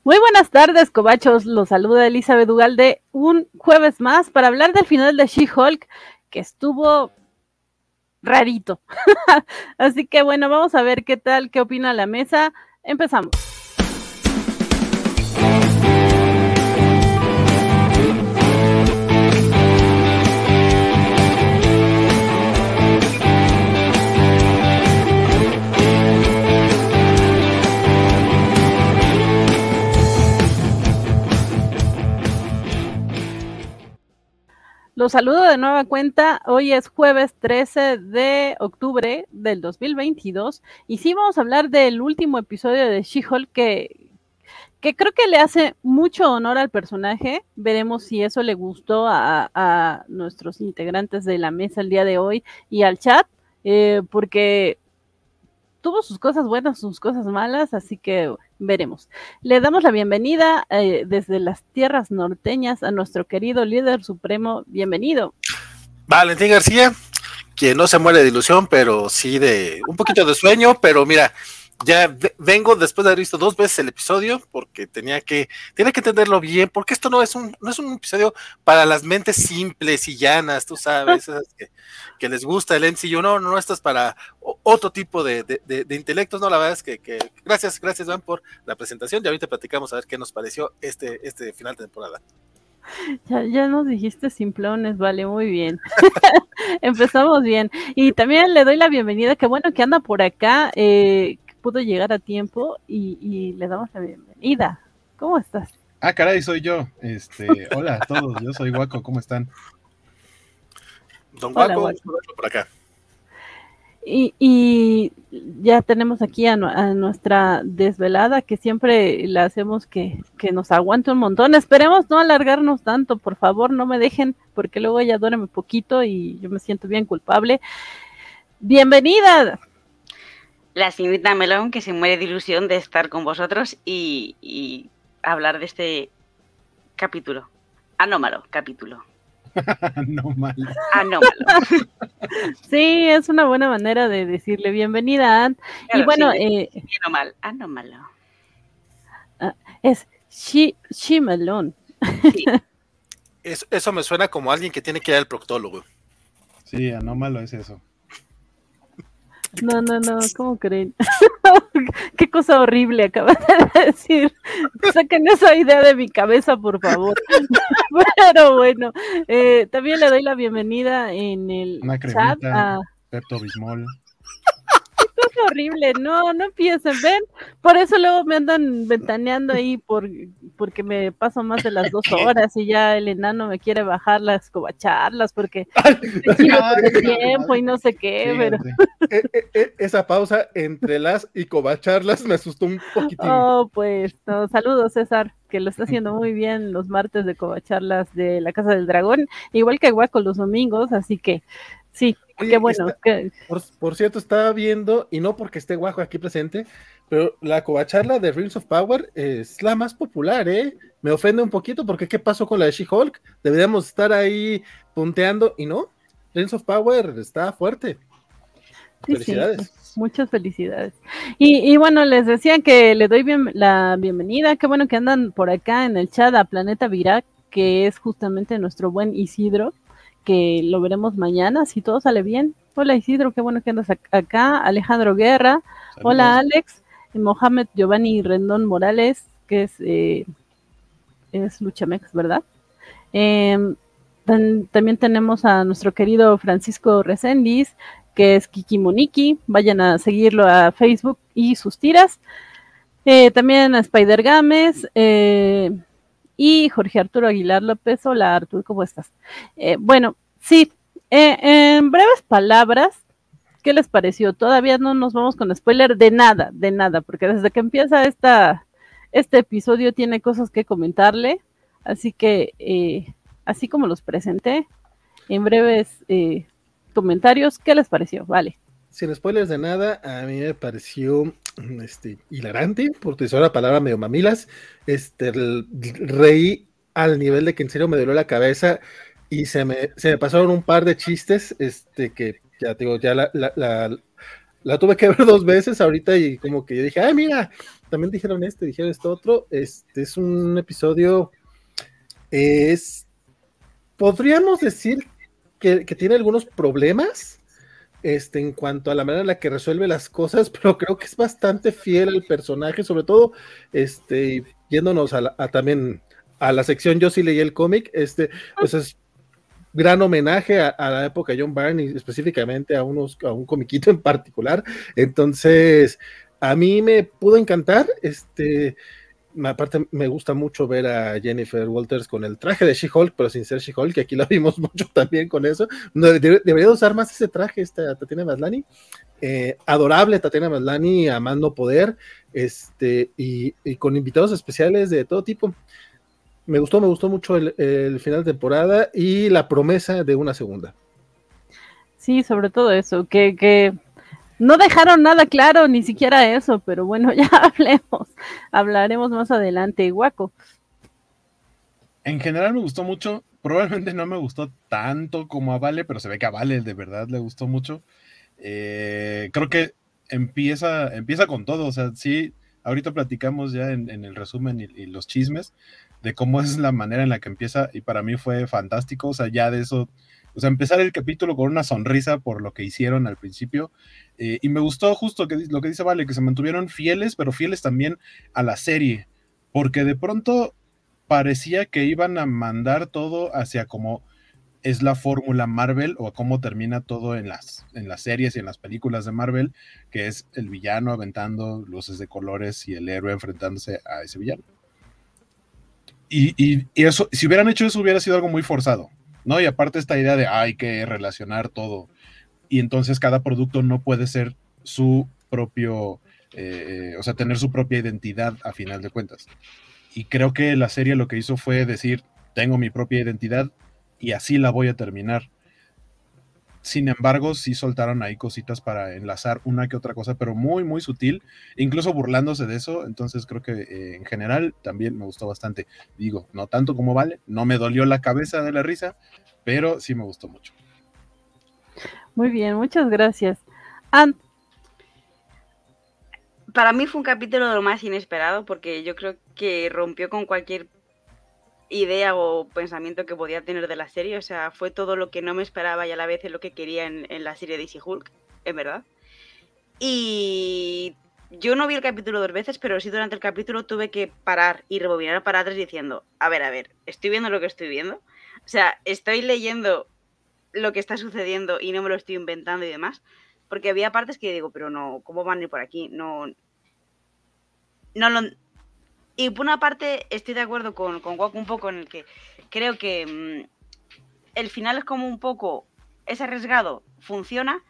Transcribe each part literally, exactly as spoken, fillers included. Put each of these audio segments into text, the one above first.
Muy buenas tardes, cobachos. Los saluda Elizabeth Ugalde un jueves más para hablar del final de She-Hulk, que estuvo rarito. Así que bueno, vamos a ver qué tal, qué opina la mesa. Empezamos. Los saludo de nueva cuenta. Hoy es jueves trece de octubre del dos mil veintidós y sí vamos a hablar del último episodio de She-Hulk que, que creo que le hace mucho honor al personaje. Veremos si eso le gustó a, a nuestros integrantes de la mesa el día de hoy y al chat, eh, porque tuvo sus cosas buenas, sus cosas malas, así que veremos. Le damos la bienvenida eh, desde las tierras norteñas a nuestro querido líder supremo. Bienvenido. Valentín García, quien no se muere de ilusión, pero sí de un poquito de sueño, pero mira, ya vengo después de haber visto dos veces el episodio, porque tenía que, tenía que entenderlo bien, porque esto no es un, no es un episodio para las mentes simples y llanas, tú sabes, esas que, que les gusta el M C U, no, no, esto es para otro tipo de, de, de, de intelectos, no, la verdad es que, que gracias, gracias Van por la presentación, y ahorita platicamos a ver qué nos pareció este, este final de temporada. Ya, ya nos dijiste simplones, vale, muy bien. Empezamos bien. Y también le doy la bienvenida, qué bueno que anda por acá, eh, pudo llegar a tiempo y, y le damos la bienvenida. ¿Cómo estás? Ah, caray, soy yo. Este, hola a todos, yo soy Guaco, ¿cómo están? Don Guaco, Hola, por acá. Y, y ya tenemos aquí a, a nuestra desvelada, que siempre la hacemos que, que nos aguante un montón. Esperemos no alargarnos tanto, por favor, no me dejen, porque luego ella duerme poquito y yo me siento bien culpable. ¡Bienvenida! La señorita Melón, que se muere de ilusión de estar con vosotros y, y hablar de este capítulo. Anómalo, capítulo. Anómalo. Anómalo. Sí, es una buena manera de decirle bienvenida, Ant. Claro, y bueno, sí, eh, bien o mal, anómalo. Uh, es she, she Melón. Sí. Eso, eso me suena como alguien que tiene que ir al proctólogo. Sí, anómalo es eso. No, no, no, ¿cómo creen? Qué cosa horrible acabas de decir. Saquen esa idea de mi cabeza, por favor. Pero bueno, eh, también le doy la bienvenida en el Una chat cremita, a... Pepto Bismol. Qué cosa horrible, no, no empiecen, ven. Por eso luego me andan ventaneando ahí por, porque me paso más de las dos horas y ya el enano me quiere bajar las cobacharlas porque el tiempo y no sé qué, Sí, pero... sí. Eh, eh, eh, esa pausa entre las y cobacharlas me asustó un poquitín. Oh, pues, no, saludos César, que lo está haciendo muy bien los martes de covacharlas de la Casa del Dragón, igual que Guaco los domingos, así que sí, Oye, qué bueno. está, que... por, por cierto, estaba viendo, y no porque esté Guaco aquí presente, pero la covacharla de Rings of Power es la más popular, ¿eh? Me ofende un poquito porque ¿qué pasó con la de She-Hulk? Deberíamos estar ahí punteando, y no, Rings of Power está fuerte. Sí, felicidades. Sí, muchas felicidades. Y, y bueno, les decía que le doy bien, la bienvenida, qué bueno que andan por acá en el chat a Planeta Virac, que es justamente nuestro buen Isidro, que lo veremos mañana, si todo sale bien. Hola Isidro, qué bueno que andas acá. Alejandro Guerra, saludos. Hola Alex, Mohamed Giovanni Rendón Morales, que es, eh, es Luchamex, ¿verdad? Eh, también tenemos a nuestro querido Francisco Reséndiz, que es Kiki Moniki, vayan a seguirlo a Facebook y sus tiras. Eh, también a Spider Gámez eh, y Jorge Arturo Aguilar López. Hola Arturo, ¿cómo estás? Eh, bueno, sí, eh, en breves palabras, ¿qué les pareció? Todavía no nos vamos con spoiler de nada, de nada, porque desde que empieza esta, este episodio tiene cosas que comentarle, así que eh, así como los presenté, en breves eh, comentarios, ¿qué les pareció? Vale. Sin spoilers de nada, a mí me pareció este, hilarante, por utilizar la palabra medio mamilas, este, reí al nivel de que en serio me dolió la cabeza y se me, se me pasaron un par de chistes, este, que ya digo, ya la, la, la, la tuve que ver dos veces ahorita y como que yo dije, ay mira, también dijeron este, dijeron esto otro, este es un episodio, es, podríamos decir que, que tiene algunos problemas, este, en cuanto a la manera en la que resuelve las cosas, pero creo que es bastante fiel al personaje, sobre todo, este, yéndonos a, la, a también a la sección Yo sí leí el cómic, este, pues es gran homenaje a, a la época de John Byrne y específicamente a, unos, a un comiquito en particular, entonces a mí me pudo encantar, este, aparte me gusta mucho ver a Jennifer Walters con el traje de She-Hulk, pero sin ser She-Hulk, que aquí la vimos mucho también con eso, no, de, debería usar más ese traje esta Tatiana Maslany, eh, adorable Tatiana Maslany, a más no poder, este, y, y con invitados especiales de todo tipo. Me gustó, me gustó mucho el, el final de temporada y la promesa de una segunda. Sí, sobre todo eso, que, que no dejaron nada claro, ni siquiera eso, pero bueno, ya hablemos, hablaremos más adelante. Guaco. En general me gustó mucho, probablemente no me gustó tanto como a Vale, pero se ve que a Vale de verdad le gustó mucho. Eh, creo que empieza, empieza con todo, o sea, sí, ahorita platicamos ya en, en el resumen y, y los chismes de cómo es la manera en la que empieza, y para mí fue fantástico, o sea, ya de eso, o sea, empezar el capítulo con una sonrisa por lo que hicieron al principio, eh, y me gustó justo que, lo que dice Vale, que se mantuvieron fieles, pero fieles también a la serie, porque de pronto parecía que iban a mandar todo hacia como es la fórmula Marvel o a cómo termina todo en las, en las series y en las películas de Marvel, que es el villano aventando luces de colores y el héroe enfrentándose a ese villano. Y, y, y eso, si hubieran hecho eso, hubiera sido algo muy forzado, ¿no? Y aparte esta idea de ah, hay que relacionar todo, y entonces cada producto no puede ser su propio, eh, o sea, tener su propia identidad a final de cuentas. Y creo que la serie lo que hizo fue decir, tengo mi propia identidad y así la voy a terminar. Sin embargo, sí soltaron ahí cositas para enlazar una que otra cosa, pero muy, muy sutil, incluso burlándose de eso. Entonces creo que eh, en general también me gustó bastante. Digo, no tanto como Vale, no me dolió la cabeza de la risa, pero sí me gustó mucho. Muy bien, muchas gracias. Ant. Para mí fue un capítulo de lo más inesperado, porque yo creo que rompió con cualquier idea o pensamiento que podía tener de la serie, o sea, fue todo lo que no me esperaba y a la vez es lo que quería en, en la serie de She-Hulk, en verdad. Y yo no vi el capítulo dos veces, pero sí durante el capítulo tuve que parar y rebobinar para atrás diciendo, a ver, a ver, estoy viendo lo que estoy viendo, o sea, estoy leyendo lo que está sucediendo y no me lo estoy inventando y demás, porque había partes que digo, pero no, ¿cómo van a ir por aquí? No, no lo... Y por una parte estoy de acuerdo con, con Waku un poco en el que creo que mmm, el final es como un poco, es arriesgado, funciona,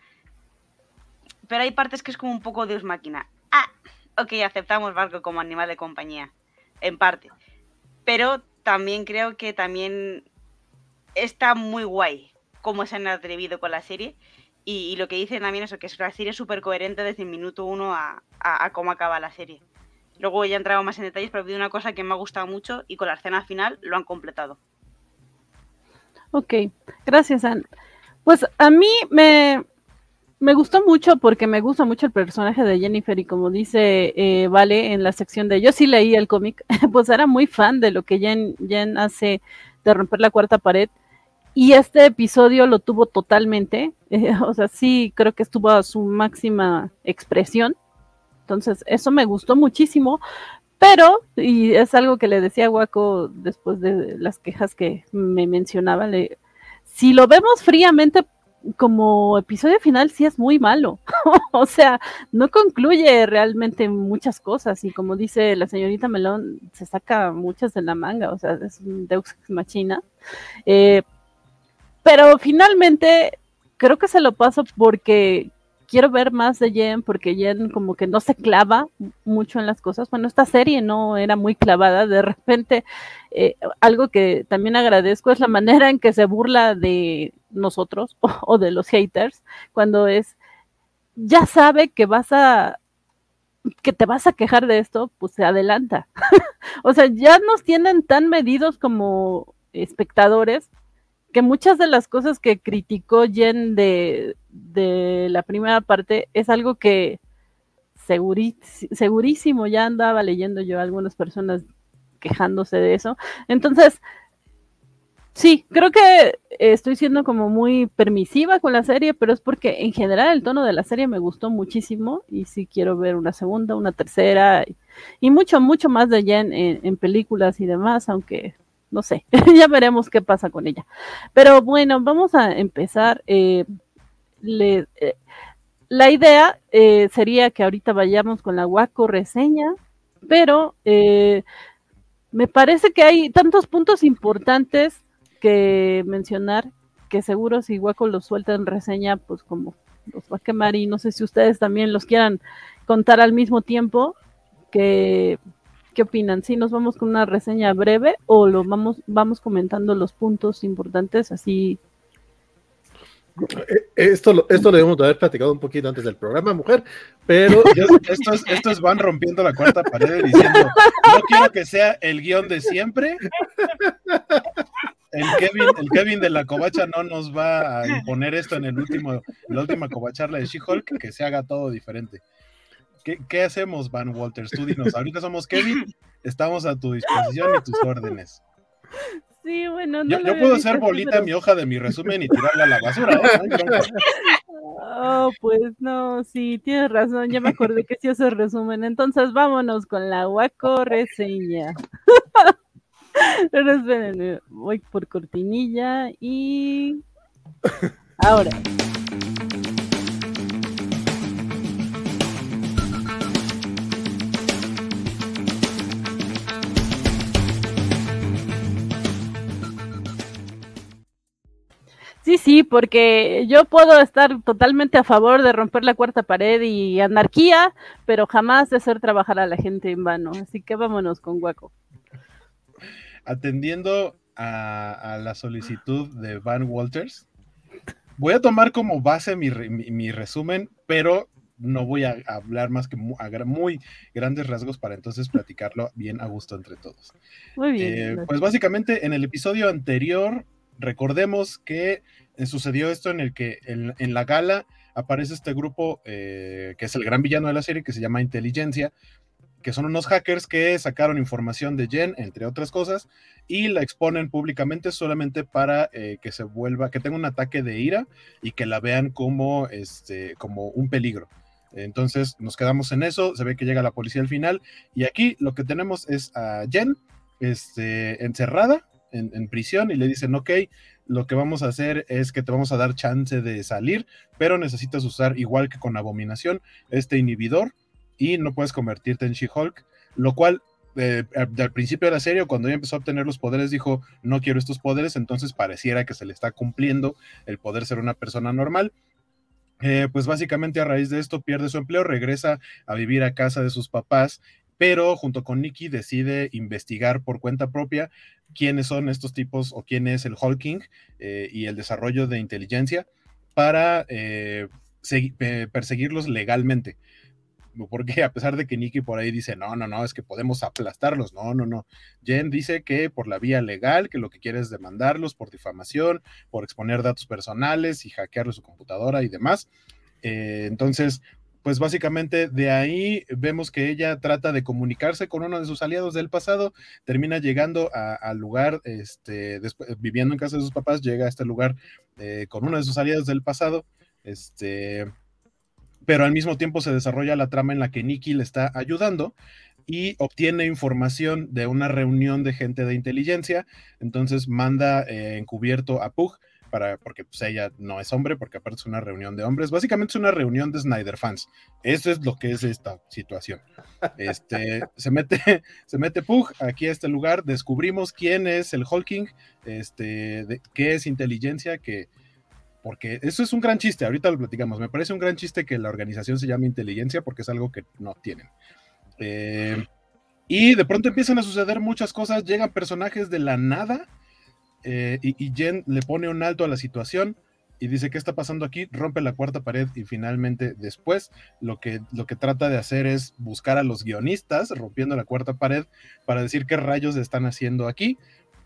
pero hay partes que es como un poco Deus Máquina. Ah, ok, aceptamos Barco como animal de compañía, en parte. Pero también creo que también está muy guay cómo se han atrevido con la serie. Y, y lo que dicen también es que es una serie súper coherente desde el minuto uno a, a, a cómo acaba la serie. Luego ya he entrado más en detalles, pero ha habido una cosa que me ha gustado mucho y con la escena final lo han completado. Ok, gracias, Anne. Pues a mí me, me gustó mucho porque me gusta mucho el personaje de Jennifer y como dice eh, Vale en la sección de yo sí leí el cómic, pues era muy fan de lo que Jen, Jen hace de romper la cuarta pared y este episodio lo tuvo totalmente, eh, o sea, sí creo que estuvo a su máxima expresión. Entonces, eso me gustó muchísimo, pero, y es algo que le decía a Waco después de las quejas que me mencionaba, le, si lo vemos fríamente como episodio final, sí es muy malo. O sea, no concluye realmente muchas cosas, y como dice la señorita Melón, se saca muchas de la manga, o sea, es un Deus Ex Machina. Eh, pero finalmente, creo que se lo paso porque quiero ver más de Jen, porque Jen como que no se clava mucho en las cosas. Bueno, esta serie no era muy clavada, de repente eh, algo que también agradezco es la manera en que se burla de nosotros o, o de los haters, cuando es, ya sabe que vas a, que te vas a quejar de esto, pues se adelanta. O sea, ya nos tienen tan medidos como espectadores, que muchas de las cosas que criticó Jen de, de la primera parte es algo que segurísimo, segurísimo, ya andaba leyendo yo a algunas personas quejándose de eso. Entonces, sí, creo que estoy siendo como muy permisiva con la serie, pero es porque en general el tono de la serie me gustó muchísimo y sí quiero ver una segunda, una tercera y, y mucho, mucho más de Jen en, en películas y demás, aunque no sé, ya veremos qué pasa con ella. Pero bueno, vamos a empezar. Eh, le, eh, la idea eh, sería que ahorita vayamos con la Waco reseña, pero eh, me parece que hay tantos puntos importantes que mencionar, que seguro si Waco los suelta en reseña, pues como los va a quemar, y no sé si ustedes también los quieran contar al mismo tiempo. que, ¿Qué opinan? ¿Sí nos vamos con una reseña breve o lo vamos, vamos comentando los puntos importantes así? Esto lo, esto lo debemos de haber platicado un poquito antes del programa, mujer, pero esto es, esto es van rompiendo la cuarta pared diciendo, no quiero que sea el guión de siempre. El Kevin, el Kevin de la covacha no nos va a imponer esto en el último, en la última covacharla de She-Hulk, que se haga todo diferente. ¿Qué, ¿Qué hacemos, Van Walters? Tú dinos, ahorita somos Kevin, estamos a tu disposición y tus órdenes. Sí, bueno, no yo, yo puedo hacer bolita pero... mi hoja de mi resumen y tirarla a la basura, ¿eh? Oh, pues no, sí, tienes razón, ya me acordé que sí hace resumen. Entonces vámonos con la Waco reseña. Pero espérenme, voy por cortinilla y ahora. Sí, sí, porque yo puedo estar totalmente a favor de romper la cuarta pared y anarquía, pero jamás de hacer trabajar a la gente en vano. Así que vámonos con Waco. Atendiendo a, a la solicitud de Van Walters, voy a tomar como base mi, mi, mi resumen, pero no voy a hablar más que muy, a muy grandes rasgos para entonces platicarlo bien a gusto entre todos. Muy bien. Eh, pues básicamente en el episodio anterior, recordemos que eh, sucedió esto en el que en, en la gala aparece este grupo eh, que es el gran villano de la serie, que se llama Inteligencia, que son unos hackers que sacaron información de Jen, entre otras cosas, y la exponen públicamente solamente para eh, que se vuelva, que tenga un ataque de ira y que la vean como, este, como un peligro. Entonces nos quedamos en eso, se ve que llega la policía al final, y aquí lo que tenemos es a Jen este, encerrada en, en prisión, y le dicen, ok, lo que vamos a hacer es que te vamos a dar chance de salir, pero necesitas usar, igual que con Abominación, este inhibidor, y no puedes convertirte en She-Hulk, lo cual eh, al principio de la serie, cuando ella empezó a obtener los poderes, dijo, no quiero estos poderes, entonces pareciera que se le está cumpliendo el poder ser una persona normal. Eh, pues básicamente a raíz de esto pierde su empleo, regresa a vivir a casa de sus papás, pero junto con Nikki decide investigar por cuenta propia quiénes son estos tipos o quién es el Hulking eh, y el desarrollo de inteligencia para eh, segui- eh, perseguirlos legalmente. Porque a pesar de que Nikki por ahí dice, no, no, no, es que podemos aplastarlos, no, no, no. Jen dice que por la vía legal, que lo que quiere es demandarlos por difamación, por exponer datos personales y hackearle su computadora y demás. Eh, entonces, pues básicamente de ahí vemos que ella trata de comunicarse con uno de sus aliados del pasado, termina llegando al lugar, este, después, viviendo en casa de sus papás, llega a este lugar eh, con uno de sus aliados del pasado, este... pero al mismo tiempo se desarrolla la trama en la que Nikki le está ayudando y obtiene información de una reunión de gente de inteligencia, entonces manda eh, encubierto a Pug, para, porque pues, ella no es hombre, porque aparte es una reunión de hombres, básicamente es una reunión de Snyder fans, eso es lo que es esta situación. Este, se mete, se mete Pug aquí a este lugar, descubrimos quién es el Hulking, este, de, qué es inteligencia, que porque eso es un gran chiste, ahorita lo platicamos, me parece un gran chiste que la organización se llame inteligencia porque es algo que no tienen. Eh, y de pronto empiezan a suceder muchas cosas, llegan personajes de la nada eh, y, y Jen le pone un alto a la situación y dice, ¿qué está pasando aquí? Rompe la cuarta pared y finalmente después lo que, lo que trata de hacer es buscar a los guionistas rompiendo la cuarta pared para decir qué rayos están haciendo aquí.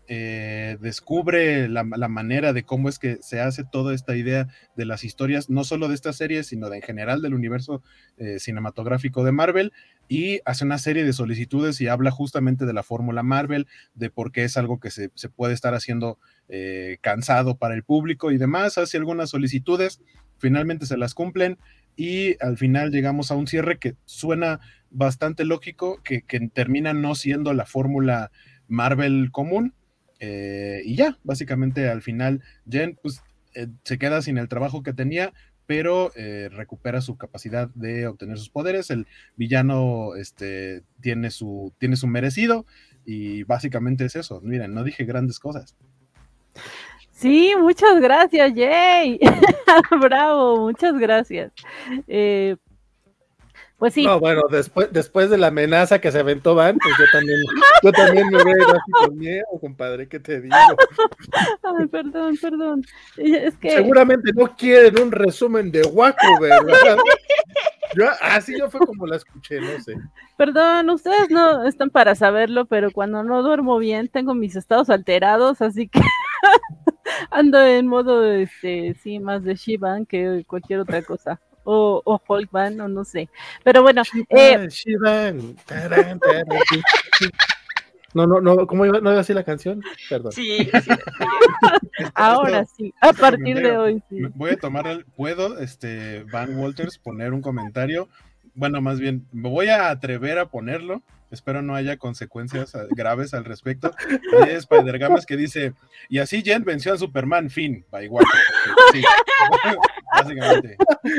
eh, descubre la, la manera de cómo es que se hace toda esta idea de las historias, no solo de esta serie, sino de en general del universo eh, cinematográfico de Marvel, y hace una serie de solicitudes y habla justamente de la fórmula Marvel, de por qué es algo que se, se puede estar haciendo eh, cansado para el público y demás. Hace algunas solicitudes, finalmente se las cumplen, y al final llegamos a un cierre que suena bastante lógico, que, que termina no siendo la fórmula Marvel común, eh, y ya, básicamente al final Jen pues, eh, se queda sin el trabajo que tenía, pero eh, recupera su capacidad de obtener sus poderes. El villano este, tiene, su, tiene su merecido, y básicamente es eso. Miren, no dije grandes cosas. Sí, muchas gracias, Jay. Bravo, muchas gracias. Eh, pues sí. No, bueno, después, después de la amenaza que se aventó Van, pues yo también, yo también me veo así con miedo, compadre, ¿qué te digo? Ay, perdón, perdón. Es que... Seguramente no quieren un resumen de Waco, ¿verdad? Yo, así yo fue como la escuché, no sé. Perdón, ustedes no están para saberlo, pero cuando no duermo bien tengo mis estados alterados, así que ando en modo, este, sí, más de Shivan que cualquier otra cosa. O, o Hulkman, o no sé. Pero bueno. Eh... Shivan. Tarán, tarán, sí, sí. No, no, no, ¿cómo iba, no iba así la canción? Perdón. Sí, sí. Ahora sí, a partir de hoy sí. Voy a tomar el, puedo, este, Van Walters, poner un comentario. Bueno, más bien, me voy a atrever a ponerlo. Espero no haya consecuencias graves al respecto. Y es Spider-Games que dice, y así Jen venció a Superman, fin, by Walker. Sí, básicamente.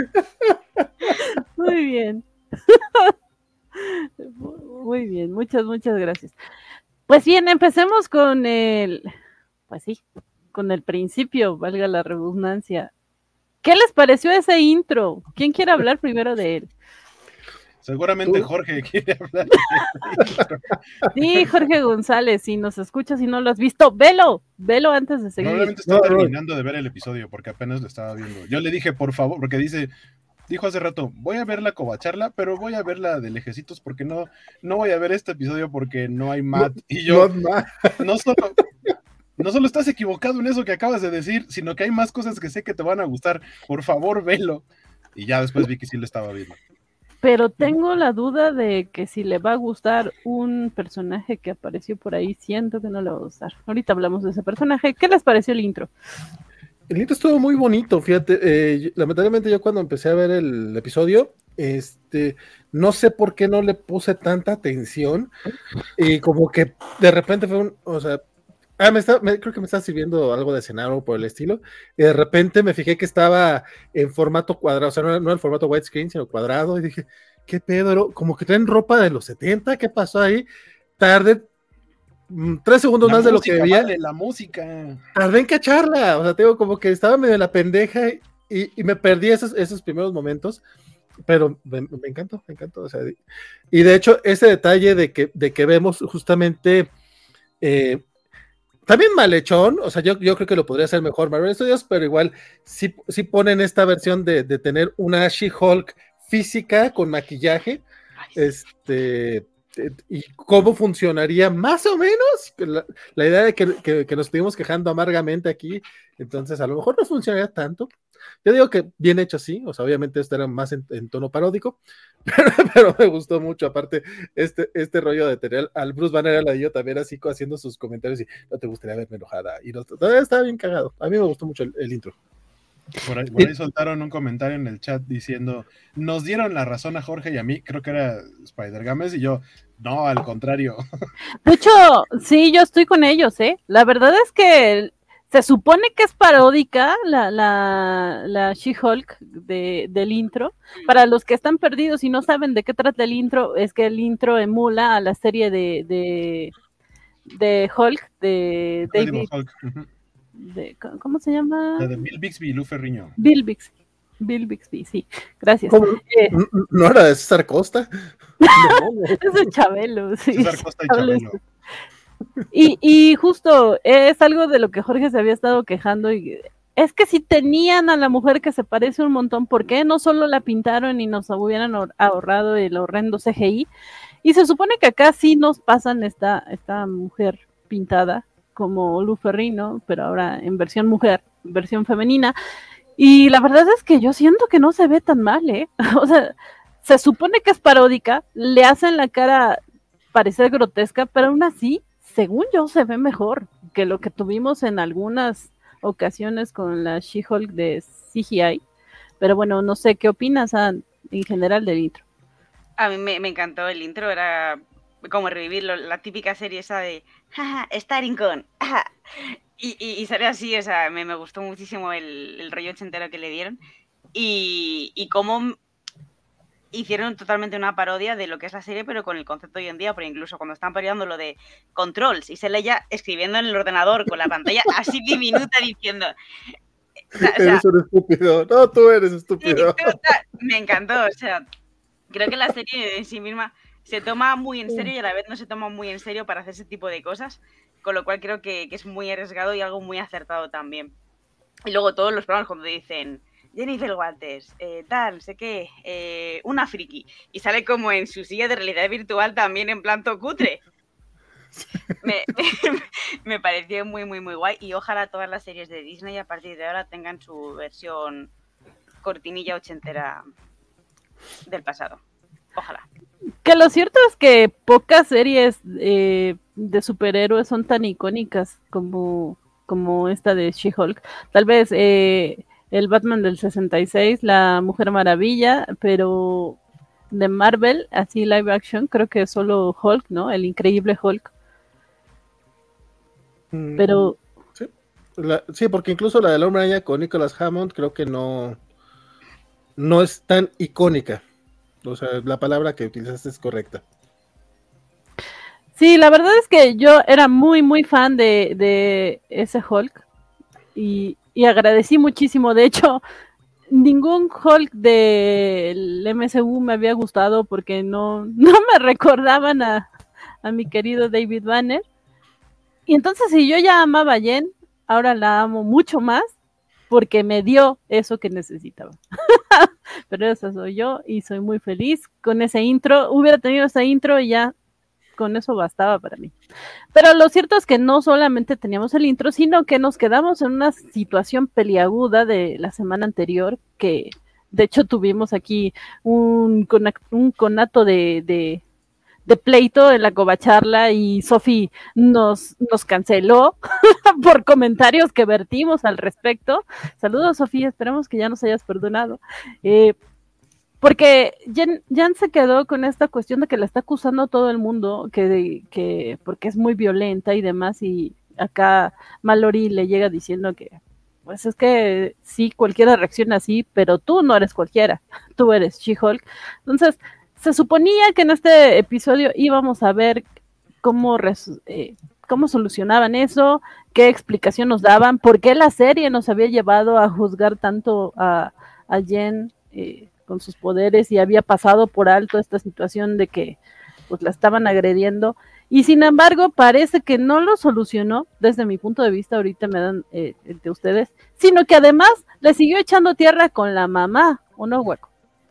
Muy bien. Muy bien, muchas, muchas gracias. Pues bien, empecemos con el, pues sí, con el principio, valga la redundancia. ¿Qué les pareció ese intro? ¿Quién quiere hablar primero de él? Seguramente ¿Tú? Jorge quiere hablar. Sí, Jorge González, si nos escuchas y no lo has visto, velo, velo antes de seguir. Probablemente está no, terminando no. de ver el episodio porque apenas lo estaba viendo. Yo le dije, por favor, porque dice, dijo hace rato, voy a ver la covacharla, pero voy a ver la de Lejecitos porque no, no voy a ver este episodio porque no hay Matt. No, y yo, no, no solo... No solo estás equivocado en eso que acabas de decir, sino que hay más cosas que sé que te van a gustar. Por favor, velo. Y ya después vi que sí lo estaba viendo. Pero tengo la duda de que si le va a gustar un personaje que apareció por ahí, siento que no le va a gustar. Ahorita hablamos de ese personaje. ¿Qué les pareció el intro? El intro estuvo muy bonito, fíjate. Eh, lamentablemente yo cuando empecé a ver el episodio, este, no sé por qué no le puse tanta atención. Y como que de repente fue un, o sea, Ah, me está, me, creo que me está sirviendo algo de cenar o por el estilo. Y de repente me fijé que estaba en formato cuadrado, o sea, no, no en formato widescreen, sino cuadrado. Y dije, ¿qué pedo? Como que traen ropa de los setenta, ¿qué pasó ahí? Tardé mmm, tres segundos la más música, de lo que veía. Vale, la música. Tardé en cacharla, o sea, tengo como que estaba medio en la pendeja y, y me perdí esos, esos primeros momentos. Pero me, me encantó, me encantó. O sea, y de hecho, ese detalle de que, de que vemos justamente. Eh, También malhechón, o sea, yo, yo creo que lo podría hacer mejor Marvel Studios, pero igual sí, sí ponen esta versión de, de tener una She-Hulk física con maquillaje, este, y cómo funcionaría más o menos, la, la idea de que, que, que nos estuvimos quejando amargamente aquí, entonces a lo mejor no funcionaría tanto. Yo digo que bien hecho sí, o sea, obviamente esto era más en, en tono paródico, pero, pero me gustó mucho, aparte, este, este rollo de tener al Bruce Banner al ladillo también así haciendo sus comentarios y no te gustaría verme enojada, y no, estaba bien cagado, a mí me gustó mucho el, el intro. Por ahí, por ahí soltaron un comentario en el chat diciendo, nos dieron la razón a Jorge y a mí, creo que era Spider-Games, y yo, no, al contrario. De hecho, sí, yo estoy con ellos, ¿eh? La verdad es que se supone que es paródica la, la, la She-Hulk de, del intro. Para los que están perdidos y no saben de qué trata el intro, es que el intro emula a la serie de, de, de Hulk, de David. Hulk. Uh-huh. De, ¿Cómo se llama? La de Bill Bixby y Lou Ferrigno. Bill Bixby. Bill Bixby, sí. Gracias. Eh, ¿No era de César Costa? No, es de Chabelo, sí. César Costa y Chabelo. Y, y justo es algo de lo que Jorge se había estado quejando y es que si tenían a la mujer que se parece un montón, ¿por qué no solo la pintaron y nos hubieran ahorrado el horrendo C G I? Y se supone que acá sí nos pasan esta, esta mujer pintada como Lu Ferrino, pero ahora en versión mujer, versión femenina. Y la verdad es que yo siento que no se ve tan mal, ¿eh? O sea, se supone que es paródica, le hacen la cara parecer grotesca, pero aún así, según yo, se ve mejor que lo que tuvimos en algunas ocasiones con la She-Hulk de C G I. Pero bueno, no sé, ¿qué opinas ah, en general del intro? A mí me, me encantó el intro, era como revivirlo, la típica serie esa de jaja, starring con jaja. Y, y, y salió así, o sea, me, me gustó muchísimo el, el rollo ochentero que le dieron y, y cómo hicieron totalmente una parodia de lo que es la serie, pero con el concepto hoy en día, porque incluso cuando están parodiando lo de controls y se leía escribiendo en el ordenador con la pantalla así diminuta diciendo... O sea, eres un estúpido, no, tú eres estúpido. Sí, total, me encantó, o sea, creo que la serie en sí misma se toma muy en serio y a la vez no se toma muy en serio para hacer ese tipo de cosas, con lo cual creo que, que es muy arriesgado y algo muy acertado también. Y luego todos los programas cuando dicen Jennifer Walters, eh, tal, sé qué, eh, una friki, y sale como en su silla de realidad virtual también en plan cutre. Me, me, me pareció muy, muy, muy guay y ojalá todas las series de Disney a partir de ahora tengan su versión cortinilla ochentera del pasado. Ojalá. Que lo cierto es que pocas series eh, de superhéroes son tan icónicas como, como esta de She-Hulk. Tal vez eh, el Batman del sesenta y seis, la Mujer Maravilla, pero de Marvel, así live action, creo que solo Hulk, ¿no? El increíble Hulk. Pero... Sí, la, sí, porque incluso la del Hombre Araña con Nicholas Hammond creo que no, no es tan icónica. O sea, la palabra que utilizaste es correcta. Sí, la verdad es que yo era muy, muy fan de, de ese Hulk y, y agradecí muchísimo. De hecho, ningún Hulk del M C U me había gustado porque no, no me recordaban a, a mi querido David Banner. Y entonces, si yo ya amaba a Jen, ahora la amo mucho más porque me dio eso que necesitaba. Pero esa soy yo y soy muy feliz con ese intro. Hubiera tenido esa intro y ya con eso bastaba para mí. Pero lo cierto es que no solamente teníamos el intro, sino que nos quedamos en una situación peliaguda de la semana anterior, que de hecho tuvimos aquí un, un conato de, de, de pleito en la covacharla y Sofi nos, nos canceló por comentarios que vertimos al respecto. Saludos, Sofía, esperamos que ya nos hayas perdonado. Eh, porque Jen, Jen se quedó con esta cuestión de que la está acusando a todo el mundo, que, que porque es muy violenta y demás, y acá Mallory le llega diciendo que, pues es que sí, cualquiera reacciona así, pero tú no eres cualquiera, tú eres She-Hulk. Entonces, se suponía que en este episodio íbamos a ver cómo, res, eh, cómo solucionaban eso, qué explicación nos daban, por qué la serie nos había llevado a juzgar tanto a, a Jen, eh, con sus poderes y había pasado por alto esta situación de que pues la estaban agrediendo y sin embargo parece que no lo solucionó desde mi punto de vista, ahorita me dan eh, de ustedes, sino que además le siguió echando tierra con la mamá, ¿o no, Hueco?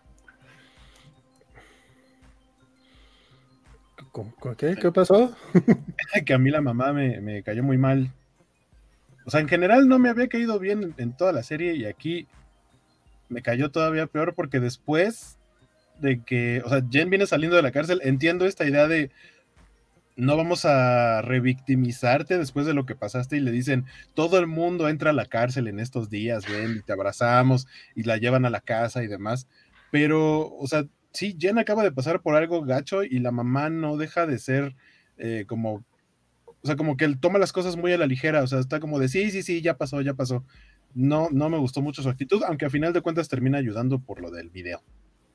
¿Qué? ¿Qué pasó? Que a mí la mamá me, me cayó muy mal. O sea, en general no me había caído bien en, en toda la serie y aquí me cayó todavía peor porque después de que, o sea, Jen viene saliendo de la cárcel, entiendo esta idea de no vamos a revictimizarte después de lo que pasaste y le dicen, todo el mundo entra a la cárcel en estos días, ven y te abrazamos y la llevan a la casa y demás, pero, o sea, sí, Jen acaba de pasar por algo gacho y la mamá no deja de ser eh, como, o sea, como que él toma las cosas muy a la ligera, o sea, está como de sí, sí, sí, ya pasó, ya pasó. No, no me gustó mucho su actitud, aunque a final de cuentas termina ayudando por lo del video.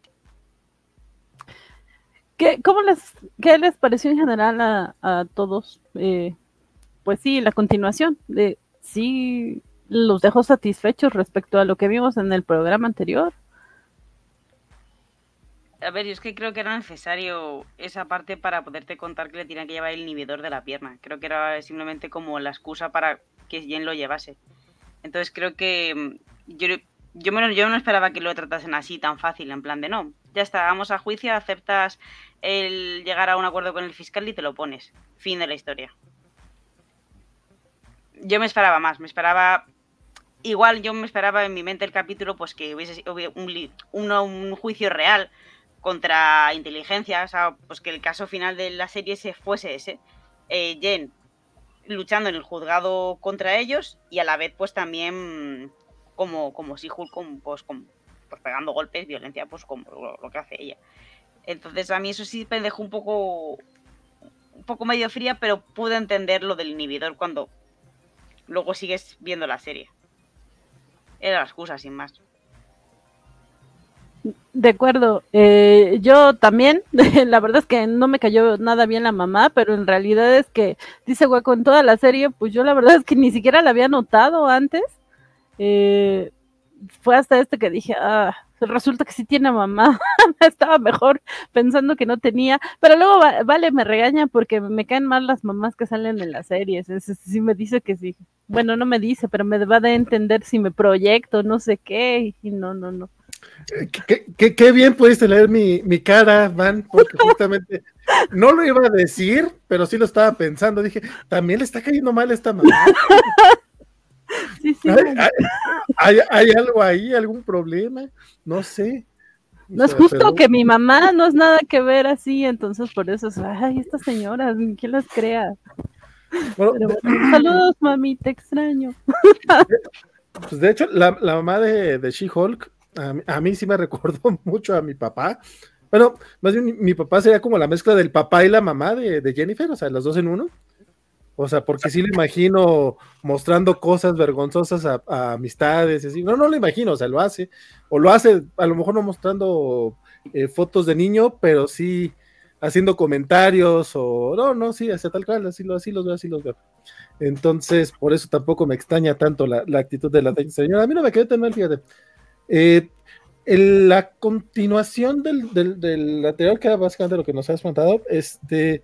¿Qué, cómo les, ¿Qué les pareció en general a, a todos? Eh, pues sí, la continuación de sí los dejó satisfechos respecto a lo que vimos en el programa anterior. A ver, yo es que creo que era necesario esa parte para poderte contar que le tenían que llevar el inhibidor de la pierna. Creo que era simplemente como la excusa para que Jen lo llevase. Entonces creo que yo, yo, me, yo no esperaba que lo tratasen así tan fácil, en plan de no, ya está, vamos a juicio, aceptas el llegar a un acuerdo con el fiscal y te lo pones. Fin de la historia. yo me esperaba más, me esperaba... Igual yo me esperaba en mi mente el capítulo pues que hubiese un, un, un juicio real contra inteligencia, o sea, pues que el caso final de la serie se fuese ese. Eh, Jen luchando en el juzgado contra ellos y a la vez pues también como, como She-Hulk pues, como, pues pegando golpes, violencia, pues como lo, lo que hace ella. Entonces a mí eso sí me dejó un poco un poco medio fría, pero pude entender lo del inhibidor cuando luego sigues viendo la serie. Era la excusa, sin más. De acuerdo, eh, yo también, la verdad es que no me cayó nada bien la mamá, pero en realidad es que, dice Hueco, en toda la serie, pues yo la verdad es que ni siquiera la había notado antes, eh, fue hasta este que dije, ah, resulta que sí tiene mamá, estaba mejor pensando que no tenía, pero luego va, Vale me regaña porque me caen mal las mamás que salen en las series, es, es, sí me dice que sí, bueno, no me dice, pero me va a entender si me proyecto, no sé qué, y no, no, no. Qué, qué, qué bien pudiste leer mi, mi cara, Van, porque justamente no lo iba a decir, pero sí lo estaba pensando. Dije, también le está cayendo mal esta mamá. Sí, sí, ¿Hay, hay, hay, hay algo ahí, algún problema? No sé. No es justo pero... que mi mamá no es nada que ver así, entonces por eso es, ay, estas señoras, ¿quién las crea? Bueno, pero bueno, saludos, mami, te extraño. Pues de hecho, la, la mamá de, de She-Hulk, a, a mí sí me recordó mucho a mi papá. Bueno, más bien mi, mi papá sería como la mezcla del papá y la mamá de, de Jennifer, o sea, los dos en uno. O sea, porque sí lo imagino mostrando cosas vergonzosas a, a amistades, y así. No, no lo imagino, o sea, lo hace. O lo hace, a lo mejor no mostrando eh, fotos de niño, pero sí haciendo comentarios, o no, no, sí, hace tal cual, así, así los veo, así los veo. Entonces, por eso tampoco me extraña tanto la, la actitud de la señora. A mí no me quedé tan mal, fíjate. Eh, el, la continuación del, del, del anterior, que era básicamente lo que nos has contado, este...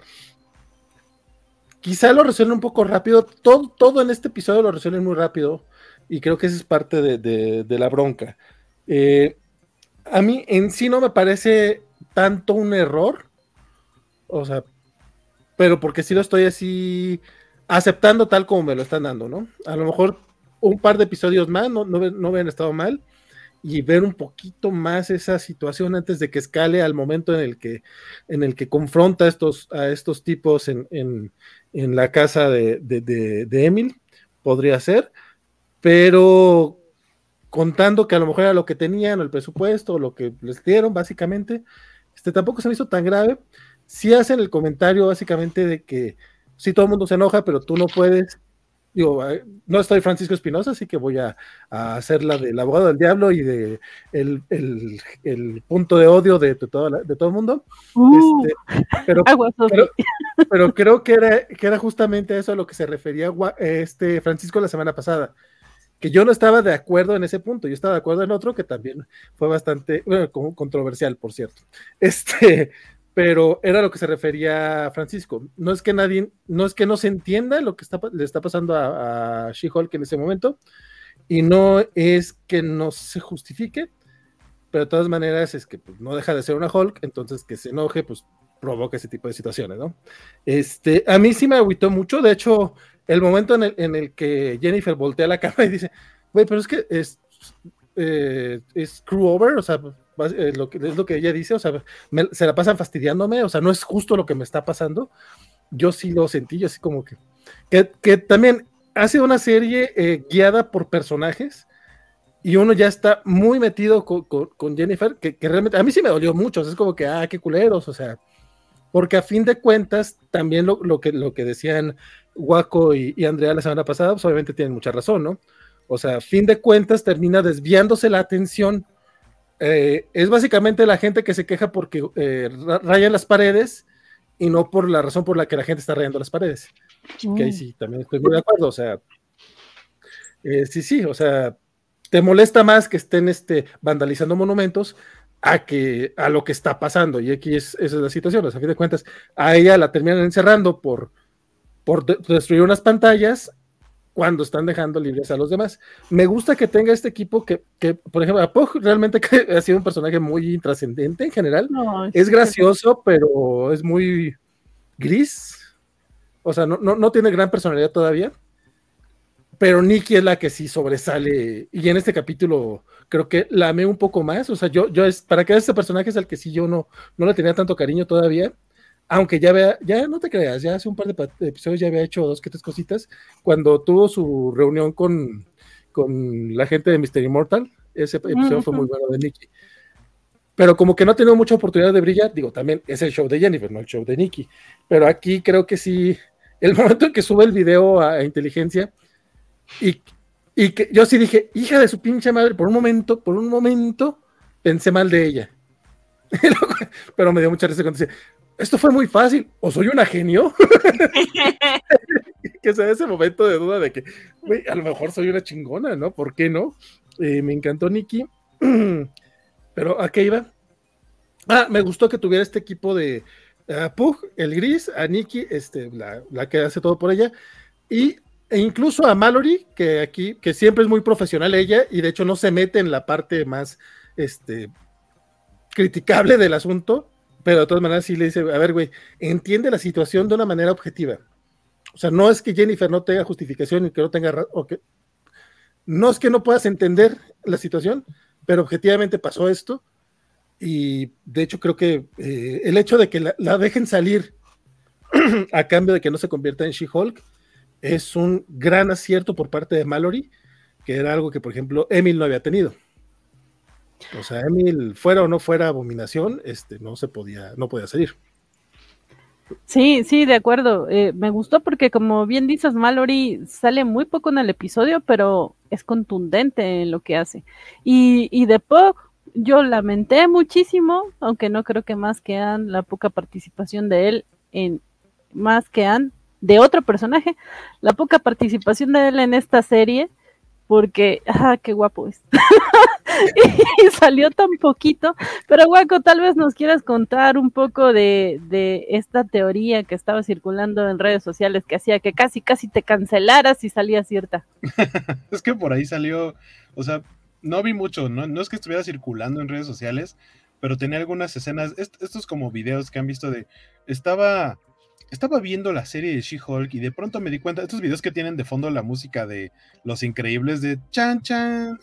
quizá lo resuelven un poco rápido, todo, todo en este episodio lo resuelven muy rápido, y creo que esa es parte de, de, de la bronca. Eh, a mí en sí no me parece tanto un error, o sea, pero porque sí lo estoy así aceptando tal como me lo están dando, ¿no? A lo mejor un par de episodios más no, no, no hubieran estado mal, y ver un poquito más esa situación antes de que escale al momento en el que, en el que confronta a estos, a estos tipos en, en, en la casa de, de, de, de Emil, podría ser, pero contando que a lo mejor era lo que tenían, o el presupuesto, o lo que les dieron, básicamente, este, tampoco se me hizo tan grave. Sí hacen el comentario básicamente de que sí, todo el mundo se enoja, pero tú no puedes. Digo, no estoy Francisco Espinosa, así que voy a, a hacer la del abogado del diablo y de el, el, el punto de odio de, de, todo, de todo el mundo. Uh, este, pero, pero, pero creo que era, que era justamente eso a lo que se refería este Francisco la semana pasada, que yo no estaba de acuerdo en ese punto, yo estaba de acuerdo en otro que también fue bastante bueno, controversial, por cierto. Este... pero era lo que se refería a Francisco. No es que nadie, no es que no se entienda lo que está, le está pasando a, a She-Hulk en ese momento, y no es que no se justifique, pero de todas maneras es que pues, no deja de ser una Hulk, entonces que se enoje, pues provoca ese tipo de situaciones, ¿no? Este, a mí sí me agüitó mucho, de hecho, el momento en el, en el que Jennifer voltea la cámara y dice, güey, pero es que es, eh, es screw over, o sea, es lo que, es lo que ella dice, o sea, me, se la pasan fastidiándome, o sea, no es justo lo que me está pasando. Yo sí lo sentí, yo así como que, que, que también ha sido una serie eh, guiada por personajes, y uno ya está muy metido con, con, con Jennifer, que, que realmente a mí sí me dolió mucho, o sea, es como que, ah, qué culeros, o sea, porque a fin de cuentas, también lo, lo, que, lo que decían Waco y, y Andrea la semana pasada, pues obviamente tienen mucha razón, ¿no? O sea, a fin de cuentas termina desviándose la atención. Eh, es básicamente la gente que se queja porque eh, rayan las paredes y no por la razón por la que la gente está rayando las paredes. Mm. Que ahí sí, también estoy muy de acuerdo, o sea, eh, sí, sí, o sea, te molesta más que estén este, vandalizando monumentos a, que, a lo que está pasando, y aquí es, esa es la situación, o sea, a fin de cuentas, a ella la terminan encerrando por, por de- destruir unas pantallas, cuando están dejando libres a los demás. Me gusta que tenga este equipo que, que por ejemplo, Apog realmente que ha sido un personaje muy intrascendente en general. No, es gracioso, pero es muy gris. O sea, no, no, no tiene gran personalidad todavía. pero Nikki es la que sí sobresale, y en este capítulo creo que la amé un poco más, o sea, yo, yo es, para que este personaje es el que sí yo no, no le tenía tanto cariño todavía, aunque ya vea, ya no te creas, ya hace un par de, de episodios ya había hecho dos que tres cositas, cuando tuvo su reunión con, con la gente de mister Immortal, ese episodio uh-huh. fue muy bueno de Nikki, pero como que no ha tenido mucha oportunidad de brillar, digo, también es el show de Jennifer, no el show de Nikki, pero aquí creo que sí, el momento en que sube el video a, a Inteligencia, y, y que yo sí dije, hija de su pinche madre, por un momento, por un momento, pensé mal de ella, pero me dio mucha risa cuando dice, esto fue muy fácil, o soy una genio, que sea ese momento de duda de que, güey, a lo mejor soy una chingona, ¿no? ¿Por qué no? Eh, me encantó Nikki, pero ¿a qué iba? Ah, me gustó que tuviera este equipo de uh, Pug, el gris, a Nikki, este, la, la que hace todo por ella, y e incluso a Mallory, que aquí, que siempre es muy profesional ella, y de hecho no se mete en la parte más este, criticable del asunto, pero de todas maneras sí le dice, a ver, güey, entiende la situación de una manera objetiva. O sea, no es que Jennifer no tenga justificación y que no tenga, o que, no es que no puedas entender la situación, pero objetivamente pasó esto, y de hecho creo que eh, el hecho de que la, la dejen salir a cambio de que no se convierta en She-Hulk es un gran acierto por parte de Mallory, que era algo que, por ejemplo, Emil no había tenido. O sea, Emil, fuera o no fuera Abominación, este, no se podía, no podía salir. Sí, sí, de acuerdo. Eh, me gustó porque, como bien dices, Mallory sale muy poco en el episodio, pero es contundente en lo que hace. Y, y de Pug, yo lamenté muchísimo, aunque no creo que más que Ann, la poca participación de él en más que Ann, de otro personaje, la poca participación de él en esta serie, porque, ah, qué guapo es. Y salió tan poquito, pero Guaco, tal vez nos quieras contar un poco de, de esta teoría que estaba circulando en redes sociales que hacía que casi, casi te cancelaras si salía cierta. Es que por ahí salió, o sea, no vi mucho, no, no es que estuviera circulando en redes sociales, pero tenía algunas escenas, est- estos como videos que han visto de, estaba... Estaba viendo la serie de She-Hulk y de pronto me di cuenta, estos videos que tienen de fondo la música de Los Increíbles de Chan Chan.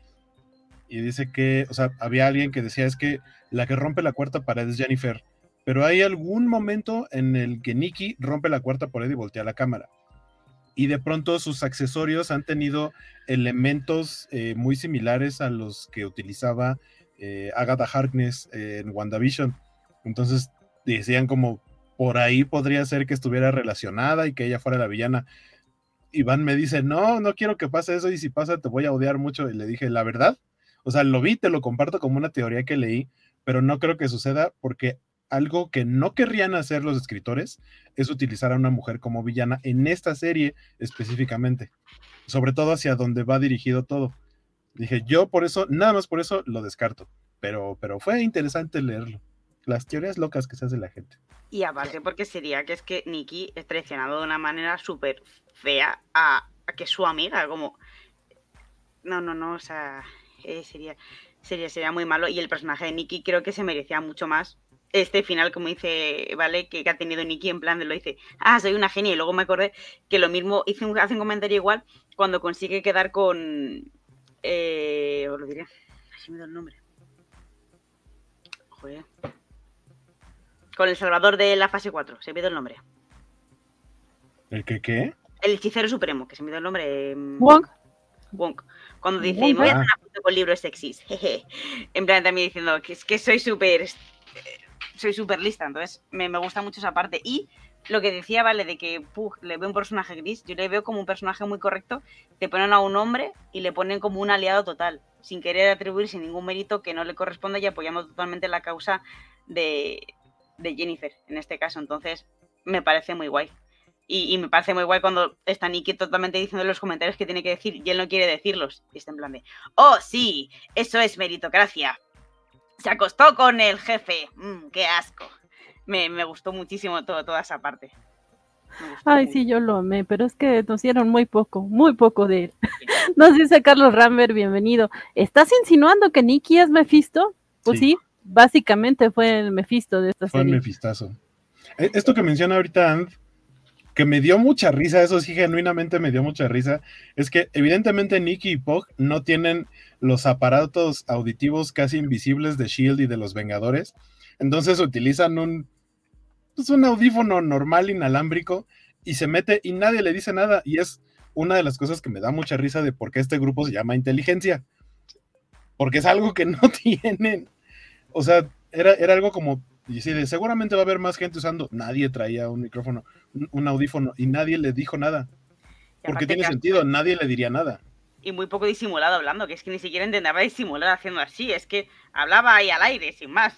Y dice que, o sea, había alguien que decía es que la que rompe la cuarta pared es Jennifer, pero hay algún momento en el que Nikki rompe la cuarta pared y voltea la cámara. Y de pronto sus accesorios han tenido elementos eh, muy similares a los que utilizaba eh, Agatha Harkness eh, en WandaVision. Entonces decían como, por ahí podría ser que estuviera relacionada y que ella fuera la villana. Iván me dice, no, no quiero que pase eso, y si pasa te voy a odiar mucho. Y le dije, la verdad, o sea, lo vi, te lo comparto como una teoría que leí, pero no creo que suceda porque algo que no querrían hacer los escritores es utilizar a una mujer como villana en esta serie específicamente, sobre todo hacia donde va dirigido todo. Dije, yo por eso, nada más por eso lo descarto, pero, pero fue interesante leerlo. Las teorías locas que se hace la gente. Y aparte porque sería que es que Nikki es traicionado de una manera súper fea a, a que su amiga, como... No, no, no, o sea, eh, sería, sería, sería muy malo. Y el personaje de Nikki creo que se merecía mucho más este final, como dice, ¿vale? Que, que ha tenido Nikki, en plan de lo dice, ah, soy una genia. Y luego me acordé que lo mismo, hice un, hace un comentario igual cuando consigue quedar con... Eh, os lo diré, así me da el nombre. Joder... Con el salvador de la fase cuatro, se me dio el nombre. ¿El que qué? El hechicero supremo, que se me dio el nombre. Wong. Wong. Cuando dice, Wong, me voy a ah. hacer una foto con libros sexys. Jeje. En plan también diciendo que es que soy súper... Soy súper lista, entonces me, me gusta mucho esa parte. Y lo que decía, vale, de que Pug le veo un personaje gris, yo le veo como un personaje muy correcto. Te ponen a un hombre y le ponen como un aliado total, sin querer atribuirse ningún mérito que no le corresponda y apoyando totalmente la causa de... de Jennifer, en este caso. Entonces me parece muy guay y, y me parece muy guay cuando está Nikki totalmente diciendo en los comentarios que tiene que decir y él no quiere decirlos y está en plan de, oh sí, eso es meritocracia, se acostó con el jefe, mm, qué asco. Me, me gustó muchísimo todo, toda esa parte. Ay, sí, yo lo amé, pero es que nos dieron muy poco, muy poco de él. Nos dice Carlos Rambert, bienvenido. ¿Estás insinuando que Nikki es Mephisto? Pues sí, sí, básicamente fue el Mephisto de esta fue serie. Fue el Mephistazo. Esto que menciona ahorita And, que me dio mucha risa, eso sí, genuinamente me dio mucha risa, es que evidentemente Nikki y Pog no tienen los aparatos auditivos casi invisibles de S H I E L D y de los Vengadores, entonces utilizan un, pues un audífono normal inalámbrico y se mete y nadie le dice nada, y es una de las cosas que me da mucha risa de por qué este grupo se llama inteligencia, porque es algo que no tienen, o sea, era, era algo como... Y sí, seguramente va a haber más gente usando. Nadie traía un micrófono, un, un audífono, y nadie le dijo nada. Porque tiene sentido, nadie le diría nada. Y muy poco disimulado hablando, que es que ni siquiera intentaba disimular haciendo así, es que hablaba ahí al aire, sin más.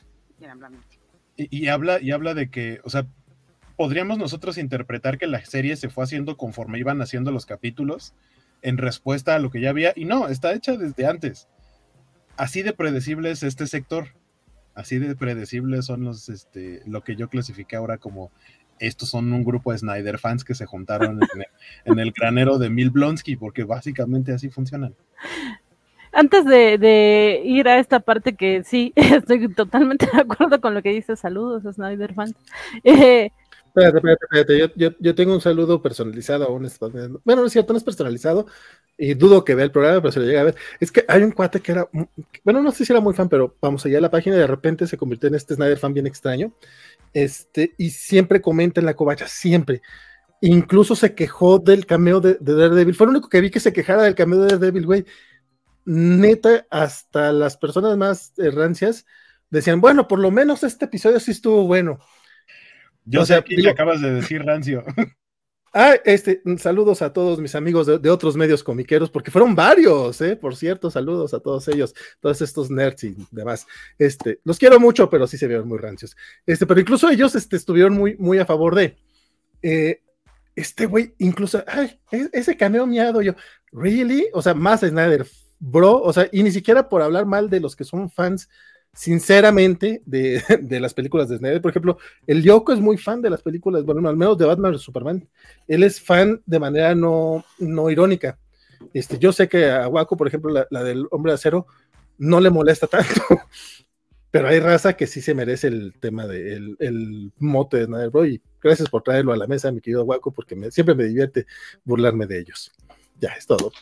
Y, y, habla, y habla de que, o sea, podríamos nosotros interpretar que la serie se fue haciendo conforme iban haciendo los capítulos, en respuesta a lo que ya había, y no, está hecha desde antes. Así de predecible es este sector. Así de predecibles son los, este, lo que yo clasifiqué ahora como estos son un grupo de Snyder fans que se juntaron en el, en el granero de Mil Blonsky, porque básicamente así funcionan. Antes de, de ir a esta parte que sí, estoy totalmente de acuerdo con lo que dice, saludos a Snyder fans. Eh, Espérate, espérate, espérate. Yo, yo, yo tengo un saludo personalizado aún. Bueno, no es cierto, no es personalizado. Y dudo que vea el programa, pero se lo llega a ver. Es que hay un cuate que era, bueno, no sé si era muy fan, pero vamos allá a la página y de repente se convirtió en este Snyder fan bien extraño. Este, y siempre comenta en la covacha, siempre. Incluso se quejó del cameo de, de Daredevil. Fue lo único que vi que se quejara del cameo de Daredevil, güey. Neta, hasta las personas más eh, rancias decían, bueno, por lo menos este episodio sí estuvo bueno. Yo o sé sea, que digo, acabas de decir rancio. Ah, este, saludos a todos mis amigos de, de otros medios comiqueros, porque fueron varios, eh, por cierto, saludos a todos ellos, todos estos nerds y demás. Este, los quiero mucho, pero sí se vieron muy rancios. Este, pero incluso ellos este, estuvieron muy, muy a favor de eh, este güey, incluso, ay, ese cameo miado, yo, ¿really? O sea, más Snyder, bro, o sea, y ni siquiera por hablar mal de los que son fans sinceramente de, de las películas de Snyder. Por ejemplo, el Yoko es muy fan de las películas, bueno, al menos de Batman o Superman. Él es fan de manera no, no irónica. Este, yo sé que a Waco, por ejemplo, la, la del Hombre de Acero no le molesta tanto, pero hay raza que sí se merece el tema de el, el mote de Snyder, bro, y gracias por traerlo a la mesa, mi querido Waco, porque me, siempre me divierte burlarme de ellos. Ya, es todo.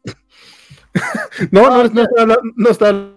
no, no, no, no está hablando, no está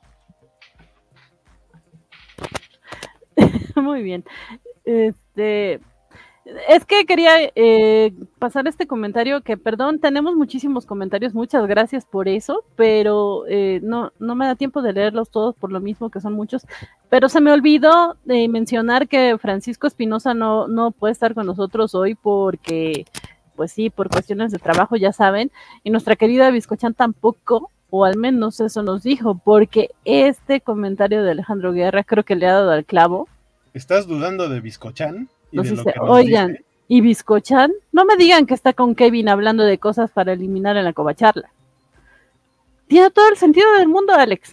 Muy bien. Este, es que quería eh, pasar este comentario que, perdón, tenemos muchísimos comentarios, muchas gracias por eso, pero eh, no, no me da tiempo de leerlos todos por lo mismo que son muchos, pero se me olvidó de mencionar que Francisco Espinosa no, no puede estar con nosotros hoy porque, pues sí, por cuestiones de trabajo, ya saben, y nuestra querida Bizcochán tampoco, o al menos eso nos dijo, porque este comentario de Alejandro Guerra creo que le ha dado al clavo. ¿Estás dudando de Bizcochán? Y nos de dice, lo que nos oigan, dice? ¿Y Bizcochán? No me digan que está con Kevin hablando de cosas para eliminar en la covacharla. Tiene todo el sentido del mundo, Alex.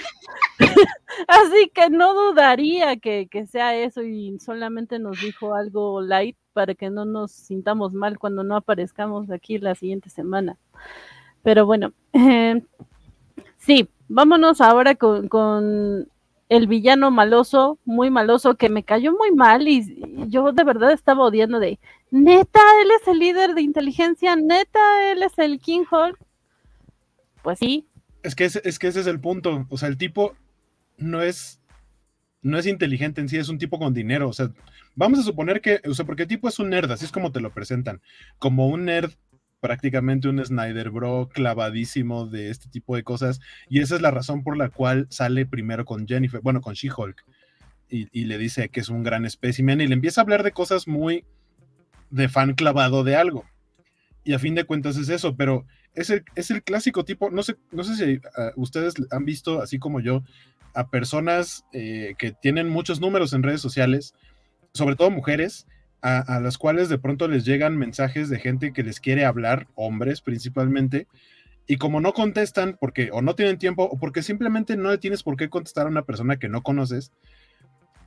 Así que no dudaría que, que sea eso y solamente nos dijo algo light para que no nos sintamos mal cuando no aparezcamos aquí la siguiente semana. Pero bueno, eh, sí, vámonos ahora con, con el villano maloso, muy maloso, que me cayó muy mal y yo de verdad estaba odiando de, neta, él es el líder de inteligencia, neta, él es el King Hulk. Pues sí. Es que, es, es que ese es el punto, o sea, el tipo no es, no es inteligente en sí, es un tipo con dinero, o sea, vamos a suponer que, o sea, porque el tipo es un nerd, así es como te lo presentan, como un nerd, prácticamente un Snyder bro clavadísimo de este tipo de cosas, y esa es la razón por la cual sale primero con Jennifer, bueno, con She-Hulk, y, y le dice que es un gran espécimen, y le empieza a hablar de cosas muy de fan clavado de algo, y a fin de cuentas es eso, pero es el, es el clásico tipo, no sé, no sé si uh, ustedes han visto, así como yo, a personas eh, que tienen muchos números en redes sociales, sobre todo mujeres, A, a las cuales de pronto les llegan mensajes de gente que les quiere hablar, hombres principalmente, y como no contestan porque o no tienen tiempo o porque simplemente no le tienes por qué contestar a una persona que no conoces,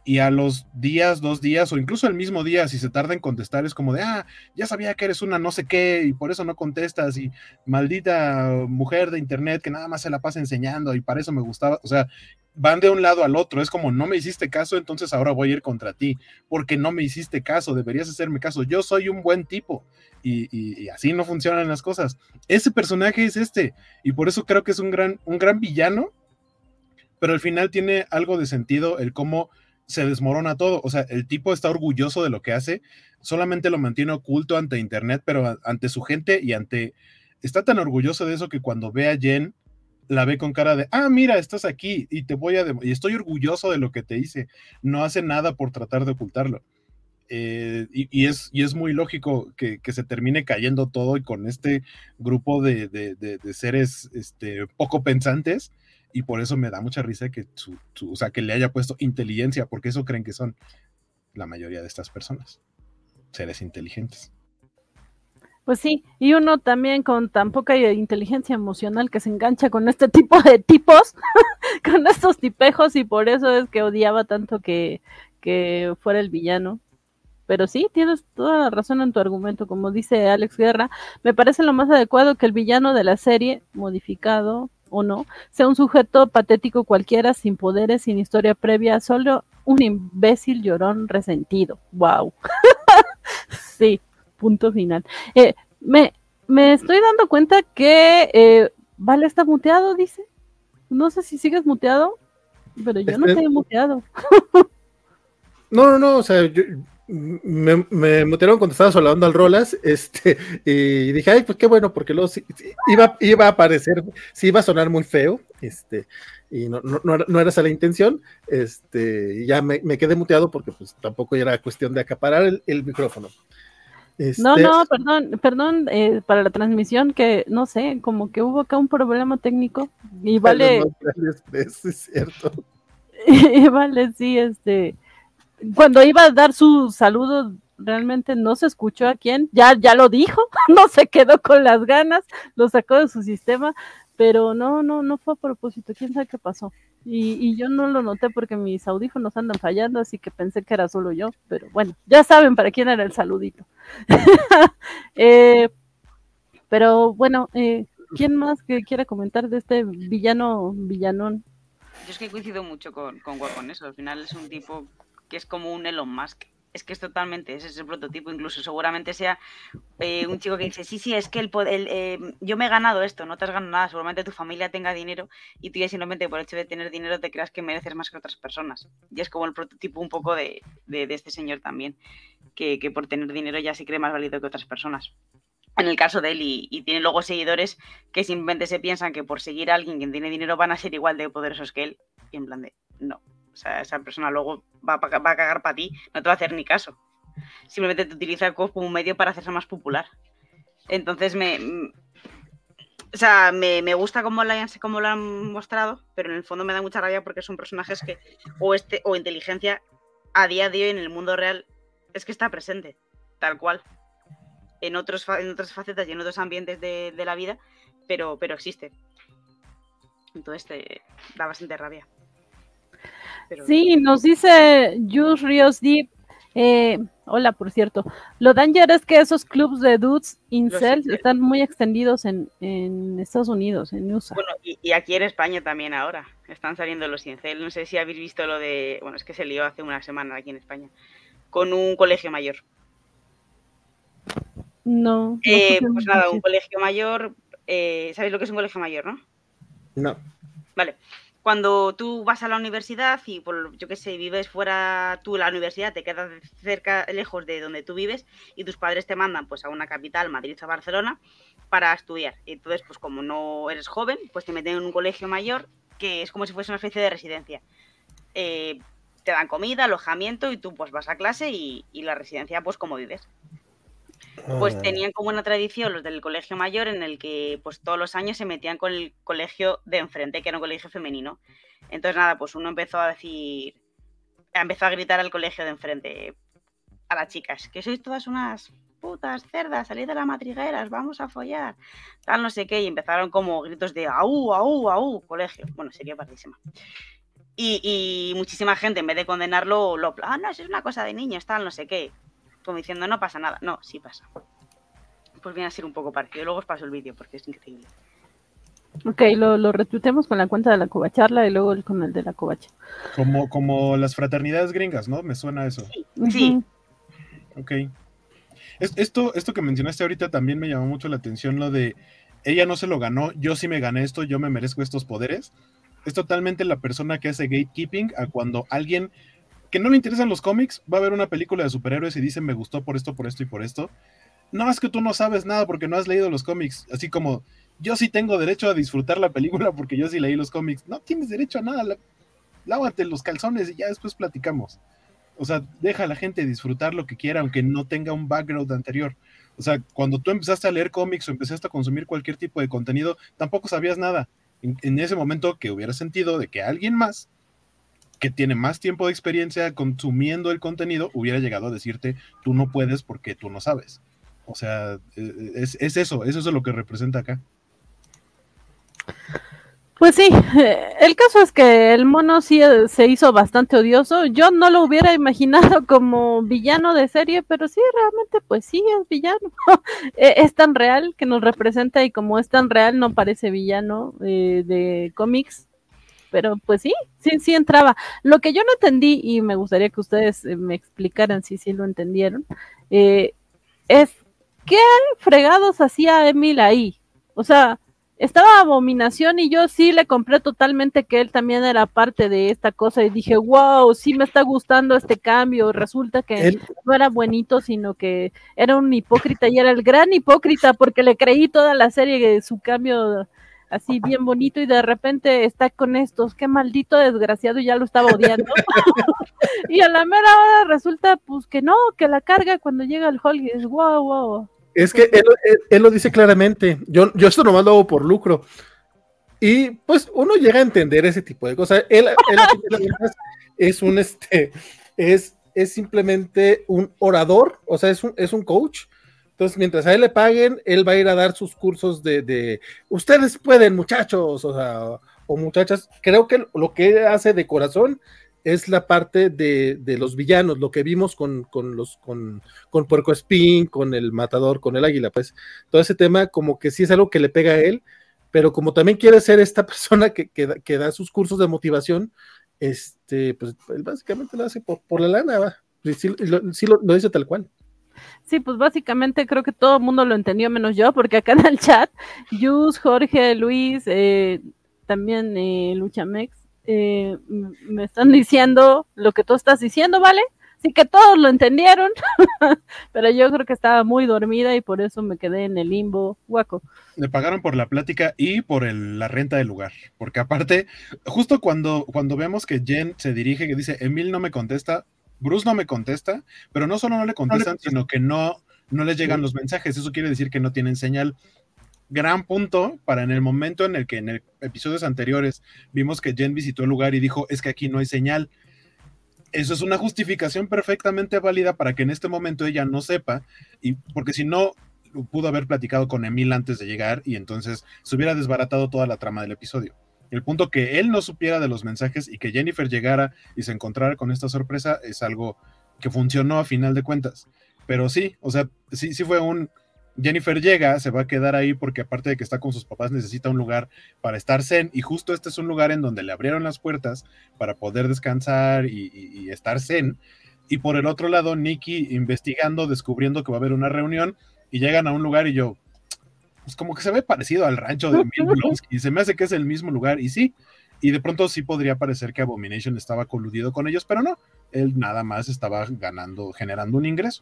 y a los días, dos días, o incluso el mismo día, si se tarda en contestar, es como de, ah, ya sabía que eres una no sé qué, y por eso no contestas, y maldita mujer de internet que nada más se la pasa enseñando, y para eso me gustaba, o sea, van de un lado al otro, es como, no me hiciste caso, entonces ahora voy a ir contra ti, porque no me hiciste caso, deberías hacerme caso, yo soy un buen tipo, y, y, y así no funcionan las cosas. Ese personaje es este, y por eso creo que es un gran, un gran villano, pero al final tiene algo de sentido el cómo se desmorona todo, o sea, el tipo está orgulloso de lo que hace, solamente lo mantiene oculto ante internet, pero a, ante su gente y ante, está tan orgulloso de eso que cuando ve a Jen, la ve con cara de, ah, mira, estás aquí, y te voy a, y estoy orgulloso de lo que te hice, no hace nada por tratar de ocultarlo. Eh, y, y, es, y es muy lógico que, que se termine cayendo todo y con este grupo de, de, de, de seres este, poco pensantes, y por eso me da mucha risa que, su, su, o sea, que le haya puesto inteligencia, porque eso creen que son la mayoría de estas personas, seres inteligentes. Pues sí, y uno también con tan poca inteligencia emocional que se engancha con este tipo de tipos, con estos tipejos, y por eso es que odiaba tanto que, que fuera el villano. Pero sí, tienes toda la razón en tu argumento, como dice Alex Guerra, me parece lo más adecuado que el villano de la serie, modificado o no, sea un sujeto patético cualquiera, sin poderes, sin historia previa, solo un imbécil llorón resentido. Wow. Sí, punto final. Eh, me, me estoy dando cuenta que eh, Vale está muteado, dice. No sé si sigues muteado, pero yo este... no te he muteado. No, no, no, o sea, yo, me, me mutearon cuando estaba hablando al Rolas, este, y dije, ay, pues qué bueno, porque luego sí, sí, iba, iba a aparecer, sí iba a sonar muy feo, este, y no, no, no, era, no era esa la intención, este, y ya me, me quedé muteado porque pues tampoco era cuestión de acaparar el, el micrófono. Este... No, no, perdón, perdón, eh, para la transmisión que, no sé, como que hubo acá un problema técnico, y Vale... Es, es cierto. Y Vale, sí, este... Cuando iba a dar su saludo, realmente no se escuchó a quién, ya, ya lo dijo, no se quedó con las ganas, lo sacó de su sistema, pero no, no, no fue a propósito, quién sabe qué pasó. Y, y yo no lo noté porque mis audífonos andan fallando, así que pensé que era solo yo, pero bueno, ya saben para quién era el saludito. eh, pero bueno, eh, ¿quién más que quiera comentar de este villano, villanón? Yo es que coincido mucho con, con, con eso, al final es un tipo que es como un Elon Musk, es que es totalmente, ese es el prototipo, incluso seguramente sea eh, un chico que dice, sí, sí, es que el, el, eh, yo me he ganado esto, no te has ganado nada, seguramente tu familia tenga dinero y tú ya simplemente por el hecho de tener dinero te creas que mereces más que otras personas, y es como el prototipo un poco de, de, de este señor también, que, que por tener dinero ya se cree más válido que otras personas. En el caso de él, y, y tiene luego seguidores que simplemente se piensan que por seguir a alguien que tiene dinero van a ser igual de poderosos que él, y en plan de, no. O sea, esa persona luego va a, va a cagar para ti, no te va a hacer ni caso. Simplemente te utiliza como un medio para hacerse más popular. Entonces me... O sea, me, me gusta cómo lo, hayan, cómo lo han mostrado, pero en el fondo me da mucha rabia porque son personajes que... O, este, o inteligencia a día de hoy en el mundo real es que está presente, tal cual. En, otros, en otras facetas y en otros ambientes de, de la vida, pero, pero existe. Entonces te da bastante rabia. Pero... Sí, nos dice Jus Rios Deep, eh, hola, por cierto, lo danger es que esos clubs de dudes incel están muy extendidos en, en Estados Unidos, en U S A. Bueno, y, y aquí en España también ahora, están saliendo los incel, no sé si habéis visto lo de, bueno, es que se lió hace una semana aquí en España, con un colegio mayor. No. Eh, no pues nada, decir. Un colegio mayor, eh, ¿sabéis lo que es un colegio mayor, no? No. Vale. Cuando tú vas a la universidad y, por yo qué sé, vives fuera, tú la universidad te quedas cerca, lejos de donde tú vives y tus padres te mandan pues a una capital, Madrid o Barcelona, para estudiar. Y entonces, pues como no eres joven, pues te meten en un colegio mayor que es como si fuese una especie de residencia. Eh, te dan comida, alojamiento y tú pues vas a clase y, y la residencia pues como vives. Pues tenían como una tradición los del colegio mayor en el que pues todos los años se metían con el colegio de enfrente, que era un colegio femenino. Entonces nada, pues uno empezó a decir, empezó a gritar al colegio de enfrente a las chicas, que sois todas unas putas cerdas, salid de las madrigueras, vamos a follar, tal no sé qué, y empezaron como gritos de aú, aú, aú, colegio. Bueno, sería partísima. Y, y muchísima gente, en vez de condenarlo, lo, ah, no, eso es una cosa de niños, tal, no sé qué. Como diciendo, no pasa nada. No, sí pasa. Pues viene a ser un poco parecido. Luego os paso el vídeo porque es increíble. Ok, lo, lo retuiteamos con la cuenta de la Covacharla y luego el, con el de la Covacha. Como, como las fraternidades gringas, ¿no? Me suena eso. Sí, sí. Uh-huh. Ok. Es, esto, esto que mencionaste ahorita también me llamó mucho la atención, lo de ella no se lo ganó, yo sí me gané esto, yo me merezco estos poderes. Es totalmente la persona que hace gatekeeping a cuando alguien que no le interesan los cómics va a ver una película de superhéroes y dice me gustó por esto, por esto y por esto. No, es que tú no sabes nada porque no has leído los cómics. Así como yo sí tengo derecho a disfrutar la película porque yo sí leí los cómics. No tienes derecho a nada. La, lávate los calzones y ya después platicamos. O sea, deja a la gente disfrutar lo que quiera aunque no tenga un background anterior. O sea, cuando tú empezaste a leer cómics o empezaste a consumir cualquier tipo de contenido, tampoco sabías nada. En, en ese momento que hubiera sentido de que alguien más que tiene más tiempo de experiencia consumiendo el contenido hubiera llegado a decirte tú no puedes porque tú no sabes. O sea, es, es eso, eso es lo que representa acá. Pues sí, el caso es que el mono sí se hizo bastante odioso. Yo no lo hubiera imaginado como villano de serie, pero sí, realmente pues sí es villano. Es tan real que nos representa y como es tan real no parece villano eh, de cómics. Pero pues sí, sí, sí entraba. Lo que yo no entendí, y me gustaría que ustedes eh, me explicaran si sí lo entendieron, eh, es ¿qué fregados hacía Emil ahí? O sea, estaba Abominación y yo sí le compré totalmente que él también era parte de esta cosa y dije, wow, sí me está gustando este cambio. Resulta que él no era buenito, sino que era un hipócrita y era el gran hipócrita porque le creí toda la serie de su cambio así bien bonito y de repente está con estos, qué maldito desgraciado, y ya lo estaba odiando. Y a la mera hora resulta pues que no, que la carga cuando llega el Hulk y es wow, wow. Es que él, él, él lo dice claramente, yo, yo esto nomás lo hago por lucro. Y pues uno llega a entender ese tipo de cosas. Él, él es un este, es, es simplemente un orador, o sea, es un, es un coach. Entonces, mientras a él le paguen, él va a ir a dar sus cursos de, de ustedes pueden, muchachos, o sea, o, o muchachas. Creo que lo que hace de corazón es la parte de, de los villanos, lo que vimos con, con los con, con Puerco Espín, con el Matador, con el Águila, pues todo ese tema como que sí es algo que le pega a él, pero como también quiere ser esta persona que, que, que da sus cursos de motivación, este, pues él básicamente lo hace por, por la lana, va. Sí, lo, sí lo, lo dice tal cual. Sí, pues básicamente creo que todo el mundo lo entendió menos yo, porque acá en el chat, Yus, Jorge, Luis, eh, también eh, Luchamex, eh, me están diciendo lo que tú estás diciendo, ¿vale? Así que todos lo entendieron, pero yo creo que estaba muy dormida y por eso me quedé en el limbo, guaco. Le pagaron por la plática y por el, la renta del lugar, porque aparte, justo cuando, cuando vemos que Jen se dirige y dice, Emil no me contesta, Bruce no me contesta, pero no solo no le contestan, no le sino que no, no les llegan los mensajes. Eso quiere decir que no tienen señal. Gran punto para en el momento en el que en el episodios anteriores vimos que Jen visitó el lugar y dijo, es que aquí no hay señal. Eso es una justificación perfectamente válida para que en este momento ella no sepa, y porque si no, pudo haber platicado con Emil antes de llegar y entonces se hubiera desbaratado toda la trama del episodio. El punto que él no supiera de los mensajes y que Jennifer llegara y se encontrara con esta sorpresa es algo que funcionó a final de cuentas. Pero sí, o sea, sí, sí fue un... Jennifer llega, se va a quedar ahí porque aparte de que está con sus papás necesita un lugar para estar zen y justo este es un lugar en donde le abrieron las puertas para poder descansar y, y, y estar zen. Y por el otro lado, Nikki investigando, descubriendo que va a haber una reunión y llegan a un lugar y yo... pues como que se ve parecido al rancho de Emil Blonsky, y se me hace que es el mismo lugar, y sí, y de pronto sí podría parecer que Abomination estaba coludido con ellos, pero no, él nada más estaba ganando, generando un ingreso.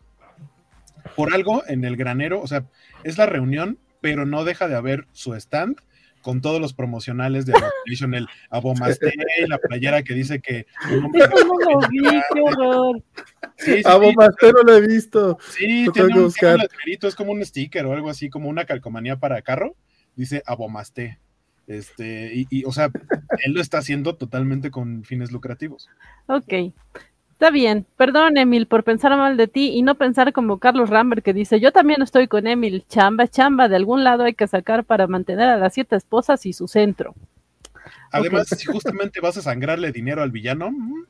Por algo, en el granero, o sea, es la reunión, pero no deja de haber su stand con todos los promocionales de Abomination, el Abomasté, la playera que dice que... Un hombre Eso no lo vi, qué horror. Sí, sí, Abomasté sí, no lo he visto. Sí, tiene un, tiene un letterito, es como un sticker o algo así, como una calcomanía para carro, dice Abomasté. Este, y, y, o sea, él lo está haciendo totalmente con fines lucrativos. Ok. Está bien, perdón Emil por pensar mal de ti y no pensar como Carlos Rambert que dice, yo también estoy con Emil, chamba, chamba, de algún lado hay que sacar para mantener a las siete esposas y su centro. Además, Ok. si justamente vas a sangrarle dinero al villano, mm,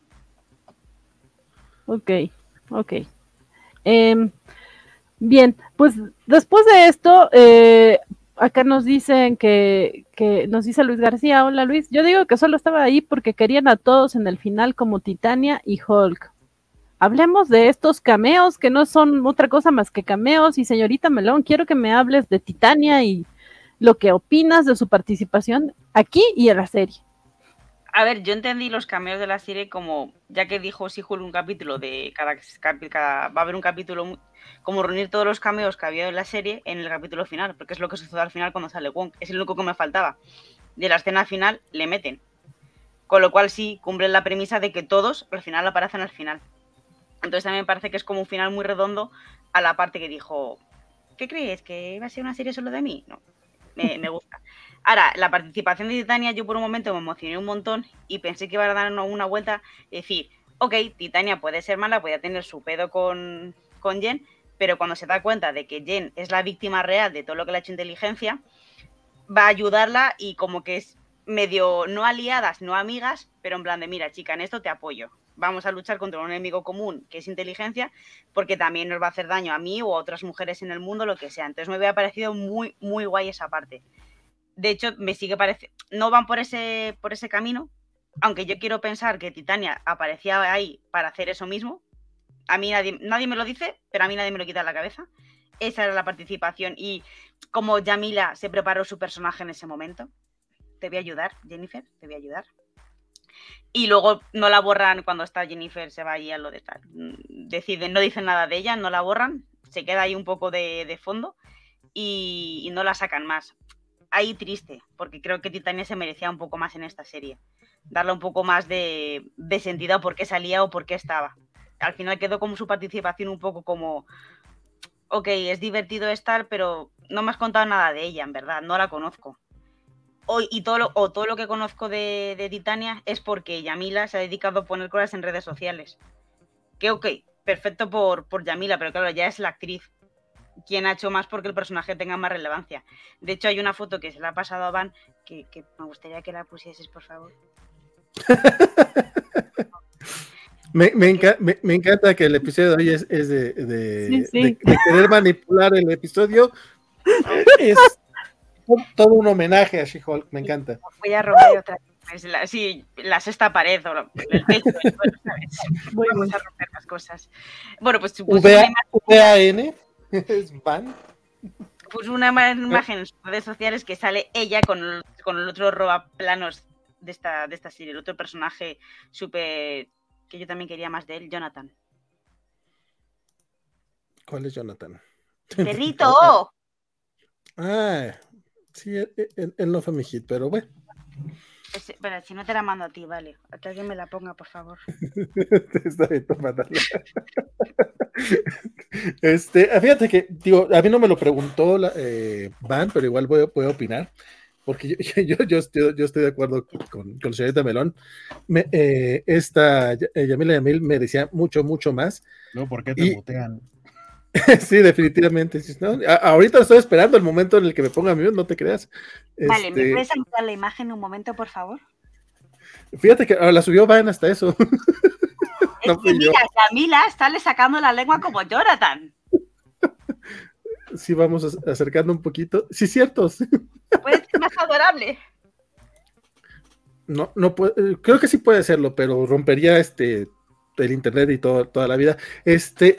Ok, ok. Em, bien, pues después de esto, eh, acá nos dicen que, que nos dice Luis García, hola Luis, yo digo que solo estaba ahí porque querían a todos en el final como Titania y Hulk. Hablemos de estos cameos que no son otra cosa más que cameos y señorita Melón, quiero que me hables de Titania y lo que opinas de su participación aquí y en la serie. A ver, yo entendí los cameos de la serie como, ya que dijo Sihul un capítulo de cada, cada, va a haber un capítulo, como reunir todos los cameos que había en la serie en el capítulo final, porque es lo que sucede al final cuando sale Wong, es lo único que me faltaba. De la escena final le meten, con lo cual sí cumplen la premisa de que todos al final aparecen al final. Entonces también me parece que es como un final muy redondo a la parte que dijo, ¿qué crees? ¿Que va a ser una serie solo de mí? No, me, me gusta. Ahora, la participación de Titania, yo por un momento me emocioné un montón y pensé que iba a dar una, una vuelta y decir, ok, Titania puede ser mala, puede tener su pedo con, con Jen, pero cuando se da cuenta de que Jen es la víctima real de todo lo que le ha hecho inteligencia, va a ayudarla y como que es medio, no aliadas, no amigas, pero en plan de, mira chica, en esto te apoyo. Vamos a luchar contra un enemigo común que es inteligencia, porque también nos va a hacer daño a mí o a otras mujeres en el mundo, lo que sea. Entonces me había parecido muy, muy guay esa parte. De hecho, me sigue pareciendo, no van por ese, por ese camino, aunque yo quiero pensar que Titania aparecía ahí para hacer eso mismo. A mí nadie, nadie me lo dice, pero a mí nadie me lo quita de la cabeza. Esa era la participación y como Yamila se preparó su personaje en ese momento. Te voy a ayudar, Jennifer, te voy a ayudar. Y luego no la borran cuando está Jennifer, se va ahí a lo de tal. Deciden, no dicen nada de ella, no la borran, se queda ahí un poco de, de fondo y, y no la sacan más. Ahí triste, porque creo que Titania se merecía un poco más en esta serie. Darle un poco más de, de sentido a por qué salía o por qué estaba. Al final quedó como su participación un poco como, ok, es divertido estar, pero no me has contado nada de ella, en verdad, no la conozco. O, y todo lo, o todo lo que conozco de, de Titania es porque Yamila se ha dedicado a poner cosas en redes sociales. Que ok, perfecto por, por Yamila, pero claro, ya es la actriz quien ha hecho más porque el personaje tenga más relevancia. De hecho, hay una foto que se la ha pasado a Van que, que me gustaría que la pusieses, por favor. Me, me, enca me, me encanta que el episodio de hoy es, es de, de, Sí, sí. de, de querer manipular el episodio. Es todo un homenaje a She-Hulk, me encanta. Voy a romper otra vez. La, sí, la sexta pared o el techo. Bueno, ¿sabes? Vamos a romper las cosas. Bueno, pues V A N es Van. Pues una imagen en sus redes sociales que sale ella con el, con el otro robaplanos de esta, de esta serie, el otro personaje súper que yo también quería más de él, Jonathan. ¿Cuál es Jonathan? ¡Perrito! Ah, sí, él, él, él no fue mi hit, pero bueno. Es, pero si no te la mando a ti, vale. A que alguien me la ponga, por favor. Está bien, tómatela. Este, fíjate que, digo, a mí no me lo preguntó la, eh, Van, pero igual voy, voy a opinar, porque yo, yo, yo, estoy, yo estoy de acuerdo con, con señorita Melón. Me, eh, esta eh, Yamila Yamil merecía mucho, mucho más. No, ¿por qué te y, mutean? Sí, definitivamente. ¿No? A, ahorita estoy esperando el momento en el que me ponga mute, no te creas. Vale, este... ¿me puedes ampliar la imagen un momento, por favor? Fíjate que la subió Van hasta eso. Es no que mira, Camila está le sacando la lengua como Jonathan. Sí, vamos acercando un poquito. Sí, cierto. Puede ser más adorable. No, no puede, creo que sí puede serlo, pero rompería este el internet y todo, toda la vida. Este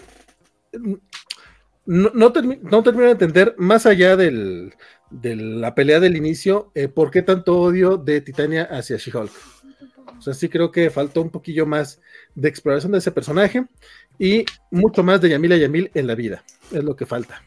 no, no, termi no termino de entender, más allá del, de la pelea del inicio, eh, por qué tanto odio de Titania hacia She-Hulk. O sea, sí creo que faltó un poquillo más de exploración de ese personaje y mucho más de Yamila Yamil en la vida. Es lo que falta.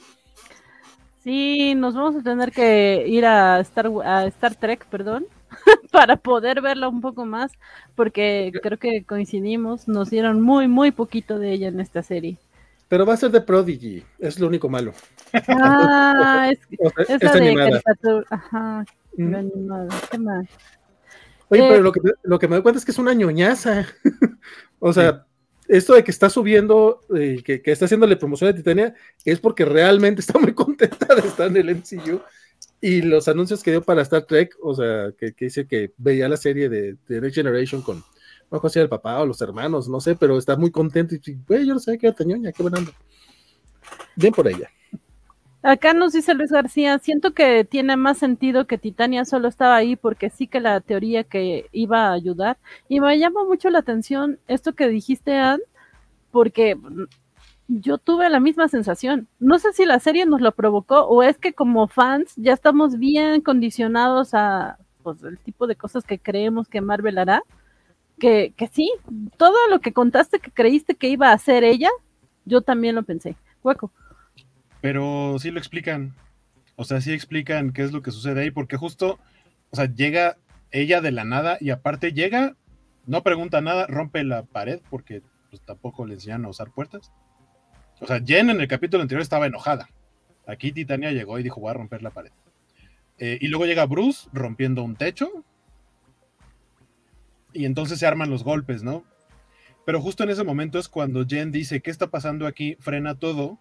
Sí, nos vamos a tener que ir a Star, a Star Trek, perdón, para poder verla un poco más, porque creo que coincidimos, nos dieron muy, muy poquito de ella en esta serie. Pero va a ser de Prodigy, es lo único malo. Ah, es, o sea, es es la animada. de caricatura. Ajá, mm. la animada. ¿Qué más? Oye, eh, pero lo que, lo que me doy cuenta es que es una ñoñaza. O sea, sí. Esto de que está subiendo, eh, que, que está haciéndole promoción a Titania, es porque realmente está muy contenta de estar en el M C U Y los anuncios que dio para Star Trek, o sea, que, que dice que veía la serie de, de Next Generation con, no sé si era el papá o los hermanos, no sé, pero está muy contento. Y, güey, yo no sabía que era tañoña, qué buena onda. Bien por ella. Acá nos dice Luis García, siento que tiene más sentido que Titania solo estaba ahí porque sí que la teoría que iba a ayudar. Y me llama mucho la atención esto que dijiste, Ann, porque yo tuve la misma sensación. No sé si la serie nos lo provocó o es que como fans ya estamos bien condicionados a pues, el tipo de cosas que creemos que Marvel hará. Que, que sí, todo lo que contaste que creíste que iba a hacer ella, yo también lo pensé. Hueco. Pero sí lo explican. O sea, sí explican qué es lo que sucede ahí, porque justo, o sea, llega ella de la nada y aparte llega, no pregunta nada, rompe la pared porque pues, tampoco le enseñan a usar puertas. O sea, Jen en el capítulo anterior estaba enojada. Aquí Titania llegó y dijo, voy a romper la pared. Eh, y luego llega Bruce rompiendo un techo. Y entonces se arman los golpes, ¿no? Pero justo en ese momento es cuando Jen dice, ¿qué está pasando aquí? Frena todo.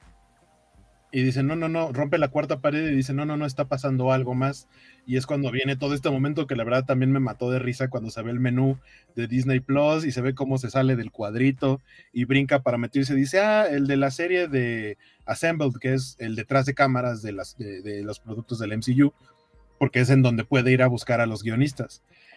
Y dice, no, no, no, rompe la cuarta pared y dice, no, no, no, está pasando algo más. Y es cuando viene todo este momento que la verdad también me mató de risa cuando se ve el menú de Disney Plus y se ve cómo se sale del cuadrito y brinca para meterse. Dice, ah, el de la serie de Assembled, que es el detrás de cámaras de, las, de, de los productos del M C U, porque es en donde puede ir a buscar a los guionistas.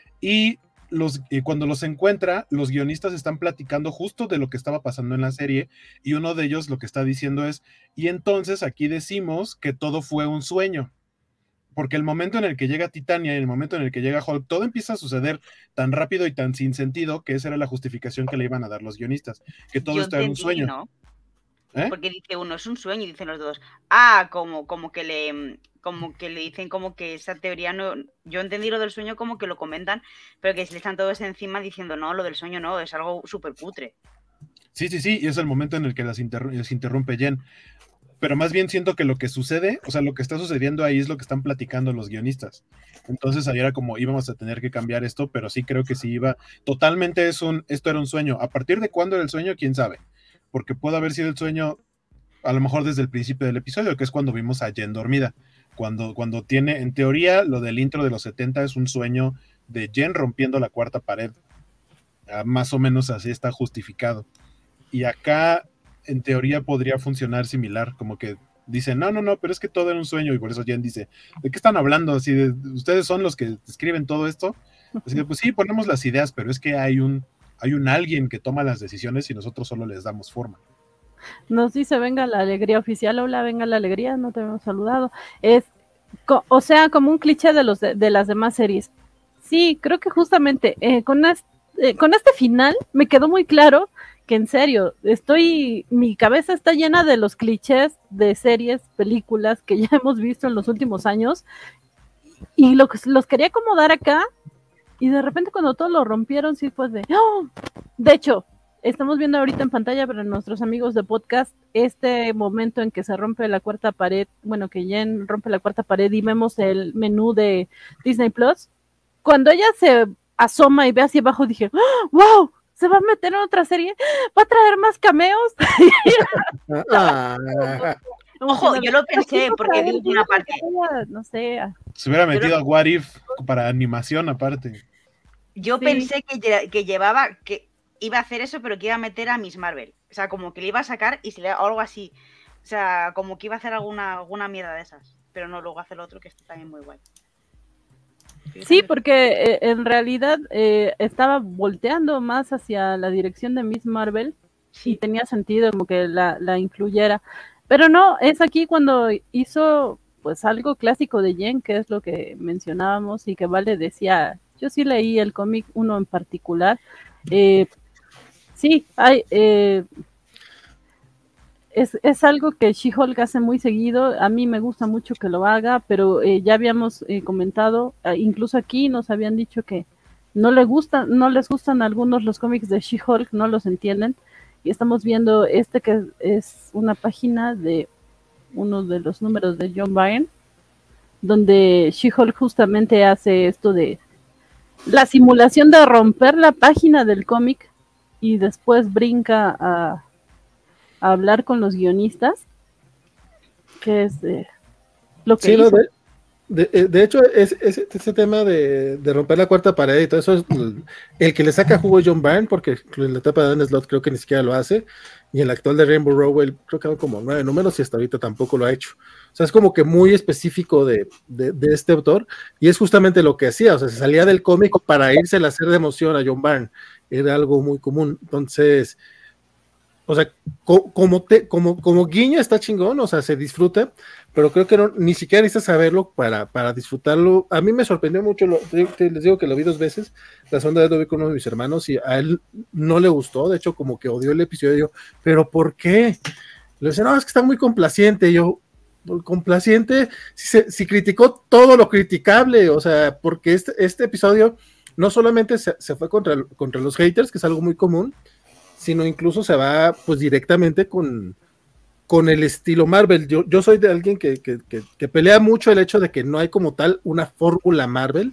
Y Los, eh, cuando los encuentra, los guionistas están platicando justo de lo que estaba pasando en la serie y uno de ellos lo que está diciendo es, y entonces aquí decimos que todo fue un sueño, porque el momento en el que llega Titania y el momento en el que llega Hulk, todo empieza a suceder tan rápido y tan sin sentido que esa era la justificación que le iban a dar los guionistas, que todo Yo esto era un entendí, sueño. ¿no? ¿Eh? Porque dice uno, es un sueño, y dicen los dos, ah, como, como que le como que le dicen como que esa teoría no, yo entendí lo del sueño como que lo comentan, pero que se le están todos encima diciendo, no, lo del sueño no, es algo súper putre. Sí, sí, sí, y es el momento en el que las interr- les interrumpe Jen. Pero más bien siento que lo que sucede, o sea, lo que está sucediendo ahí es lo que están platicando los guionistas. Entonces ahí era como íbamos a tener que cambiar esto, pero sí creo que sí iba, totalmente es un, esto era un sueño. ¿A partir de cuándo era el sueño? ¿Quién sabe? Porque puede haber sido el sueño a lo mejor desde el principio del episodio, que es cuando vimos a Jen dormida. Cuando, cuando tiene, en teoría, lo del intro de los setenta es un sueño de Jen rompiendo la cuarta pared. Ah, más o menos así está justificado. Y acá, en teoría, podría funcionar similar, como que dicen, no, no, no, pero es que todo era un sueño, y por eso Jen dice, ¿de qué están hablando? Así de, ¿ustedes son los que escriben todo esto? Así de, pues sí, ponemos las ideas, pero es que hay un, hay un alguien que toma las decisiones y nosotros solo les damos forma. Nos dice, venga la alegría oficial, hola, venga la alegría, no te hemos saludado. Es, co- o sea, como un cliché de, los de, de las demás series. Sí, creo que justamente eh, con, este, eh, con este final me quedó muy claro que en serio, estoy, mi cabeza está llena de los clichés de series, películas que ya hemos visto en los últimos años y lo, los quería acomodar acá y de repente cuando todos lo rompieron, sí fue de... ¡Oh! De hecho, estamos viendo ahorita en pantalla para nuestros amigos de podcast este momento en que se rompe la cuarta pared, bueno, que Jen rompe la cuarta pared y vemos el menú de Disney Plus. Cuando ella se asoma y ve hacia abajo, dije, ¡oh, wow! ¿Se va a meter en otra serie? ¿Va a traer más cameos? Ah, Ojo, yo lo pensé, porque digo una parte. No sé. Se hubiera metido Pero- a What If para animación aparte. Yo Sí. pensé que, lle- que llevaba, que iba a hacer eso, pero que iba a meter a Miss Marvel. O sea, como que le iba a sacar y se le o algo así. O sea, como que iba a hacer alguna, alguna mierda de esas. Pero no, luego hace lo otro, que está también muy guay. Sí, porque eh, en realidad eh, estaba volteando más hacia la dirección de Miss Marvel y Sí. tenía sentido como que la, la incluyera. Pero no, es aquí cuando hizo pues algo clásico de Jen, que es lo que mencionábamos y que Vale decía, yo sí leí el cómic, uno en particular. Eh, sí, hay... Eh, Es, es algo que She-Hulk hace muy seguido, a mí me gusta mucho que lo haga, pero eh, ya habíamos eh, comentado, eh, incluso aquí nos habían dicho que no le gustan, no les gustan algunos los cómics de She-Hulk, no los entienden, y estamos viendo este que es una página de uno de los números de John Byrne, donde She-Hulk justamente hace esto de la simulación de romper la página del cómic y después brinca a a hablar con los guionistas, que es eh, lo que sí, no, hizo. de, De, de hecho, es, es, ese tema de, de romper la cuarta pared y todo eso, es el, el que le saca jugo a John Byrne, porque en la etapa de Dan Slott creo que ni siquiera lo hace, y en la actual de Rainbow Rowell creo que hay como nueve números y hasta ahorita tampoco lo ha hecho. O sea, es como que muy específico de, de, de este autor, y es justamente lo que hacía, o sea, se salía del cómic para irse a hacer de emoción a John Byrne, era algo muy común. Entonces, o sea, co como, te, como, como guiño está chingón, o sea, se disfruta, pero creo que no, ni siquiera necesitas saberlo para, para disfrutarlo. A mí me sorprendió mucho, lo, te, les digo que lo vi dos veces, la segunda vez lo vi con uno de mis hermanos y a él no le gustó, de hecho como que odió el episodio, pero ¿por qué? Le dice, no, es que está muy complaciente, y yo, complaciente, si, se, si criticó todo lo criticable, o sea, porque este, este episodio no solamente se, se fue contra, contra los haters, que es algo muy común, sino incluso se va pues directamente con, con el estilo Marvel. Yo, yo soy de alguien que, que, que, que pelea mucho el hecho de que no hay como tal una fórmula Marvel.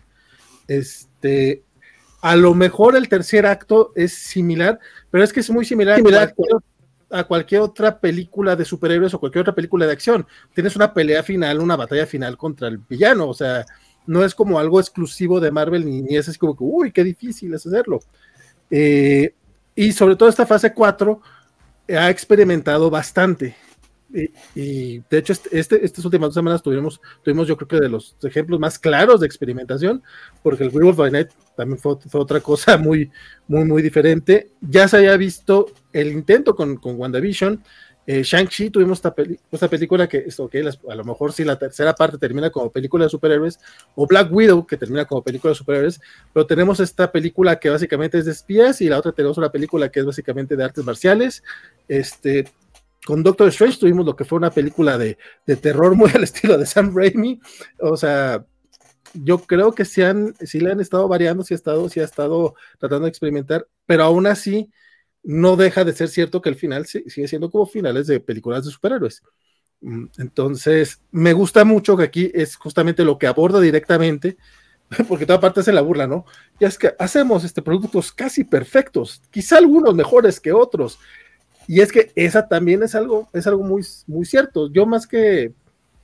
Este, a lo mejor el tercer acto es similar, pero es que es muy similar, similar a, cualquier, a cualquier otra película de superhéroes o cualquier otra película de acción. Tienes una pelea final, una batalla final contra el villano, o sea, no es como algo exclusivo de Marvel, ni, ni es así como que, uy, qué difícil es hacerlo. Eh, y sobre todo esta fase cuatro ha experimentado bastante. Y, y de hecho, este, este, estas últimas dos semanas tuvimos, tuvimos, yo creo que de los ejemplos más claros de experimentación, porque el Werewolf by Night también fue, fue otra cosa muy, muy, muy diferente. Ya se había visto el intento con, con WandaVision. Eh, Shang-Chi, tuvimos esta, peli esta película que es okay, las, a lo mejor si la tercera parte termina como película de superhéroes, o Black Widow que termina como película de superhéroes, pero tenemos esta película que básicamente es de espías y la otra tenemos una película que es básicamente de artes marciales. Este, con Doctor Strange tuvimos lo que fue una película de, de terror muy al estilo de Sam Raimi. O sea, yo creo que sí, han, sí le han estado variando, sí ha estado, sí ha estado tratando de experimentar, pero aún así no deja de ser cierto que el final sigue siendo como finales de películas de superhéroes. Entonces, me gusta mucho que aquí es justamente lo que aborda directamente, porque toda parte hace la burla, ¿no? Ya es que hacemos este, productos casi perfectos, quizá algunos mejores que otros, y es que esa también es algo, es algo muy, muy cierto. Yo más que,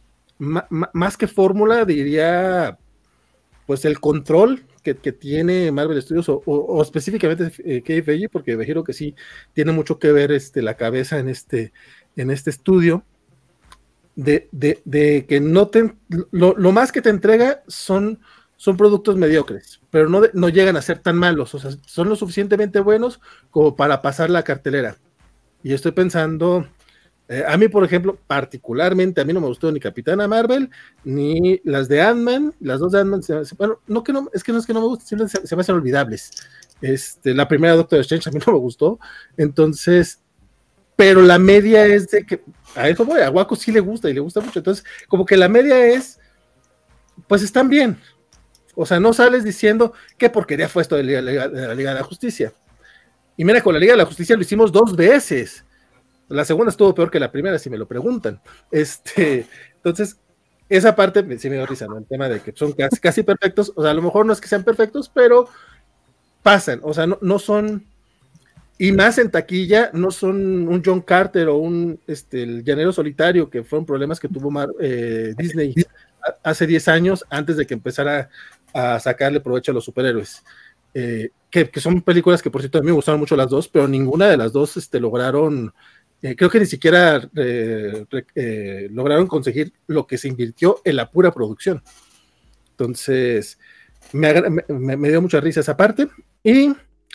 más que fórmula diría, pues el control Que, que tiene Marvel Studios o, o, o específicamente eh, Kevin Feige, porque me imagino que sí tiene mucho que ver este, la cabeza en este, en este estudio, de, de, de que no te, lo, lo más que te entrega son, son productos mediocres, pero no, de, no llegan a ser tan malos, o sea, son lo suficientemente buenos como para pasar la cartelera. Y estoy pensando, Eh, a mí, por ejemplo, particularmente, a mí no me gustó ni Capitana Marvel, ni las de Ant-Man, las dos de Ant-Man, bueno, no que no, es que no es que no me gusten, se, se me hacen olvidables. Este, la primera Doctor Strange a mí no me gustó, entonces, pero la media es de que, a eso voy, a Waco sí le gusta y le gusta mucho, entonces, como que la media es, pues están bien, o sea, no sales diciendo qué porquería fue esto de la Liga de la, Liga de la Justicia. Y mira, con la Liga de la Justicia lo hicimos dos veces. La segunda estuvo peor que la primera, si me lo preguntan. Este, entonces, esa parte sí me dio risa, ¿no? El tema de que son casi, casi perfectos, o sea, a lo mejor no es que sean perfectos, pero pasan, o sea, no, no son, y más en taquilla, no son un John Carter o un, este, el Llanero Solitario, que fueron problemas que tuvo Mar, eh, Disney hace diez años, antes de que empezara a sacarle provecho a los superhéroes. Eh, que, que son películas que, por cierto, a mí me gustaron mucho las dos, pero ninguna de las dos este, lograron... Eh, creo que ni siquiera eh, eh, lograron conseguir lo que se invirtió en la pura producción. Entonces, me, me, me dio mucha risa esa parte. Y,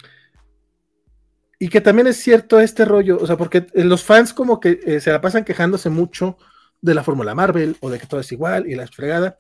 y que también es cierto este rollo, o sea, porque los fans como que eh, se la pasan quejándose mucho de la fórmula Marvel o de que todo es igual y la fregada.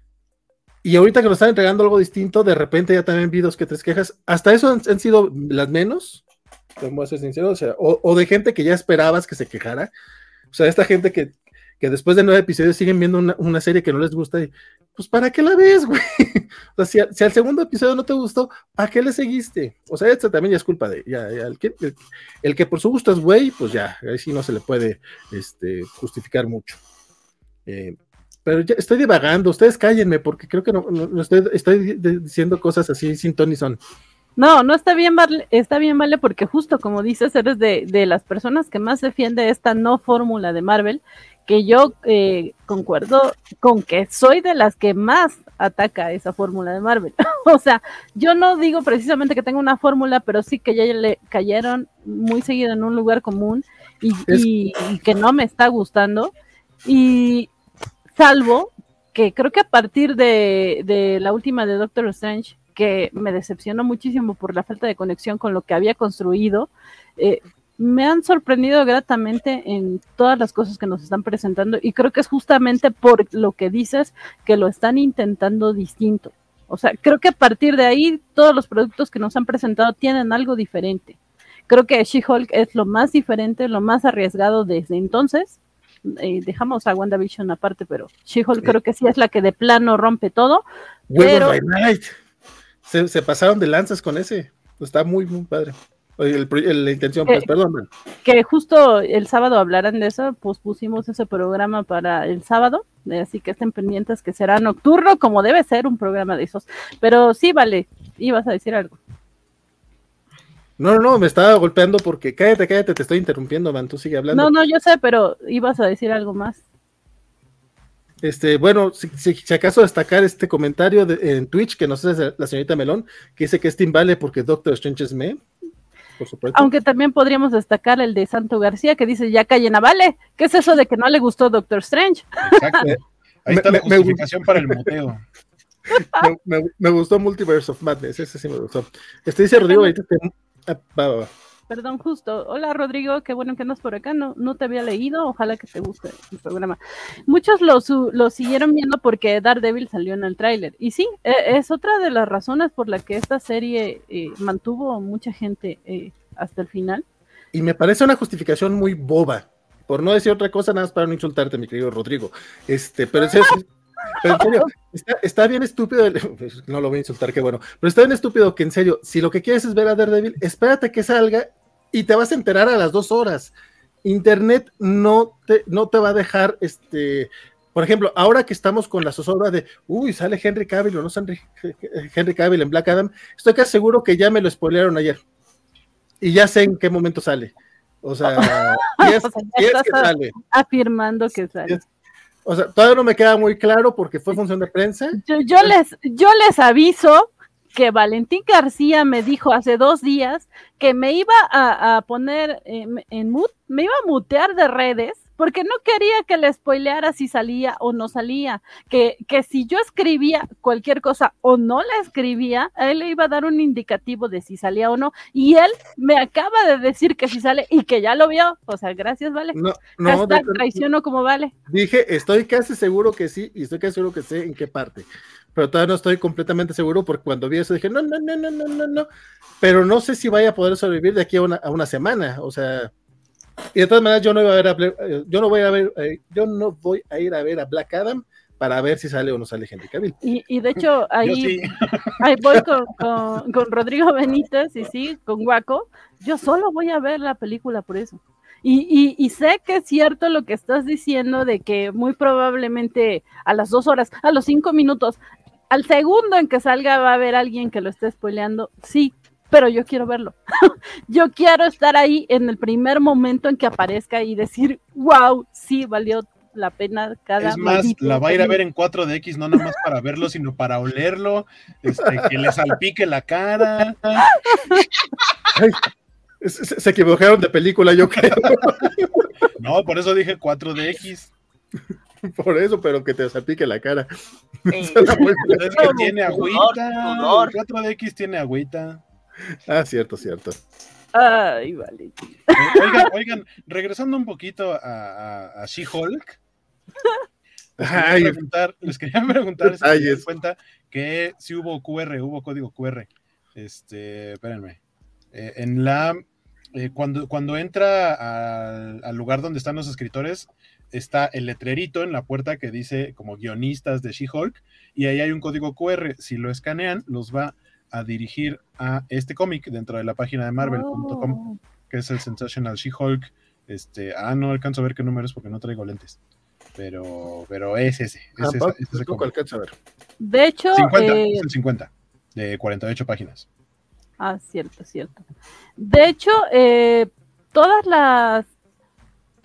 Y ahorita que nos están entregando algo distinto, de repente ya también vi dos que tres quejas. Hasta eso han, han sido las menos. Vamos a ser sinceros, o, sea, o, o de gente que ya esperabas que se quejara, o sea, esta gente que, que después de nueve episodios siguen viendo una, una serie que no les gusta y, pues, ¿para qué la ves, güey? O sea, si, a, si al segundo episodio no te gustó, ¿para qué le seguiste? O sea, esto también ya es culpa de, ya, ya, el, que, el, el que por su gusto es güey, pues ya, ahí sí no se le puede este, justificar mucho. Eh, pero ya estoy divagando, ustedes cállenme, porque creo que no, no, no estoy, estoy diciendo cosas así sin ton ni son. No, no está bien, vale, está bien, vale, porque justo como dices, eres de, de las personas que más defiende esta no fórmula de Marvel, que yo eh, concuerdo con que soy de las que más ataca esa fórmula de Marvel. O sea, yo no digo precisamente que tenga una fórmula, pero sí que ya le cayeron muy seguido en un lugar común y, Es... y, y que no me está gustando. Y salvo que creo que a partir de, de la última de Doctor Strange, que me decepcionó muchísimo por la falta de conexión con lo que había construido, eh, me han sorprendido gratamente en todas las cosas que nos están presentando y creo que es justamente por lo que dices que lo están intentando distinto. O sea, creo que a partir de ahí todos los productos que nos han presentado tienen algo diferente. Creo que She-Hulk es lo más diferente, lo más arriesgado desde entonces. Eh, dejamos a WandaVision aparte, pero She-Hulk sí. Creo que sí es la que de plano rompe todo. Pero... se, se pasaron de lanzas con ese. Está muy, muy padre. El, el, la intención, pues, que, perdón. Man. Que justo el sábado hablarán de eso, pues pusimos ese programa para el sábado, así que estén pendientes que será nocturno, como debe ser un programa de esos. Pero sí, vale, ibas a decir algo. No, no, no, me estaba golpeando porque cállate, cállate, te estoy interrumpiendo, man, tú sigue hablando. No, no, yo sé, pero ibas a decir algo más. Este, bueno, si, si, si acaso destacar este comentario de, en Twitch que nos hace la señorita Melón, que dice que es Team Vale porque Doctor Strange es me. Por supuesto. Aunque también podríamos destacar el de Santo García que dice ya callen a Vale. ¿Qué es eso de que no le gustó Doctor Strange? Exacto. Ahí está me, la justificación me, para el muteo. Me, me, me gustó Multiverse of Madness, ese sí me gustó. Este dice Rodrigo, ahorita te... ah, va, va, va. Perdón, justo. Hola Rodrigo, qué bueno que andas por acá, no, no te había leído, ojalá que te guste el programa. Muchos lo, su, lo siguieron viendo porque Daredevil salió en el tráiler, y sí, eh, es otra de las razones por la que esta serie eh, mantuvo mucha gente eh, hasta el final. Y me parece una justificación muy boba, por no decir otra cosa, nada más para no insultarte, mi querido Rodrigo. Este, pero es eso. Pero en serio, está, está bien estúpido, no lo voy a insultar, qué bueno, pero está bien estúpido que en serio, si lo que quieres es ver a Daredevil, espérate que salga y te vas a enterar a las dos horas. Internet no te, no te va a dejar, este, por ejemplo, ahora que estamos con la zozobra de, uy, sale Henry Cavill o no sale Henry Cavill en Black Adam, estoy casi seguro que ya me lo spoilearon ayer y ya sé en qué momento sale. O sea, y es, o sea y es que sale. Afirmando que sale. Es, O sea, todavía no me queda muy claro porque fue función de prensa. Yo, yo, les, yo les aviso que Valentín García me dijo hace dos días que me iba a, a poner en, en mute, me iba a mutear de redes porque no quería que le spoileara si salía o no salía, que, que si yo escribía cualquier cosa o no la escribía, a él le iba a dar un indicativo de si salía o no, y él me acaba de decir que si sale y que ya lo vio, o sea, gracias, Vale. No, no, Hashtag traiciono como Vale. Dije, estoy casi seguro que sí, y estoy casi seguro que sé en qué parte, pero todavía no estoy completamente seguro porque cuando vi eso dije, no, no, no, no, no, no, no, pero no sé si vaya a poder sobrevivir de aquí a una, a una semana, o sea... Y de todas maneras yo no iba a ver a, yo no voy a ver eh, yo no voy a ir a ver a Black Adam para ver si sale o no sale Henry Cavill. Y, y de hecho ahí, sí. ahí voy con, con, con Rodrigo Benítez y sí, con Guaco, yo solo voy a ver la película por eso. Y, y, y sé que es cierto lo que estás diciendo de que muy probablemente a las dos horas, a los cinco minutos, al segundo en que salga va a haber alguien que lo esté spoileando, sí, pero yo quiero verlo. Yo quiero estar ahí en el primer momento en que aparezca y decir, wow, sí, valió la pena cada... Es más, la va a ir a ver en cuatro D X, no nada más para verlo, sino para olerlo, este, que le salpique la cara. Ay, se, se equivocaron de película, yo creo. No, por eso dije cuatro D X. Por eso, pero que te salpique la cara. Sí. Es que tiene agüita. El cuatro D X tiene agüita. Ah, cierto, cierto. Ay, vale. Oigan, oigan, regresando un poquito a, a, a She-Hulk, les quería Ay, preguntar, les quería preguntar si se dan cuenta que sí hubo Q R, hubo código Q R. Este, espérenme. Eh, en la eh, cuando, cuando entra al, al lugar donde están los escritores, está el letrerito en la puerta que dice como guionistas de She-Hulk, y ahí hay un código Q R. Si lo escanean, los va a dirigir a este cómic dentro de la página de Marvel punto com, oh. que es el Sensational She-Hulk. Este, ah, no alcanzo a ver qué número es porque no traigo lentes. Pero, pero es ese. Es ah, esa, es ese alcanzo a ver. De hecho, cincuenta, eh... es el cincuenta, de cuarenta y ocho páginas. Ah, cierto, cierto. De hecho, eh, todas las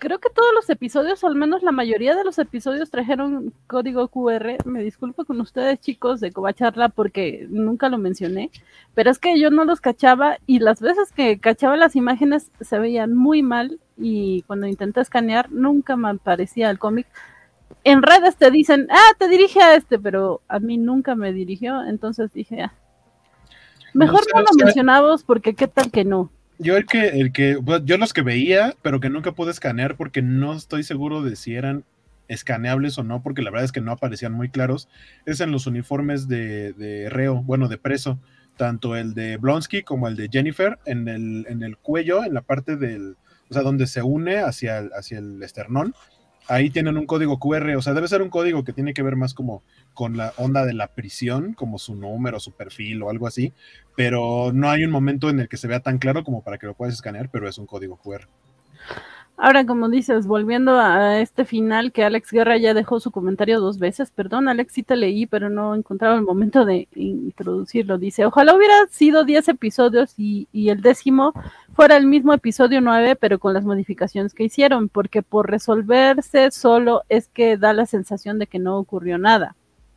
creo que todos los episodios, o al menos la mayoría de los episodios, trajeron código Q R. Me disculpo con ustedes, chicos, de Covacharla, porque nunca lo mencioné, pero es que yo no los cachaba, y las veces que cachaba las imágenes se veían muy mal, y cuando intenté escanear nunca me aparecía el cómic. En redes te dicen, ah, te dirige a este, pero a mí nunca me dirigió, entonces dije, ah, mejor no, no lo mencionamos, porque qué tal que no. Yo el que, el que, yo los que veía, pero que nunca pude escanear porque no estoy seguro de si eran escaneables o no, porque la verdad es que no aparecían muy claros, es en los uniformes de, de reo, bueno, de preso, tanto el de Blonsky como el de Jennifer, en el, en el cuello, en la parte del, o sea, donde se une hacia el, hacia el esternón, ahí tienen un código Q R, o sea, debe ser un código que tiene que ver más como con la onda de la prisión, como su número, su perfil o algo así, pero no hay un momento en el que se vea tan claro como para que lo puedas escanear, pero es un código Q R. Ahora, como dices, volviendo a este final, que Alex Guerra ya dejó su comentario dos veces, perdón, Alex, sí te leí, pero no encontraba el momento de introducirlo. Dice, ojalá hubiera sido diez episodios y, y el décimo fuera el mismo episodio nueve, pero con las modificaciones que hicieron, porque por resolverse solo es que da la sensación de que no ocurrió nada.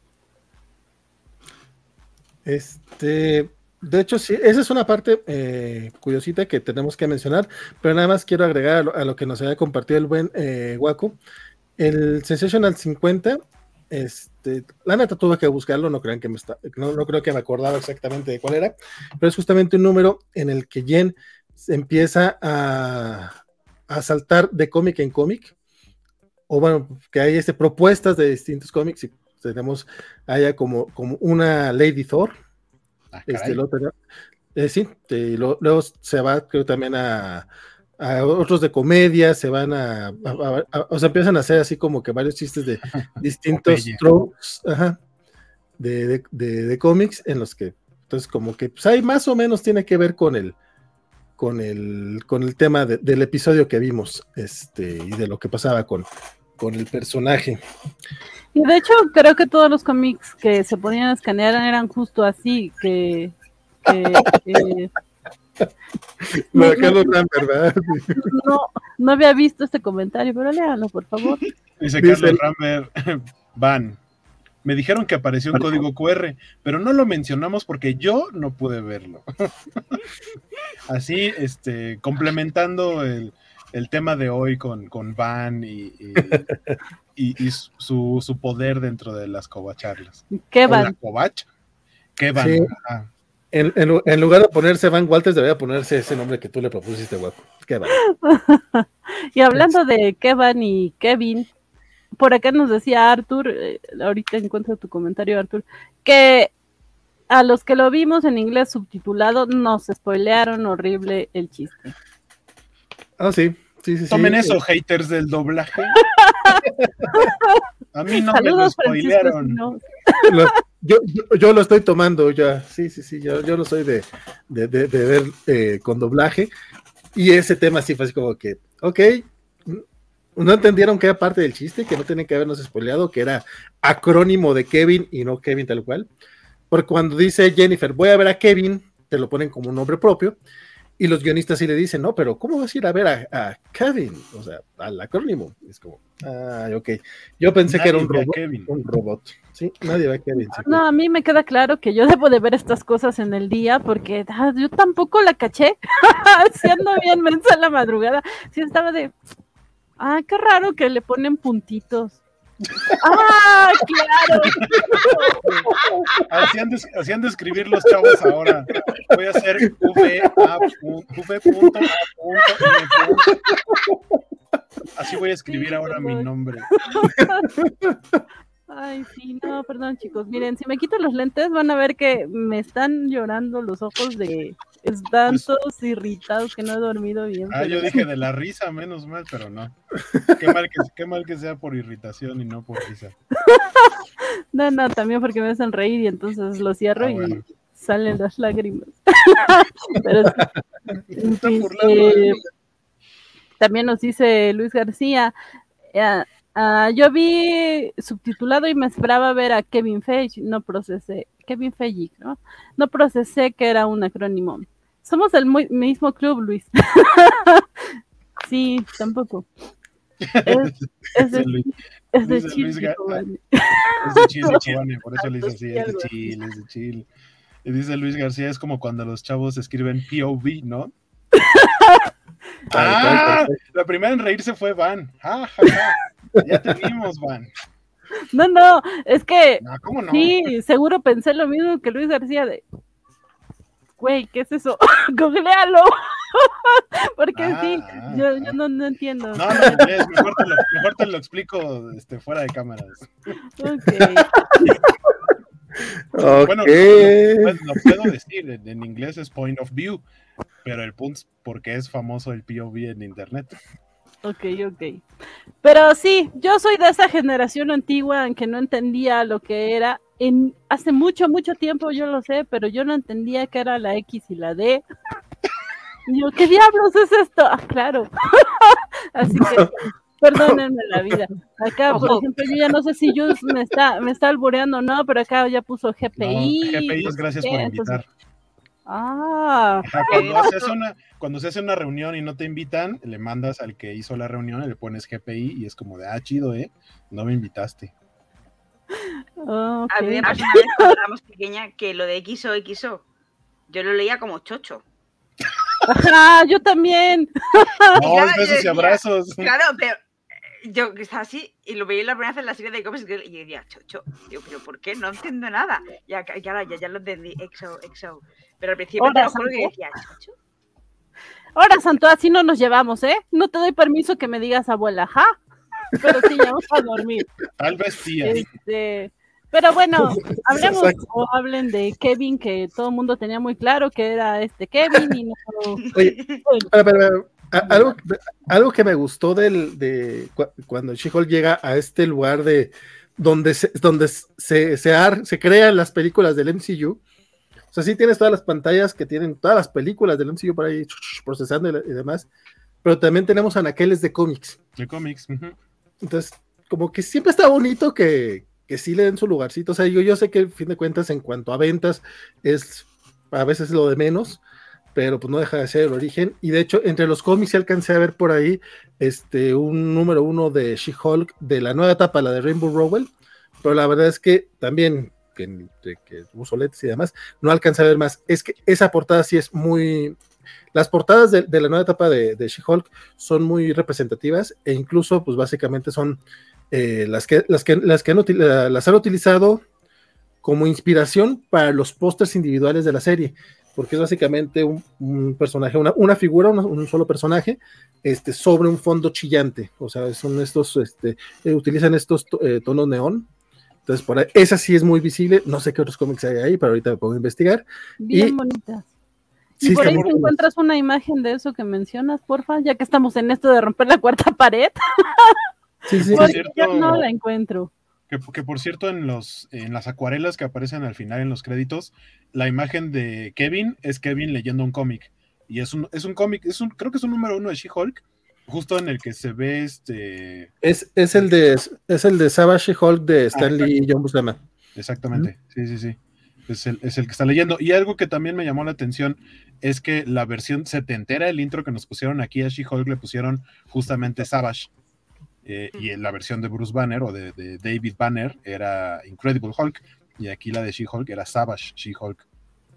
Este... De hecho, sí, esa es una parte eh, curiosita que tenemos que mencionar, pero nada más quiero agregar a lo, a lo que nos había compartido el buen eh, Waku. El Sensational cincuenta, este, la neta tuve que buscarlo, no crean que me está, no, no creo que me acordaba exactamente de cuál era, pero es justamente un número en el que Jen empieza a, a saltar de cómic en cómic, o bueno, que hay este, propuestas de distintos cómics, y tenemos allá como, como una Lady Thor. Ah, este, lo, eh, sí, te, lo, luego se va, creo, también a, a otros de comedia, se van a, a, a, a, o sea, empiezan a hacer así como que varios chistes de distintos tropes, ajá, de, de, de, de cómics, en los que, entonces, como que, pues, hay más o menos tiene que ver con el, con el, con el tema de, del episodio que vimos, este, y de lo que pasaba con, con el personaje. Y de hecho, creo que todos los cómics que se podían escanear eran justo así, que... que, que no, no, no, ¿verdad? No, no había visto este comentario, pero léalo, por favor. Dice Carlos Rambert, Van, me dijeron que apareció un código Q R, pero no lo mencionamos porque yo no pude verlo. Así, este, complementando el, el tema de hoy con, con Van y... y Y, y su, su poder dentro de las covacharlas. ¿Qué van? Covach? ¿Qué van? Sí. En, en, en lugar de ponerse Van Walters, debería ponerse ese nombre que tú le propusiste, guapo. ¿Qué van? Y hablando de Kevin y Kevin, por acá nos decía Arthur, eh, ahorita encuentro tu comentario, Arthur, que a los que lo vimos en inglés subtitulado nos spoilearon horrible el chiste. Ah, sí. Sí, sí, Tomen sí. eso, haters del doblaje. A mí no Saludos, me lo spoilearon. No. Lo, yo, yo, yo lo estoy tomando ya. Sí, sí, sí. Yo, yo no soy de, de, de, de ver eh, con doblaje. Y ese tema sí fue así como que, ok, no entendieron que era parte del chiste, que no tenían que habernos spoileado, que era acrónimo de Kevin y no Kevin tal cual. Porque cuando dice Jennifer, voy a ver a Kevin, te lo ponen como un nombre propio. Y los guionistas sí le dicen, no, pero ¿cómo vas a ir a ver a, a Kevin? O sea, al acrónimo. Es como, ah, ok. Yo pensé nadie que era un robot, un robot. Sí, nadie ve a Kevin. Sí, no, a mí me queda claro que yo debo de ver estas cosas en el día porque ah, yo tampoco la caché. Siendo bien mensa en la madrugada. Sí estaba de, ah, qué raro que le ponen puntitos. ¡Ah, claro! Así han, de, así han de escribir los chavos ahora. Voy a hacer v punto a. Así voy a escribir sí, ahora perdón. Mi nombre. Ay, sí, no, perdón, chicos. Miren, si me quito los lentes van a ver que me están llorando los ojos de están todos irritados que no he dormido bien. Ah, pero... yo dije de la risa, menos mal, pero no. Qué mal que, qué mal que sea por irritación y no por risa. No, no, también porque me hacen reír y entonces lo cierro ah, y bueno. Salen las lágrimas. Pero sí, sí, eh, también nos dice Luis García, eh, Uh, yo vi subtitulado y me esperaba ver a Kevin Feige, no procesé, Kevin Feige, ¿no? No procesé que era un acrónimo. Somos del muy, mismo club, Luis. Sí, tampoco. Es, es de, Luis, es de dice Chile, Luis Ga- Giovanni. es de Chile, Giovanni, por eso le dice así, es de Algo así. Chile, es de Chile. Y dice Luis García, es como cuando los chavos escriben P O V, ¿no? Tal cual, ¡Ah! tal cual. La primera en reírse fue Van. ¡Ja, ja, ja! Ya te vimos, Van. No, no, es que No, ¿cómo no? sí, seguro pensé lo mismo que Luis García de, güey, ¿qué es eso? Googlealo. Porque Ah, sí, ah, yo, ah. yo no, no entiendo. No, no, inglés, mejor te lo, mejor te lo explico este, fuera de cámaras. Ok. Bueno, Ok. lo, lo- lo puedo decir, en, en inglés es point of view, pero el punto es porque es famoso el P O V en internet. Ok, ok. Pero sí, yo soy de esa generación antigua en que no entendía lo que era. En, hace mucho, mucho tiempo yo lo sé, pero yo no entendía qué era la X y la D. Y yo, ¿qué diablos es esto? Ah, claro. Así que, perdónenme la vida. Acá, por Ojo. ejemplo, yo ya no sé si Jus me está, me está albureando o no, pero acá ya puso G P I. No, G P I es gracias ¿qué? por Entonces, invitar. ah, Ajá, cuando, se hace una, cuando se hace una reunión y no te invitan, le mandas al que hizo la reunión y le pones G P I y es como de, ah, chido, ¿eh? No me invitaste. ok. A mí me pasó una vez cuando era más pequeña que lo de X O X O, yo lo leía como chocho. Ajá, yo también. No, claro, yo besos y decía, abrazos. Claro, pero eh, yo que estaba así y lo veía la primera vez en la serie de Comics Girl y yo decía, chocho, digo, pero ¿por qué? No entiendo nada. Ya, ya, ya, ya lo entendí, X O, X O. Pero al principio te Ahora, lo juro que Santo. decía, chocho. Ahora, Santo, así no nos llevamos, ¿eh? No te doy permiso que me digas abuela, ¿ja? Pero sí, ya vamos a dormir. Tal vez tía. Este, pero bueno, hablemos Exacto. o hablen de Kevin, que todo el mundo tenía muy claro que era este Kevin y no. Oye, espera, espera, espera. A- Algo, algo que me gustó del, de cu- cuando She-Hulk llega a este lugar de donde se, donde se, se, ar- se crean las películas del M C U. O sea, sí tienes todas las pantallas que tienen todas las películas del M C U por ahí procesando y, y demás, pero también tenemos anaqueles de cómics. De cómics. Ujú. Entonces, como que siempre está bonito que, que sí le den su lugarcito. O sea, yo, yo sé que, al fin de cuentas, en cuanto a ventas, es a veces lo de menos, pero pues no deja de ser el origen. Y de hecho, entre los cómics sí alcancé a ver por ahí este, un número uno de She-Hulk de la nueva etapa, la de Rainbow Rowell, pero la verdad es que también, que, que, que uso lentes y demás, no alcancé a ver más. Es que esa portada sí es muy... Las portadas de, de la nueva etapa de, de She-Hulk son muy representativas e incluso, pues básicamente son eh, las, que, las, que, las, que han, util- las han utilizado como inspiración para los pósters individuales de la serie, porque es básicamente un, un personaje, una, una figura, una, un solo personaje, este, sobre un fondo chillante. O sea, son estos, este, eh, utilizan estos eh, tonos neón. Entonces, por ahí, esa sí es muy visible. No sé qué otros cómics hay ahí, pero ahorita me pongo a investigar. Bien Y- bonitas. Y Sí, por está ahí muy te cool. encuentras una imagen de eso que mencionas, porfa, ya que estamos en esto de romper la cuarta pared, Sí, sí, Por porque cierto, yo no la encuentro. Que, que por cierto, en los en las acuarelas que aparecen al final en los créditos, la imagen de Kevin es Kevin leyendo un cómic. Y es un, es un cómic, es un, creo que es un número uno de She-Hulk, justo en el que se ve este. Es, es el de es el de Savage She-Hulk de Stanley y John Buscema. Exactamente, sí, sí, sí. Es el, es el que está leyendo. Y algo que también me llamó la atención es que la versión setentera, el intro que nos pusieron aquí a She-Hulk, le pusieron justamente Savage. Eh, y en la versión de Bruce Banner o de, de David Banner era Incredible Hulk. Y aquí la de She-Hulk era Savage She-Hulk.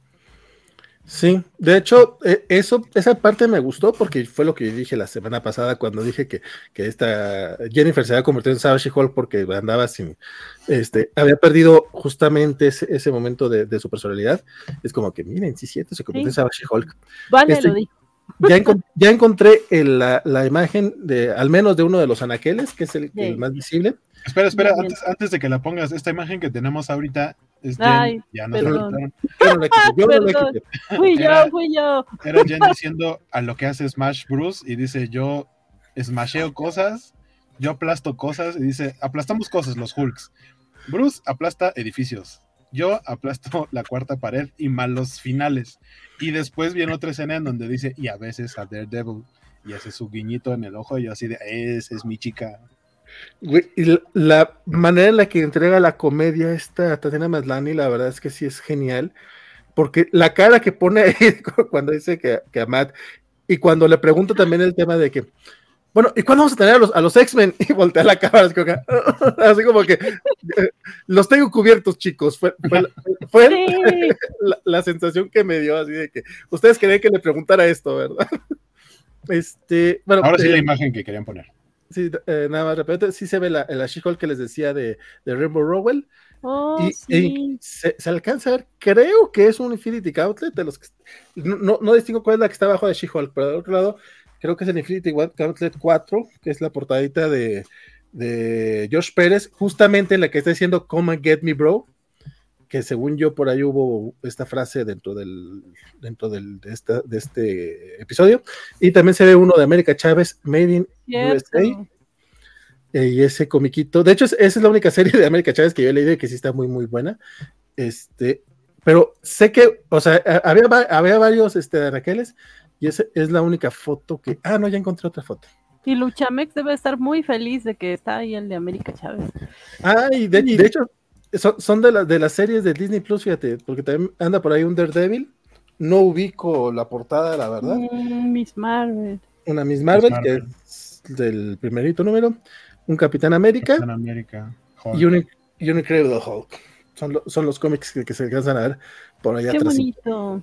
Sí, de hecho, eh, eso, esa parte me gustó porque fue lo que dije la semana pasada cuando dije que, que esta Jennifer se había convertido en Savage Hulk porque andaba sin, este, había perdido justamente ese, ese momento de, de su personalidad. Es como que, miren, sí, cierto, se convirtió Sí. en Savage Hulk. Vale, Este- lo dijo. Ya, encon- ya encontré el- la, la imagen de, al menos de uno de los anaqueles, que es el, Sí. el más visible. Espera, espera, Bien, bien. antes, antes de que la pongas, esta imagen que tenemos ahorita es Jen, Ay, ya nos la perdón. quitaron. Yo no la quité, yo no la Perdón. quité. Fui yo, Era- fui yo. Era Jen diciendo a lo que hace Smash Bruce y dice yo smasheo cosas, yo aplasto cosas y dice aplastamos cosas los Hulks. Bruce aplasta edificios, yo aplasto la cuarta pared y malos finales. Y después viene otra escena en donde dice y a veces a Daredevil y hace su guiñito en el ojo y yo así de es, es mi chica. Güey, y la, la manera en la que entrega la comedia esta Tatiana Maslany, la verdad es que sí es genial, porque la cara que pone ahí cuando dice que, que a Matt, y cuando le pregunto también el tema de que, bueno, ¿y cuándo vamos a tener a los, a los X-Men? Y voltea la cámara, así como que, así como que eh, los tengo cubiertos, chicos. Fue, fue, fue Sí. la, la sensación que me dio, así de que ustedes querían que le preguntara esto, ¿verdad? Este, bueno, Ahora sí eh, la imagen que querían poner. sí, eh, nada más repito, sí se ve la, la She-Hulk que les decía de, de Rainbow Rowell. Oh, Y sí. e, se, se alcanza a ver, creo que es un Infinity Gauntlet de los que, no, no, no distingo cuál es la que está abajo de She-Hulk, pero del otro lado creo que es el Infinity Gauntlet cuatro, que es la portadita de, de Josh Pérez, justamente en la que está diciendo Come and Get Me Bro, que según yo por ahí hubo esta frase dentro del dentro del, de, esta, de este episodio, y también se ve uno de América Chávez, Made in U S A. Cierto. Y ese comiquito, de hecho, es, esa es la única serie de América Chávez que yo he leído y que sí está muy, muy buena. Este, pero sé que, o sea, había, había varios este, Raqueles, y esa es la única foto que. Ah, no, ya encontré otra foto. Y Luchamex debe estar muy feliz de que está ahí el de América Chávez. Ah, y de, de hecho, son, son de, la, de las series de Disney Plus, fíjate, porque también anda por ahí un Daredevil. No ubico la portada, la verdad. Mm, Miss Marvel. Una Miss Marvel, Miss Marvel, que es del primerito número. Un Capitán América, Capitán América y, un, y un Incredible Hulk. Son, lo, son los cómics que, que se alcanzan a ver por allá Qué atrás. bonito.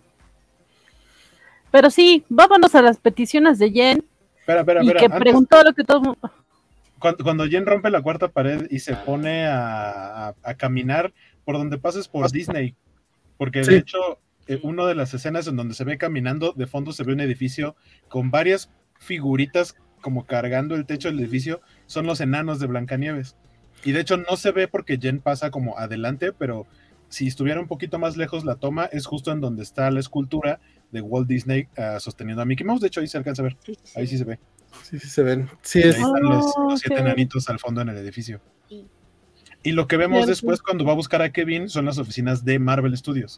Pero sí, vámonos a las peticiones de Jen. Espera, espera, y espera. que Antes, preguntó lo que todo. Cuando, cuando Jen rompe la cuarta pared y se pone a, a, a caminar por donde pases por Disney, porque Sí. de hecho, eh, una de las escenas en donde se ve caminando, de fondo se ve un edificio con varias figuritas como cargando el techo del edificio, son los enanos de Blancanieves. Y de hecho no se ve porque Jen pasa como adelante, pero si estuviera un poquito más lejos la toma, es justo en donde está la escultura de Walt Disney uh, sosteniendo a Mickey Mouse. De hecho ahí se alcanza a ver, ahí sí se ve. Sí, sí se ven. Sí, Y es. ahí están los, Oh, los siete qué enanitos al fondo en el edificio. Sí. Y lo que vemos Cierto. después cuando va a buscar a Kevin son las oficinas de Marvel Studios.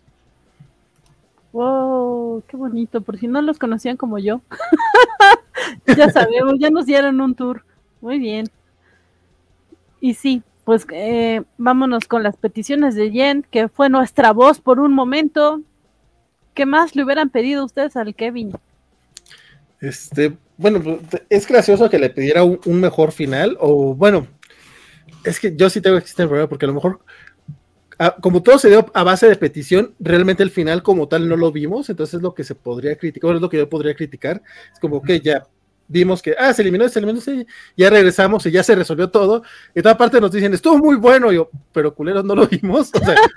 Wow, qué bonito. Por si no los conocían como yo. Ya sabemos, ya nos dieron un tour. Muy bien. Y sí, pues eh, vámonos con las peticiones de Jen, que fue nuestra voz por un momento. ¿Qué más le hubieran pedido ustedes al Kevin? Este, bueno, es gracioso que le pidiera un, un mejor final, o bueno, es que yo sí tengo que existir el problema, porque a lo mejor, a, como todo se dio a base de petición, realmente el final como tal no lo vimos, entonces es lo que se podría criticar, es lo que yo podría criticar, es como que ya vimos que, ah, se eliminó, se eliminó, sí, ya regresamos y ya se resolvió todo, y toda parte nos dicen, estuvo muy bueno, y yo, pero culeros, no lo vimos, o sea,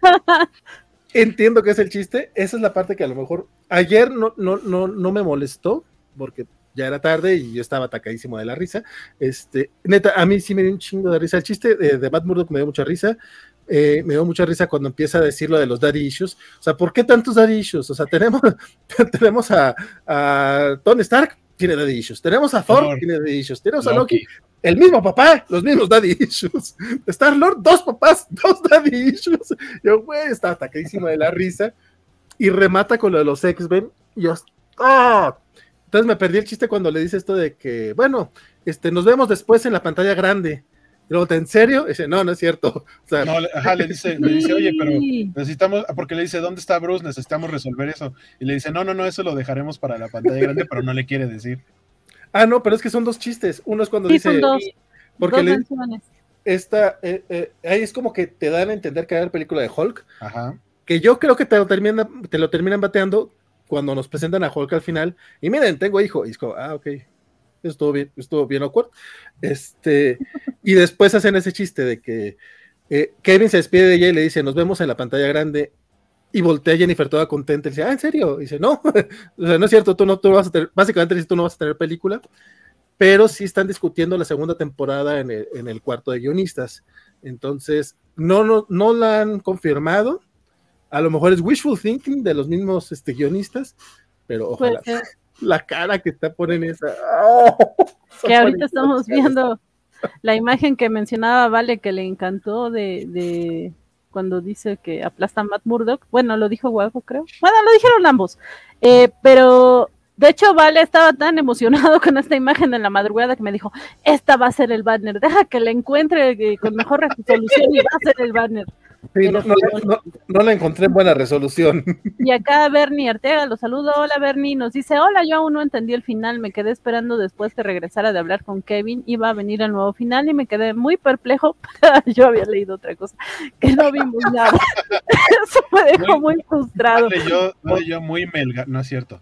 entiendo que es el chiste, esa es la parte que a lo mejor, ayer no, no, no, no me molestó, porque ya era tarde y yo estaba atacadísimo de la risa. Este, neta, a mí sí me dio un chingo de risa. El chiste de, de Matt Murdock me dio mucha risa. Eh, me dio mucha risa cuando empieza a decir lo de los daddy issues. O sea, ¿por qué tantos daddy issues? O sea, tenemos, tenemos a, a Tony Stark, tiene daddy issues. Tenemos a Thor, Thor. tiene daddy issues. Tenemos Loki. a Loki, el mismo papá, los mismos daddy issues. Star Lord, dos papás, dos daddy issues. Yo, güey, estaba atacadísimo de la risa. Y remata con lo de los X-Men. Y yo, ¡ah! ¡oh! Entonces me perdí el chiste cuando le dice esto de que, bueno, este, nos vemos después en la pantalla grande. Y luego, ¿en serio? Y dice, no, no es cierto. O sea, No, le, ajá, le dice, le dice, oye, pero necesitamos, porque le dice, ¿dónde está Bruce? Necesitamos resolver eso. Y le dice, no, no, no, eso lo dejaremos para la pantalla grande, pero no le quiere decir. Ah, no, pero es que son dos chistes. Uno es cuando Sí, dice, son dos, porque dos le, menciones. esta, eh, eh, ahí es como que te dan a entender que hay la película de Hulk, Ajá. que yo creo que te lo terminan, te lo terminan bateando cuando nos presentan a Hulk al final, y miren, tengo hijo, y es como, ah, ok, estuvo bien, estuvo bien awkward, este, y después hacen ese chiste de que eh, Kevin se despide de ella y le dice, nos vemos en la pantalla grande, y voltea a Jennifer toda contenta, y dice, ah, ¿en serio? Y dice, no, o sea, no es cierto, tú no, tú no vas a tener, básicamente dice, tú no vas a tener película, pero sí están discutiendo la segunda temporada en el, en el cuarto de guionistas, entonces, no, no, no la han confirmado. A lo mejor es wishful thinking de los mismos este, guionistas, pero ojalá. Pues, eh, La cara que está poniendo esa. ¡Oh! que ahorita estamos viendo la imagen que mencionaba Vale, que le encantó de, de cuando dice que aplasta a Matt Murdock. Bueno, lo dijo Guapo, creo. Bueno, lo dijeron ambos. Eh, pero de hecho, Vale estaba tan emocionado con esta imagen en la madrugada que me dijo, esta va a ser el banner, deja que la encuentre eh, con mejor resolución y va a ser el banner. Sí, no, no, no, no la encontré en buena resolución. Y acá Bernie Arteaga, lo saludo, hola Bernie, nos dice, hola, yo aún no entendí el final, me quedé esperando después que regresara de hablar con Kevin, iba a venir el nuevo final y me quedé muy perplejo, yo había leído otra cosa, que no vimos nada, eso me dejó muy, muy frustrado. No leyó, no leyó muy melga, no es cierto.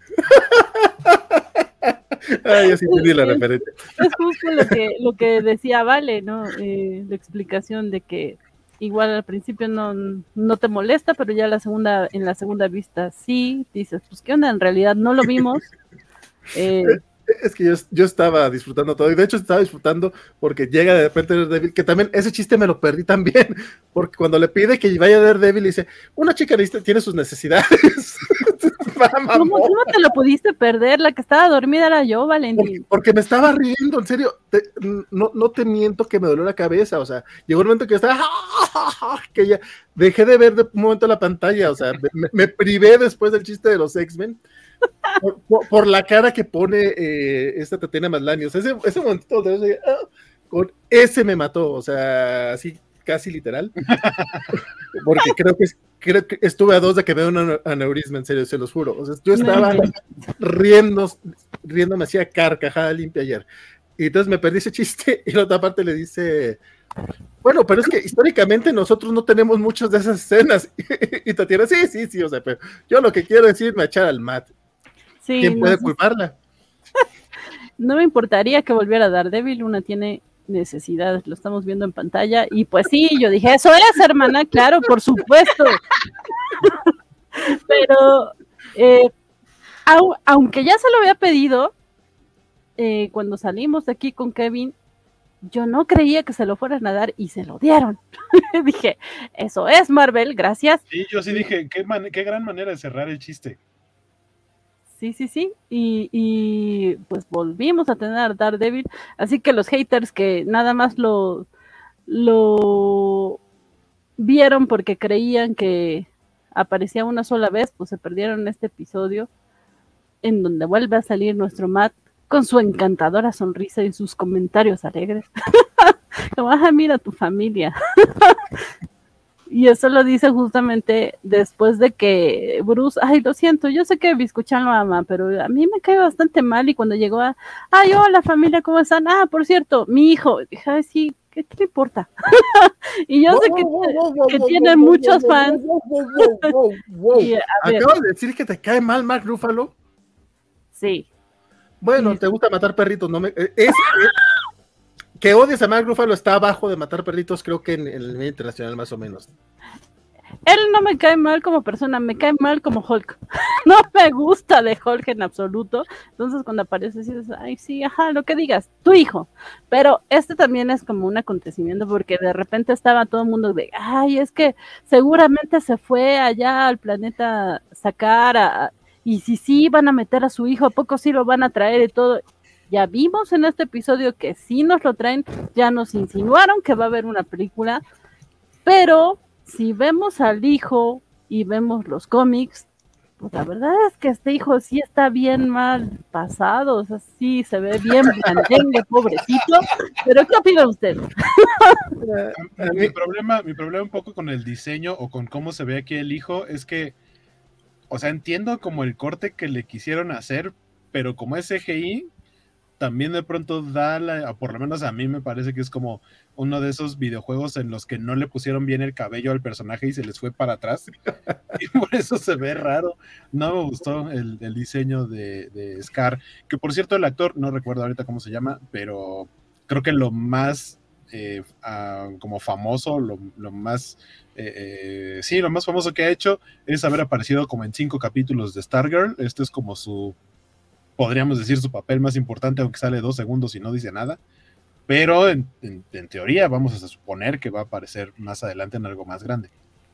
Ay, yo sí entendí la referencia. Es justo lo que, lo que decía Vale, ¿no? Eh, la explicación de que igual al principio no, no te molesta, pero ya la segunda, en la segunda vista sí, dices, pues qué onda, en realidad no lo vimos. Eh, es que yo, yo estaba disfrutando todo, y de hecho estaba disfrutando porque llega de repente Daredevil, que también ese chiste me lo perdí también, porque cuando le pide que vaya Daredevil dice, una chica tiene sus necesidades. ¿Cómo, ¿Cómo te lo pudiste perder? La que estaba dormida era yo, Valentín. Porque, porque me estaba riendo, en serio, te, no, no te miento que me dolió la cabeza, o sea, llegó un momento que estaba, que ya dejé de ver de un momento la pantalla, o sea, me, me privé después del chiste de los X-Men, por, por, por la cara que pone eh, esta Tatiana Maslany, o sea, ese, ese momentito de oh, con ese me mató, o sea, así casi literal, porque creo que, creo que estuve a dos de que vea un aneurisma, en serio, se los juro, o sea, yo estaba no. riendo, riéndome hacía carcajada limpia ayer, y entonces me perdí ese chiste, y la otra parte le dice, bueno, pero es que históricamente nosotros no tenemos muchas de esas escenas, y Tatiana, sí, sí, sí, o sea, pero yo lo que quiero es irme a echar al mat. Sí, ¿quién puede no, culparla? No me importaría que volviera a Daredevil, una tiene necesidad, lo estamos viendo en pantalla, y pues sí, yo dije, eso es, hermana, claro, por supuesto. Pero, eh, au, aunque ya se lo había pedido, eh, cuando salimos de aquí con Kevin, yo no creía que se lo fueran a dar y se lo dieron. Dije, eso es, Marvel, gracias. Sí, yo sí dije, qué, man- qué gran manera de cerrar el chiste. Sí, sí, sí, y, y pues volvimos a tener Daredevil, así que los haters que nada más lo, lo vieron porque creían que aparecía una sola vez, pues se perdieron este episodio en donde vuelve a salir nuestro Matt con su encantadora sonrisa y sus comentarios alegres. Como, ah, mira tu familia. Y eso lo dice justamente después de que Bruce, ay, lo siento, yo sé que Biscuchan lo ama, pero a mí me cae bastante mal, y cuando llegó a, ay, hola familia, ¿cómo están? Ah, por cierto, mi hijo, dije, ay, sí, ¿qué te importa? Y yo sé que, que tiene muchos fans. Y, ¿acabas de decir que te cae mal Mark Ruffalo? Sí. Bueno, sí. Te gusta matar perritos, no me... Es, es, que odies a Mark Ruffalo está abajo de matar perritos, creo que en, en el medio internacional más o menos. Él no me cae mal como persona, me cae mal como Hulk. No me gusta de Hulk en absoluto. Entonces cuando aparece dices, ay sí, ajá, lo que digas, tu hijo. Pero este también es como un acontecimiento porque de repente estaba todo el mundo de, ay, es que seguramente se fue allá al planeta Sacar a, y si sí van a meter a su hijo, ¿a poco sí lo van a traer y todo? Ya vimos en este episodio que sí nos lo traen, ya nos insinuaron que va a haber una película, pero si vemos al hijo y vemos los cómics, pues la verdad es que este hijo sí está bien mal pasado, o sea, sí se ve bien blandengue, pobrecito, pero ¿qué opina usted? mi problema, mi problema un poco con el diseño o con cómo se ve aquí el hijo es que, o sea, entiendo como el corte que le quisieron hacer, pero como es C G I, también de pronto da, la, por lo menos a mí me parece que es como uno de esos videojuegos en los que no le pusieron bien el cabello al personaje y se les fue para atrás, y por eso se ve raro. No me gustó el, el diseño de, de Scar, que por cierto el actor, no recuerdo ahorita cómo se llama, pero creo que lo más eh, uh, como famoso, lo, lo más eh, eh, sí, lo más famoso que ha hecho es haber aparecido como en cinco capítulos de Stargirl. Este es como su, podríamos decir, su papel más importante, aunque sale dos segundos y no dice nada, pero en, en, en teoría vamos a suponer que va a aparecer más adelante en algo más grande.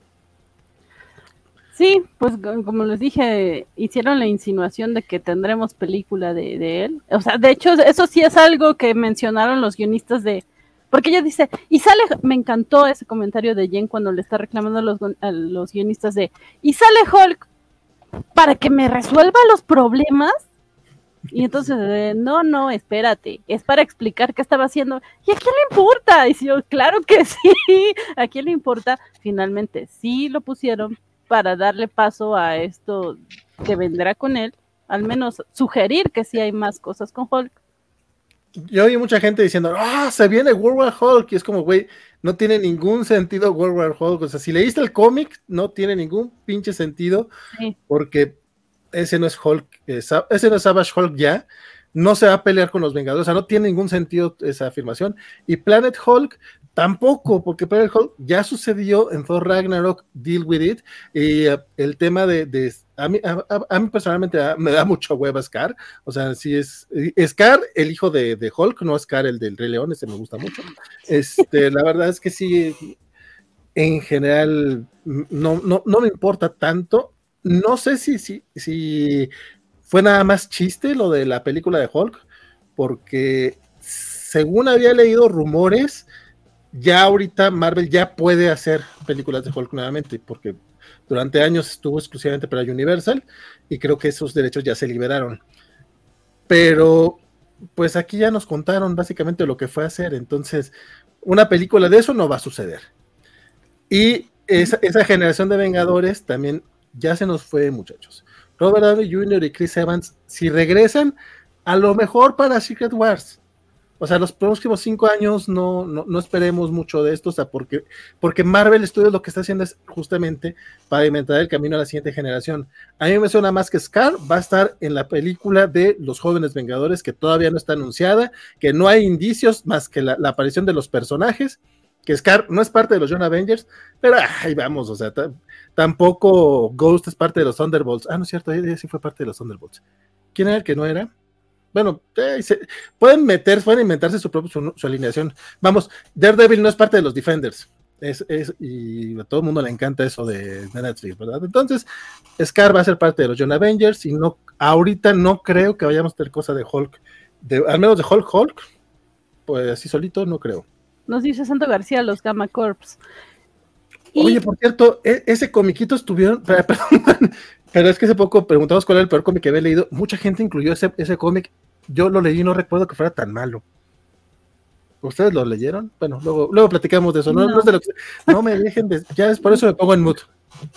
Sí, pues como les dije, hicieron la insinuación de que tendremos película de, de él, o sea, de hecho eso sí es algo que mencionaron los guionistas de, porque ella dice, y sale, me encantó ese comentario de Jen cuando le está reclamando a los, a los guionistas de, y sale Hulk para que me resuelva los problemas. Y entonces, eh, no, no, espérate, es para explicar qué estaba haciendo. ¿Y a quién le importa? Y yo, claro que sí, ¿a quién le importa? Finalmente, sí lo pusieron para darle paso a esto que vendrá con él, al menos sugerir que sí hay más cosas con Hulk. Yo oí mucha gente diciendo, ah, se viene World War Hulk, y es como, güey, no tiene ningún sentido World War Hulk, o sea, si leíste el cómic, no tiene ningún pinche sentido, Sí. porque ese no es Hulk, esa, ese no es Savage Hulk ya, no se va a pelear con los Vengadores, o sea, no tiene ningún sentido esa afirmación, y Planet Hulk tampoco, porque Planet Hulk ya sucedió en Thor Ragnarok, Deal With It, y uh, el tema de, de a, mí, a, a, mí personalmente a, me da mucho hueva Scar, o sea, si es Scar, el hijo de, de Hulk, no Scar, el del Rey León, ese me gusta mucho, este, la verdad es que sí, en general, no, no, no me importa tanto. No sé si, si, si fue nada más chiste lo de la película de Hulk, porque según había leído rumores, ya ahorita Marvel ya puede hacer películas de Hulk nuevamente, porque durante años estuvo exclusivamente para Universal y creo que esos derechos ya se liberaron. Pero pues aquí ya nos contaron básicamente lo que fue a hacer, entonces una película de eso no va a suceder. Y esa, esa generación de Vengadores también ya se nos fue, muchachos. Robert Downey junior y Chris Evans, si regresan, a lo mejor para Secret Wars. O sea, los próximos cinco años no, no, no esperemos mucho de esto, o sea, porque, porque Marvel Studios lo que está haciendo es justamente para inventar el camino a la siguiente generación. A mí me suena más que Scar va a estar en la película de Los Jóvenes Vengadores, que todavía no está anunciada, que no hay indicios más que la, la aparición de los personajes, que Scar no es parte de los Young Avengers, pero ahí vamos, o sea, tampoco Ghost es parte de los Thunderbolts. Ah, no es cierto, ella sí fue parte de los Thunderbolts. ¿Quién era el que no era? Bueno, eh, se, pueden meter, pueden inventarse su propia su, su alineación. Vamos, Daredevil no es parte de los Defenders. Es, es, y a todo el mundo le encanta eso de, de Netflix, ¿verdad? Entonces, Scar va a ser parte de los Young Avengers y no, ahorita no creo que vayamos a tener cosa de Hulk, de, al menos de Hulk Hulk, pues así solito no creo. Nos dice Santo García, los Gamma Corps. Y... Oye, por cierto, e ese comiquito estuvieron, perdón, pero es que hace poco preguntamos cuál era el peor cómic que había leído. Mucha gente incluyó ese, ese cómic. Yo lo leí y no recuerdo que fuera tan malo. ¿Ustedes lo leyeron? Bueno, luego, luego platicamos de eso. No, no. No, es de lo que, no me dejen de, ya es por eso me pongo en mute.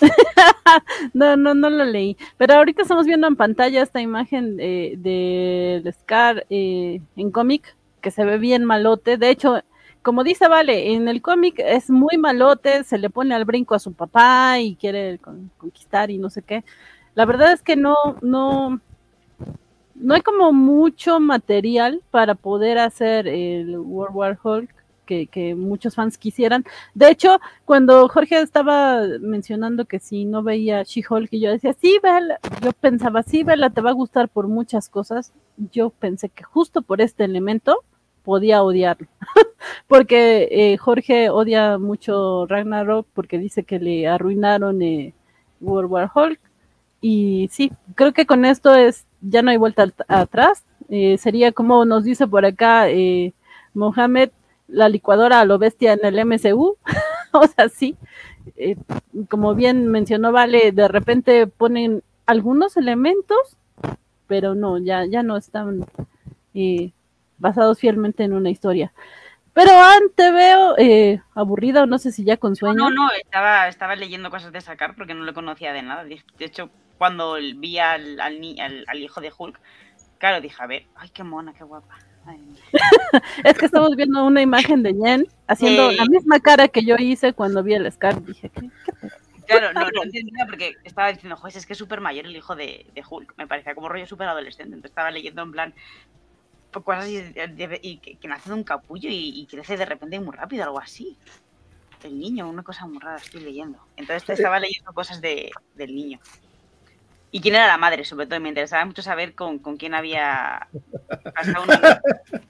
no, no, no lo leí. Pero ahorita estamos viendo en pantalla esta imagen eh, de, de Scar eh, en cómic, que se ve bien malote. De hecho, como dice Vale, en el cómic es muy malote, se le pone al brinco a su papá y quiere con, conquistar y no sé qué. La verdad es que no, no, no hay como mucho material para poder hacer el World War Hulk que, que muchos fans quisieran. De hecho, cuando Jorge estaba mencionando que si no veía She-Hulk, y yo decía, sí, vela, yo pensaba, sí, vela, te va a gustar por muchas cosas. Yo pensé que justo por este elemento podía odiarlo. Porque eh, Jorge odia mucho Ragnarok porque dice que le arruinaron eh, World War Hulk. Y sí, creo que con esto es ya no hay vuelta atrás. Eh, sería como nos dice por acá eh, Mohamed, la licuadora a lo bestia en el M C U. O sea, sí, eh, como bien mencionó Vale, de repente ponen algunos elementos, pero no, ya, ya no están eh, basados fielmente en una historia. Pero Anne, te veo eh, aburrida, o no sé si ya con sueño. No, no, no, estaba, estaba leyendo cosas de Scar porque no le conocía de nada. De hecho, cuando vi al, al, al, al hijo de Hulk, claro, dije, a ver, ay, qué mona, qué guapa. Ay, es que estamos viendo una imagen de Jen haciendo eh, la misma cara que yo hice cuando vi el Scar. Dije, ¿qué? ¿Qué? Claro, no, no entendía porque estaba diciendo, joder, es que es súper mayor el hijo de, de Hulk. Me parecía como rollo súper adolescente. Entonces estaba leyendo en plan cosas y, y, y que, que nace de un capullo y, y crece de repente muy rápido, algo así. El niño, una cosa muy rara estoy leyendo. Entonces estaba leyendo cosas de, del niño. Y quién era la madre, sobre todo. Me interesaba mucho saber con, con quién había pasado una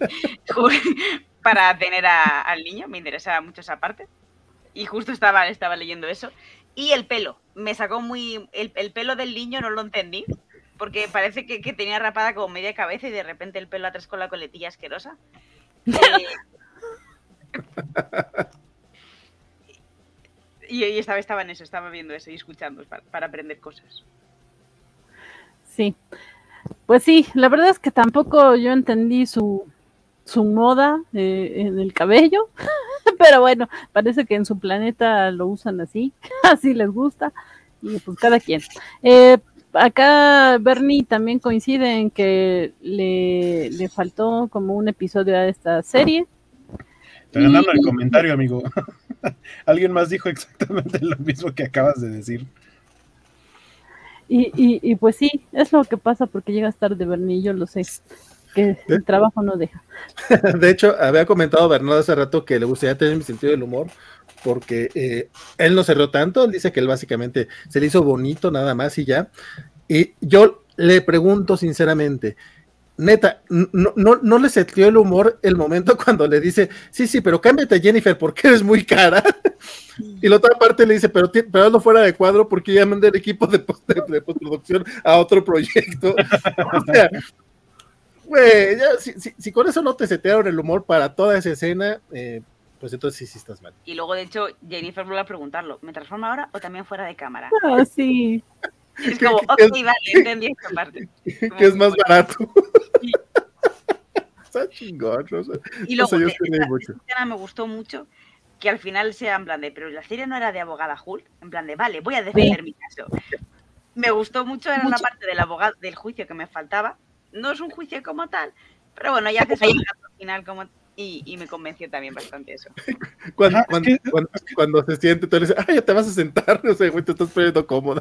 para tener a, al niño. Me interesaba mucho esa parte. Y justo estaba, estaba leyendo eso. Y el pelo. Me sacó muy... El, el pelo del niño no lo entendí. Porque parece que, que tenía rapada como media cabeza y de repente el pelo atrás con la coletilla asquerosa. Eh, y, y estaba, estaba en eso, estaba viendo eso y escuchando para, para aprender cosas. Sí. Pues sí, la verdad es que tampoco yo entendí su, su moda eh, en el cabello, pero bueno, parece que en su planeta lo usan así, así les gusta, y pues cada quien. Eh, acá Bernie también coincide en que le, le faltó como un episodio a esta serie. Te ganaron el comentario, amigo. Alguien más dijo exactamente lo mismo que acabas de decir. Y, y, y pues sí, es lo que pasa porque llegas tarde, Bernie, yo lo sé, que el trabajo no deja. De hecho, había comentado Bernardo hace rato que le gustaría tener mi sentido del humor, porque eh, él no se rió tanto, él dice que él básicamente se le hizo bonito nada más y ya. Y yo le pregunto sinceramente, neta, no, no, no le setió el humor el momento cuando le dice, sí, sí, pero cámbiate Jennifer porque eres muy cara. Y la otra parte le dice, pero, pero hazlo fuera de cuadro porque ya mandé el equipo de, post, de, de postproducción a otro proyecto. O sea, güey, ya, si, si, si con eso no te setearon el humor para toda esa escena, eh, pues entonces sí, sí estás mal. Y luego, de hecho, Jennifer vuelve a preguntarlo, ¿me transforma ahora o también fuera de cámara? Ah, sí. Es como, ok, es, vale, entendí esta parte. Que es más barato. Sí. Está chingón. No sé, y luego, no sé, yo esta, esta escena me gustó mucho, que al final sea en plan de, pero la serie no era de abogada Hulk, en plan de, vale, voy a defender sí. mi caso. Me gustó mucho, era mucho. Una parte del abogado, del juicio que me faltaba. No es un juicio como tal, pero bueno, ya que soy al final como... Y, y me convenció también bastante eso. Cuando, cuando, cuando, cuando se siente, tú le dices, ah, ya te vas a sentar, no sé, güey, te estás poniendo cómoda.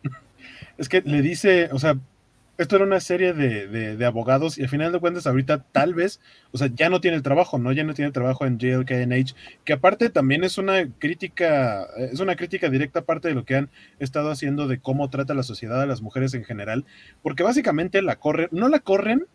Es que le dice, o sea, esto era una serie de, de, de abogados y al final de cuentas ahorita tal vez, o sea, ya no tiene el trabajo, ¿no? Ya no tiene trabajo en J L K N H, que aparte también es una crítica, es una crítica directa aparte de lo que han estado haciendo de cómo trata la sociedad a las mujeres en general, porque básicamente la corren, no la corren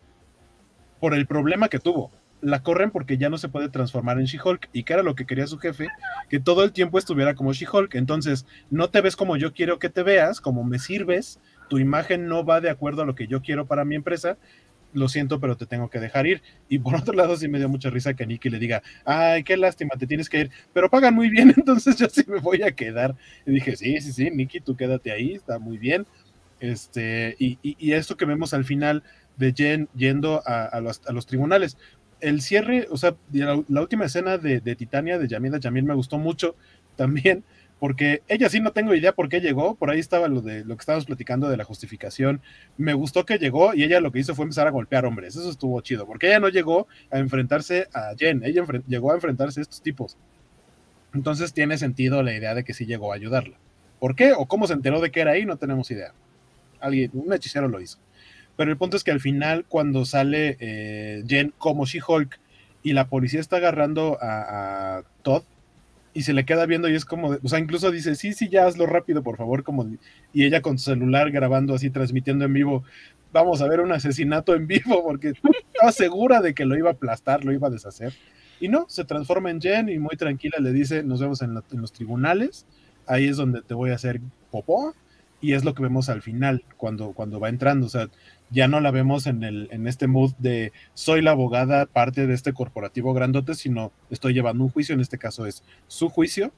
por el problema que tuvo, la corren porque ya no se puede transformar en She-Hulk, y que era lo que quería su jefe, que todo el tiempo estuviera como She-Hulk. Entonces, no te ves como yo quiero que te veas, como me sirves, tu imagen no va de acuerdo a lo que yo quiero para mi empresa, lo siento, pero te tengo que dejar ir. Y por otro lado, sí me dio mucha risa que Nikki le diga, ay, qué lástima, te tienes que ir, pero pagan muy bien, entonces yo sí me voy a quedar. Y dije, sí, sí, sí, Nikki, tú quédate ahí, está muy bien. Este, y, y, y esto que vemos al final de Jen yendo a, a, los, a los tribunales, el cierre, o sea, la, la última escena de, de Titania, de Yamila Jamil, me gustó mucho también, porque ella sí no tengo idea por qué llegó, por ahí estaba lo de lo que estábamos platicando de la justificación, me gustó que llegó y ella lo que hizo fue empezar a golpear hombres, eso estuvo chido, porque ella no llegó a enfrentarse a Jen, ella enfrent- llegó a enfrentarse a estos tipos, entonces tiene sentido la idea de que sí llegó a ayudarla. ¿Por qué? O cómo se enteró de que era ahí, no tenemos idea. Alguien, un hechicero lo hizo. Pero el punto es que al final, cuando sale eh, Jen como She-Hulk y la policía está agarrando a, a Todd y se le queda viendo y es como, de, o sea, incluso dice, sí, sí, ya hazlo rápido, por favor, como, y ella con su celular grabando así, transmitiendo en vivo, vamos a ver un asesinato en vivo, porque estaba segura de que lo iba a aplastar, lo iba a deshacer. Y no, se transforma en Jen y muy tranquila le dice, nos vemos en, la, en los tribunales, ahí es donde te voy a hacer popó. Y es lo que vemos al final, cuando, cuando va entrando, o sea, ya no la vemos en, el, en este mood de soy la abogada, parte de este corporativo grandote, sino estoy llevando un juicio, en este caso es su juicio,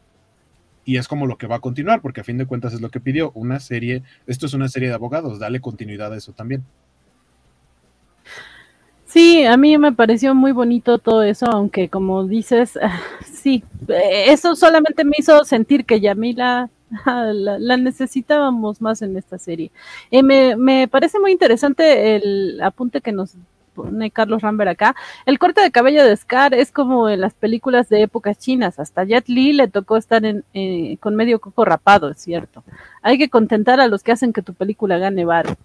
y es como lo que va a continuar, porque a fin de cuentas es lo que pidió, una serie, esto es una serie de abogados, dale continuidad a eso también. Sí, a mí me pareció muy bonito todo eso, aunque como dices, sí, eso solamente me hizo sentir que Yamila la, la necesitábamos más en esta serie. Eh, me, me parece muy interesante el apunte que nos pone Carlos Rambert acá. El corte de cabello de Scar es como en las películas de épocas chinas. Hasta Jet Li le tocó estar en, eh, con medio coco rapado, es cierto. Hay que contentar a los que hacen que tu película gane varo.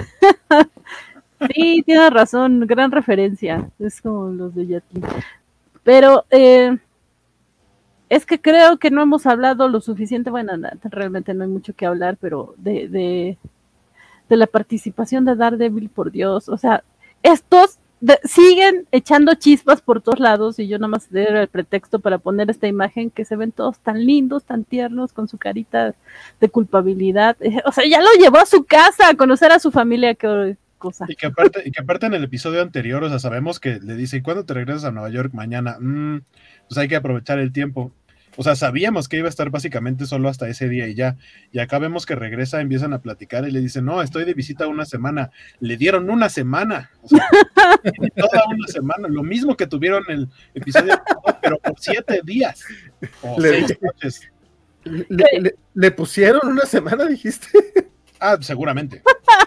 Sí, tienes razón, gran referencia. Es como los de Jet Li. Pero... Eh, es que creo que no hemos hablado lo suficiente, bueno, realmente no hay mucho que hablar, pero de, de, de la participación de Daredevil, por Dios, o sea, estos de, siguen echando chispas por todos lados y yo nada más era el pretexto para poner esta imagen que se ven todos tan lindos, tan tiernos, con su carita de culpabilidad, o sea, ya lo llevó a su casa a conocer a su familia, qué cosa. Y que aparte, y que aparte en el episodio anterior, o sea, sabemos que le dice, ¿y cuándo te regresas a Nueva York? Mañana, mm, pues hay que aprovechar el tiempo. O sea, sabíamos que iba a estar básicamente solo hasta ese día y ya. Y acá vemos que regresa, empiezan a platicar y le dicen, no, estoy de visita una semana. Le dieron una semana. O sea, toda una semana. Lo mismo que tuvieron el episodio, pero por siete días. O Le- seis noches. Le, le- le pusieron una semana, dijiste. Ah, seguramente.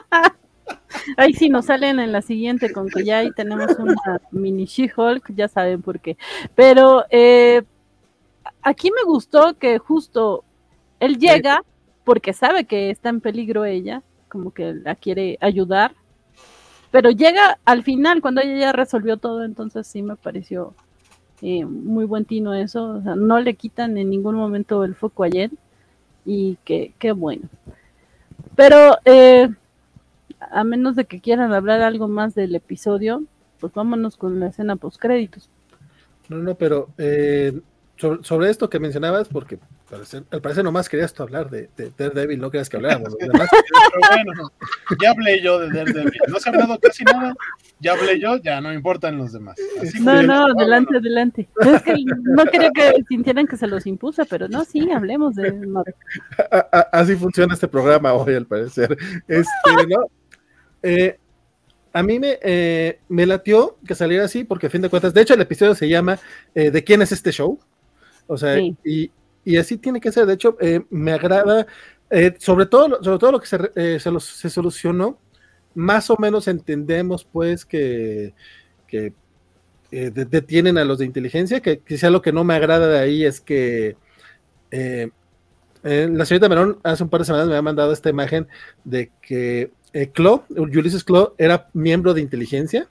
Ahí sí nos salen en la siguiente con que ya ahí tenemos una mini She-Hulk, ya saben por qué. Pero eh, aquí me gustó que justo él llega porque sabe que está en peligro ella, como que la quiere ayudar, pero llega al final cuando ella ya resolvió todo, entonces sí me pareció eh, muy buen tino eso, o sea, no le quitan en ningún momento el foco a Jen y que qué bueno. Pero eh, a menos de que quieran hablar algo más del episodio, pues vámonos con la escena post créditos. No, no, pero eh, sobre, sobre esto que mencionabas, porque al parecer, al parecer nomás querías tú hablar de, de Daredevil, no querías que habláramos los demás. Pero bueno, ya hablé yo de Daredevil. No se ha hablado casi nada. Ya hablé yo, ya no importan los demás. Así No, que, no, vámonos. adelante, adelante. Es que no quería que sintieran que se los impuso, pero no, sí, hablemos de Marvel. A- a- así funciona este programa hoy, al parecer. Este, ¿no? Eh, a mí me, eh, me latió que saliera así, porque a fin de cuentas, de hecho, el episodio se llama eh, ¿de quién es este show? O sea, Sí. y, y así tiene que ser. De hecho, eh, me agrada, eh, sobre todo, sobre todo lo que se, eh, se, los- se solucionó, más o menos entendemos, pues, que, que eh, de- detienen a los de inteligencia, que quizá lo que no me agrada de ahí es que eh, eh, la señorita Melón hace un par de semanas me ha mandado esta imagen de que eh, Claw, Ulysses Claw, era miembro de inteligencia,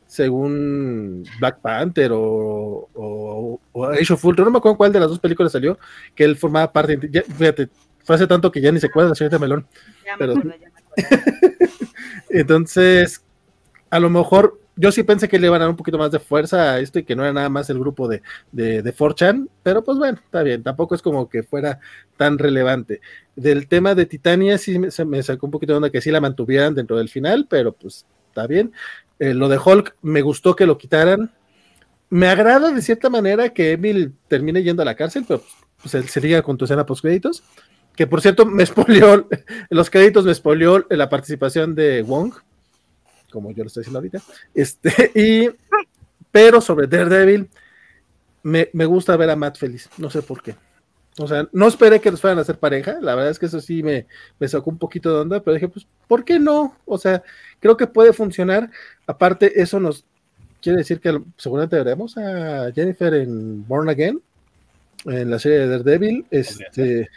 según Black Panther o, o, o Age of Ultron, no me acuerdo cuál de las dos películas salió, que él formaba parte, de, ya, fíjate, fue hace tanto que ya ni se acuerda la señorita Melón. Ya me Pero- acuerdo, ya me acuerdo. Entonces, a lo mejor yo sí pensé que le iban a dar un poquito más de fuerza a esto y que no era nada más el grupo de, de, de cuatro chan, pero pues bueno, está bien, tampoco es como que fuera tan relevante. Del tema de Titania sí me, se me sacó un poquito de onda que sí la mantuvieran dentro del final, pero pues está bien. Eh, lo de Hulk me gustó que lo quitaran. Me agrada de cierta manera que Emil termine yendo a la cárcel, pero pues él se liga con tu escena post créditos. Que por cierto, me spoileó, los créditos me spoileó la participación de Wong, como yo lo estoy diciendo ahorita. Este, y, pero sobre Daredevil, me, me gusta ver a Matt feliz, no sé por qué. O sea, no esperé que los fueran a hacer pareja, la verdad es que eso sí me, me sacó un poquito de onda, pero dije, pues, ¿por qué no? O sea, creo que puede funcionar. Aparte, eso nos quiere decir que seguramente veremos a Jennifer en Born Again, en la serie de Daredevil, este,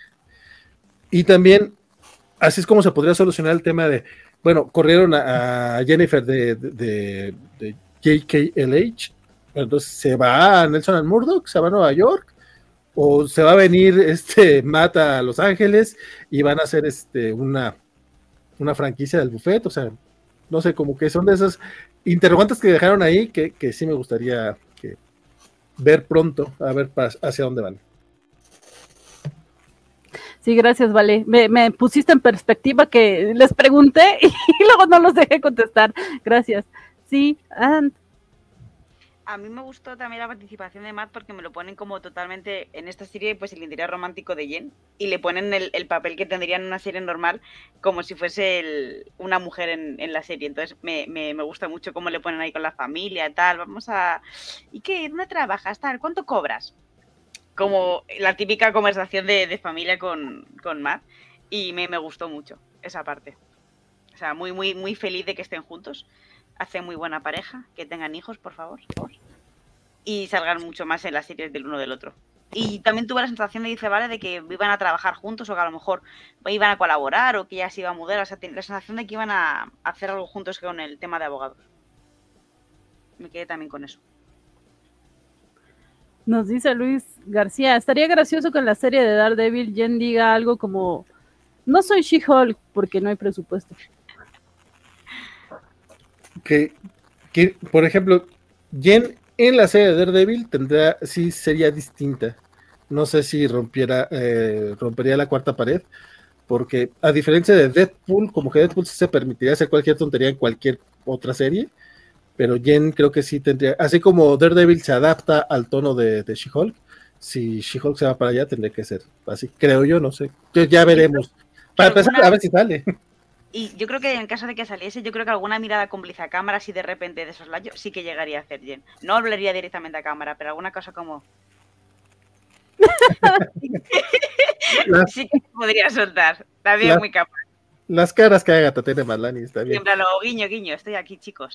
y también, así es como se podría solucionar el tema de, bueno, corrieron a, a Jennifer de, de, de, de J K L H, entonces se va a Nelson and Murdoch, se va a Nueva York, o se va a venir este Matt a Los Ángeles y van a hacer este una, una franquicia del buffet, o sea, no sé, como que son de esas interrogantes que dejaron ahí que, que sí me gustaría que ver pronto, a ver para, hacia dónde van. Sí, gracias, Vale. Me, me pusiste en perspectiva que les pregunté y luego no los dejé contestar. Gracias. Sí, and... A mí me gustó también la participación de Matt porque me lo ponen como totalmente en esta serie, pues el interés romántico de Jen, y le ponen el, el papel que tendría en una serie normal como si fuese el, una mujer en, en la serie. Entonces me, me, me gusta mucho cómo le ponen ahí con la familia, tal, vamos a... ¿Y qué? ¿Dónde trabajas? Tal, ¿cuánto cobras? Como la típica conversación de, de familia con, con Matt, y me, me gustó mucho esa parte. O sea, muy, muy, muy feliz de que estén juntos. Hace muy buena pareja, que tengan hijos, por favor, por favor. Y salgan mucho más en las series del uno del otro. Y también tuve la sensación de, dice Vale, de que iban a trabajar juntos o que a lo mejor iban a colaborar o que ya se iba a mudar. O sea, la sensación de que iban a hacer algo juntos con el tema de abogados. Me quedé también con eso. Nos dice Luis García, estaría gracioso que en la serie de Daredevil Jen diga algo como, no soy She-Hulk porque no hay presupuesto. Que, que, por ejemplo, Jen en la serie de Daredevil tendrá, sí sería distinta. No sé si rompiera, eh, rompería la cuarta pared, porque a diferencia de Deadpool, como que Deadpool sí se permitiría hacer cualquier tontería en cualquier otra serie, pero Jen creo que sí tendría, así como Daredevil se adapta al tono de, de She-Hulk, si She-Hulk se va para allá, tendría que ser así, creo yo, no sé. Ya, ya veremos. Para empezar, alguna- a ver si sale. Y yo creo que en caso de que saliese, yo creo que alguna mirada cómplice a cámara, así de repente de esos lados, sí que llegaría a hacer Jen. No hablaría directamente a cámara, pero alguna cosa como. Las, Sí que podría soltar. También La- muy capaz. las caras que haga Tatiana Maslany, está bien. Siempre lo guiño, guiño, estoy aquí, chicos.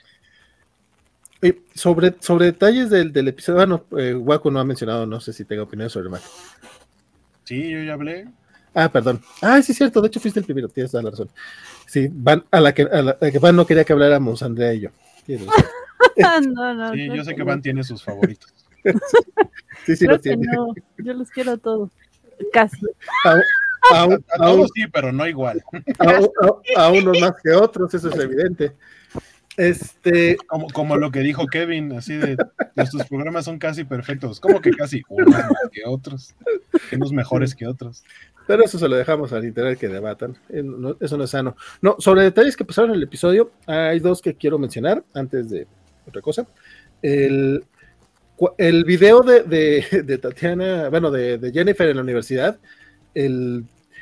Eh, sobre, sobre detalles del, del episodio, bueno, eh, Waco no ha mencionado, no sé si tenga opinión sobre Mac. Sí, yo ya hablé. Ah, perdón. Ah, sí, es cierto, de hecho fuiste el primero, tienes toda la razón. Sí, Van, a la que, a la, a la que Van no quería que habláramos, Andrea y yo. Tienes razón. no, no, Sí, creo yo sé que no. Van tiene sus favoritos. Sí, sí, Creo los que tiene. no. Yo los quiero a todos. Casi. A, a, A, un- a a un- todos sí, pero no igual. a, a- a unos más que otros, eso es evidente. Este, Como, como lo que dijo Kevin, así de nuestros programas son casi perfectos. ¿Cómo que casi? Unos más que otros. Unos mejores que otros. pero eso se lo dejamos al internet que debatan. Eh, no- Eso no es sano. No, sobre detalles que pasaron en el episodio, hay dos que quiero mencionar antes de otra cosa. El, cu- el video de, de- de Tatiana, bueno, de, de Jennifer en la universidad, el,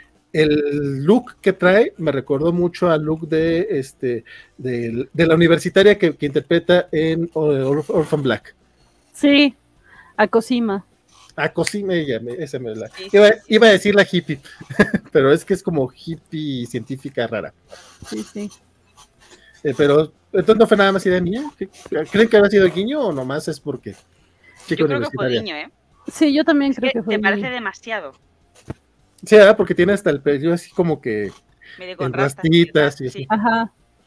el look que trae me recordó mucho al look de, este, de, de la universitaria que, que interpreta en Or- Orphan Black. Sí, a Cosima. Ah, Cosima, ella, me- esa me la. Sí, sí, Iba, sí. iba a decir la hippie, pero es que es como hippie científica rara. Sí, sí. Eh, pero entonces no fue nada más idea mía. ¿Qué- ¿Creen que habrá sido guiño o nomás es porque chica Yo creo que fue universitaria? guiño, ¿eh? Sí, yo también Es creo que que fue. te parece guiño. demasiado. Sí, ¿verdad? Porque tiene hasta el pelo así como que Medio en con rastas. rastitas y y así. sí. Ajá.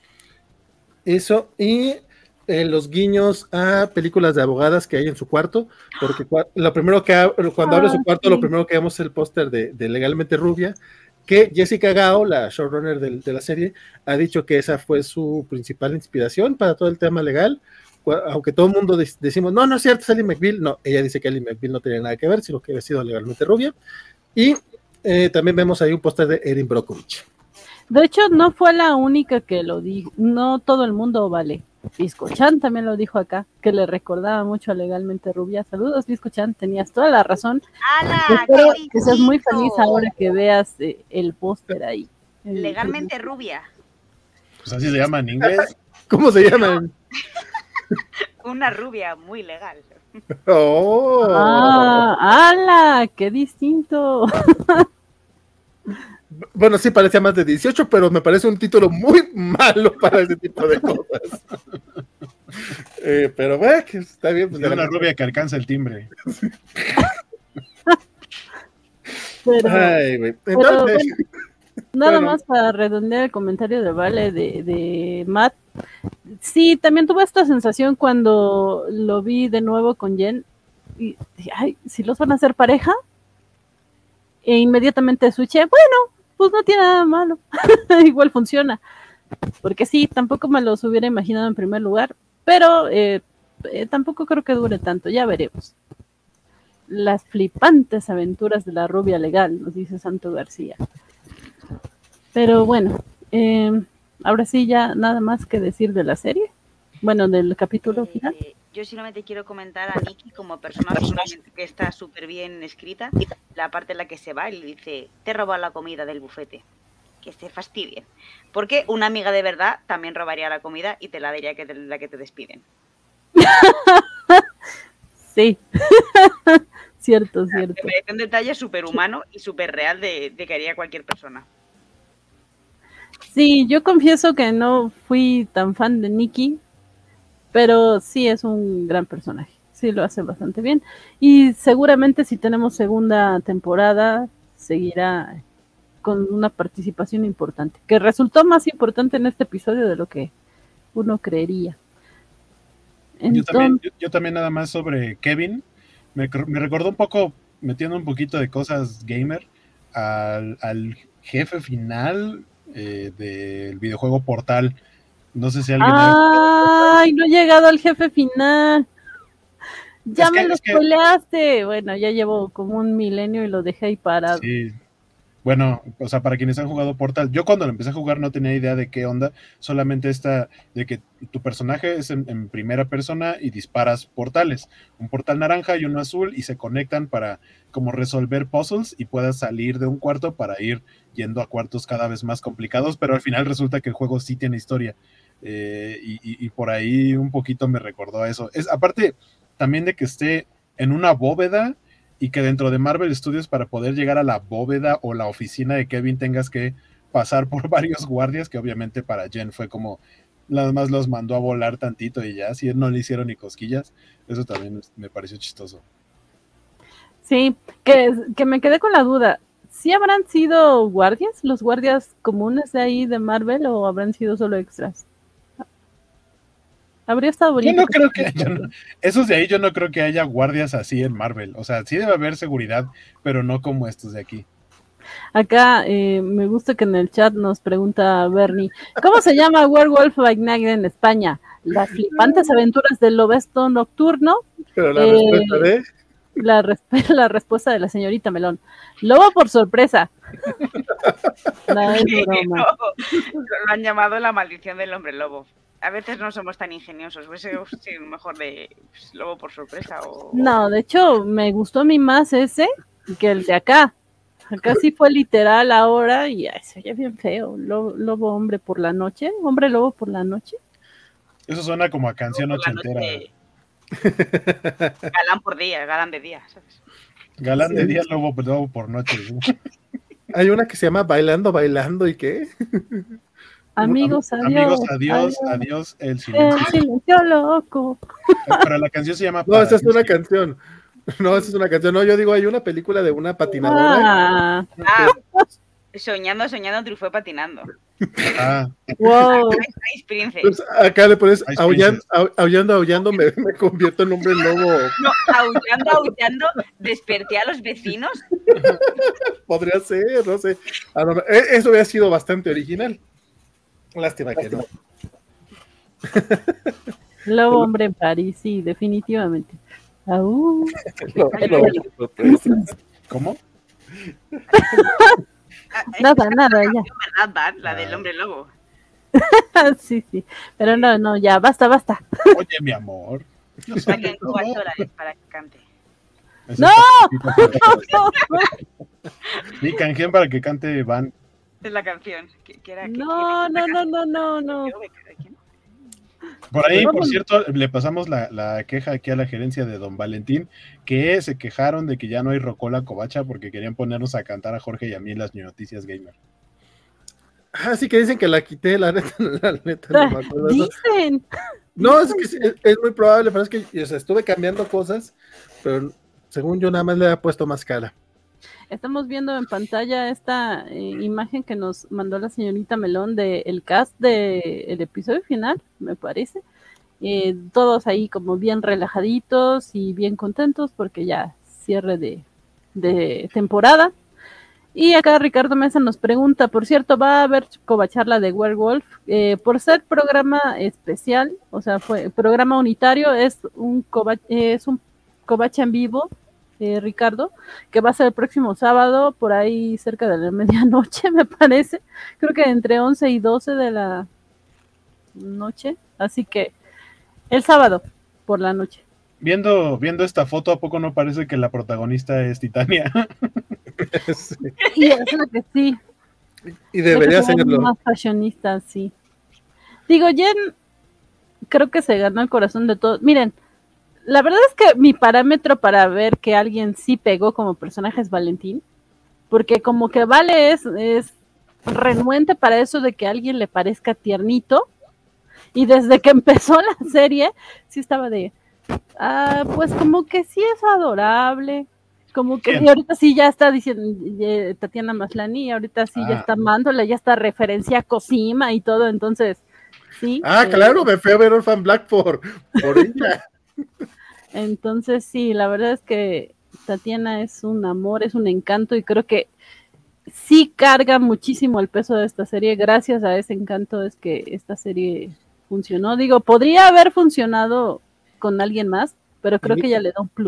Eso, y eh, los guiños a películas de abogadas que hay en su cuarto, porque cua- lo primero que ha- cuando abre Ah, su cuarto, sí. lo primero que vemos es el póster de, de Legalmente Rubia, que Jessica Gao, la showrunner del- de la serie, ha dicho que esa fue su principal inspiración para todo el tema legal, cua- aunque todo el mundo de- decimos, no, no es cierto, es Ellie McBeal, no, ella dice que Ellie McBeal no tenía nada que ver, sino que había sido Legalmente Rubia, y eh, también vemos ahí un póster de Erin Brockovich. De hecho, no fue la única que lo dijo. No todo el mundo vale. Viscochan también lo dijo acá, que le recordaba mucho a Legalmente Rubia. Saludos, Viscochan, tenías toda la razón. ¡Hala! Espero ¡Qué que seas muy distinto! feliz ahora que veas eh, el póster ahí. El- Legalmente rubia. Pues así se llama en inglés. ¿Cómo se llaman? Una rubia muy legal. ¡Oh! Ah, ¡hala! ¡Qué distinto! Bueno, sí parecía más de dieciocho, pero me parece un título muy malo para ese tipo de cosas. Eh, pero bueno, que está bien. Pues, Es una rubia que alcanza el timbre. Pero, Ay, güey. pero Entonces, bueno, nada bueno. más para redondear el comentario de Vale de, de Matt. Sí, también tuve esta sensación cuando lo vi de nuevo con Jen. Y dije, ay, si los van a hacer pareja. E inmediatamente switché, bueno, pues no tiene nada malo. Igual funciona. Porque sí, tampoco me los hubiera imaginado en primer lugar. Pero eh, eh, tampoco creo que dure tanto, ya veremos. Las flipantes aventuras de la rubia legal, nos dice Santo García. Pero bueno, eh, ahora sí ya nada más que decir de la serie. Bueno, del capítulo final. Eh, yo solamente quiero comentar a Nikki como personaje que está súper bien escrita. La parte en la que se va y le dice, te he robado la comida del bufete. Que se fastidien. Porque una amiga de verdad también robaría la comida y te la daría que te, la que te despiden. Sí, cierto, cierto. Me parece un detalle súper humano y súper real de, de que haría cualquier persona. Sí, yo confieso que no fui tan fan de Nikki, pero sí es un gran personaje. Sí, lo hace bastante bien. Y seguramente si tenemos segunda temporada, seguirá con una participación importante, que resultó más importante en este episodio de lo que uno creería. Yo también, Entonces, yo, yo también nada más sobre Kevin. Me, cr- me recordó un poco, metiendo un poquito de cosas gamer, al, al jefe final eh, del videojuego Portal. No sé si alguien... ha- ay, no he llegado al jefe final. Ya Es que- me lo es que- spoileaste. Bueno, ya llevo como un milenio y lo dejé ahí parado. Sí. Bueno, o sea, para quienes han jugado Portal, yo cuando lo empecé a jugar no tenía idea de qué onda, solamente esta de que tu personaje es en, en primera persona y disparas portales, un portal naranja y uno azul y se conectan para como resolver puzzles y puedas salir de un cuarto para ir yendo a cuartos cada vez más complicados, pero al final resulta que el juego sí tiene historia eh, y, y, y por ahí un poquito me recordó a eso. Es aparte también de que esté en una bóveda y que dentro de Marvel Studios para poder llegar a la bóveda o la oficina de Kevin tengas que pasar por varios guardias, que obviamente para Jen fue como nada más los mandó a volar tantito y ya, si no le hicieron ni cosquillas, eso también me pareció chistoso. Sí, que, que me quedé con la duda, ¿sí habrán sido guardias, los guardias comunes de ahí de Marvel o habrán sido solo extras? Habría estado bonito. Yo no creo que, yo no, esos de ahí yo no creo que haya guardias así en Marvel. O sea, sí debe haber seguridad, pero no como estos de aquí. Acá eh, me gusta que en el chat nos pregunta Bernie, ¿cómo se llama Werewolf by Night en España? Las flipantes aventuras del lobesto nocturno. Pero la eh, respuesta de... La, resp- la respuesta de la señorita Melón. Lobo por sorpresa. No, es broma. No, lo han llamado la maldición del hombre lobo. A veces no somos tan ingeniosos, hubiese sido mejor de pues, lobo por sorpresa o... No, de hecho, me gustó a mí más ese que el de acá. Acá sí fue literal ahora y ay, se oye bien feo. Lobo, lobo hombre por la noche, hombre lobo por la noche. Eso suena como a canción ochentera. Noche... Galán por día, galán de día, ¿sabes? Galán Sí. de día, lobo, lobo por noche. Hay una que se llama Bailando, Bailando, ¿y qué? Amigos, adiós. Amigos, adiós, adiós, adiós, el silencio. El silencio loco. Pero la canción se llama... No, esa es Paradiso. una canción. No, esa es una canción. No, yo digo, hay una película de una patinadora. Ah, Ah, soñando, soñando, triunfó patinando. Ah, wow. Ice Princess. Pues acá le pones Ice aullando, Princess. au- aullando, aullando, me, me convierto en hombre lobo. No, aullando, aullando, desperté a los vecinos. Podría ser, no sé. A lo me- eh, Eso hubiera sido bastante original. Lástima que no. Lobo hombre en París, sí, definitivamente. Aú. No, no, sorpresa. ¿Cómo? Ah, Nada, nada, ya. ¿Verdad, Van? La del hombre lobo. Sí, sí. Pero no, no, ya, basta, basta. Oye, mi amor. Yo soy Saquen lobo. cuatro dólares para que cante. Ese ¡No! es Mi canción para que cante Van. Es la canción. Que, que era, que- No, que- no, no, no, no, no. ¿Quién? Por ahí, por Vamos. cierto, le pasamos la, la queja aquí a la gerencia de Don Valentín, que se quejaron de que ya no hay Rocola Covacha porque querían ponernos a cantar a Jorge y a mí en las noticias gamer. Ah, sí que dicen que la quité, la neta, la neta, no me acuerdo. Dicen. No, es que sí, es, es muy probable, pero es que o sea, estuve cambiando cosas, pero según yo nada más le he puesto más cara. Estamos viendo en pantalla esta eh, imagen que nos mandó la señorita Melón del cast del episodio final, me parece. Eh, todos ahí como bien relajaditos y bien contentos porque ya cierre de, de temporada. Y acá Ricardo Mesa nos pregunta, por cierto, ¿va a haber covacharla de Werewolf? Eh, por ser programa especial, o sea, fue programa unitario, es un cova, es un covacha en vivo, eh, Ricardo, que va a ser el próximo sábado, por ahí cerca de la medianoche, me parece. Creo que entre once y doce de la noche. Así que el sábado por la noche. Viendo, viendo esta foto, ¿a poco no parece que la protagonista es Titania? Sí. Y es lo que sí. Y debería Creo que se ven serlo. más fashionistas, sí. Digo, Jen creo que se ganó el corazón de todos. Miren, la verdad es que mi parámetro para ver que alguien sí pegó como personaje es Valentín, porque como que Vale es, es renuente para eso de que a alguien le parezca tiernito, y desde que empezó la serie, sí estaba de, ah, pues como que sí es adorable, como que ¿Quién? y ahorita sí ya está diciendo eh, Tatiana Maslany, ahorita sí Ah. ya está amándole, ya está referencia a Cosima y todo, entonces, sí. Ah, eh, claro, me fui a ver Orphan Black por, por ella. Entonces, sí, la verdad es que Tatiana es un amor, es un encanto y creo que sí carga muchísimo el peso de esta serie. Gracias a ese encanto es que esta serie funcionó. Digo, podría haber funcionado con alguien más, pero creo que ella le da un plus.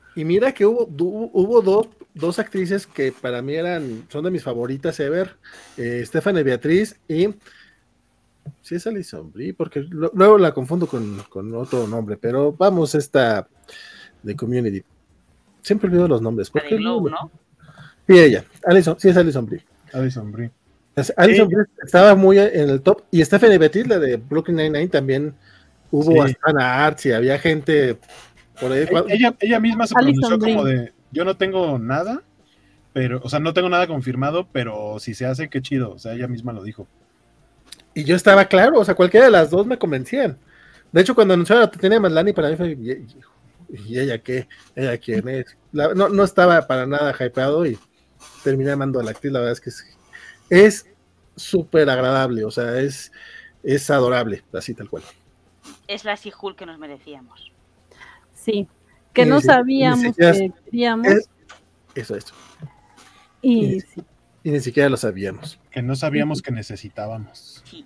Y mira que hubo, du- hubo dos, dos actrices que para mí eran, son de mis favoritas ever, eh, Stephanie Beatriz y sí es Alison Brie, porque lo- luego la confundo con, con otro nombre, pero vamos, esta de Community. Siempre olvido los nombres. La ¿Por de qué Glow, no? ¿no? Sí, ella. Alison, sí es Alison Brie. Addison Brie. Es- Alison Sí. Brie estaba muy en el top. Y Stephanie Beatriz, la de Brooklyn Nine-Nine, también hubo Sí. hasta Ana Arts y había gente por ahí. E- Ella, ella misma se Alison pronunció como Brie. de, yo no tengo nada, pero, o sea, no tengo nada confirmado, pero si se hace, qué chido. O sea, ella misma lo dijo. Y yo estaba claro, o sea, cualquiera de las dos me convencían. De hecho, cuando anunciaron a Tatiana Maslany, para mí fue, ¿y, y ella qué? ¿Ella quién es? La- no, no estaba para nada hypeado y terminé amando a la actriz. La verdad es que es es súper agradable, o sea, es, es adorable, así tal cual. Es la She-Hulk que nos merecíamos. Sí, que Y no ni si- sabíamos ni siquiera- que queríamos. es- Eso, eso. Y y- sí. Y ni siquiera lo sabíamos. Que no sabíamos que necesitábamos. Sí.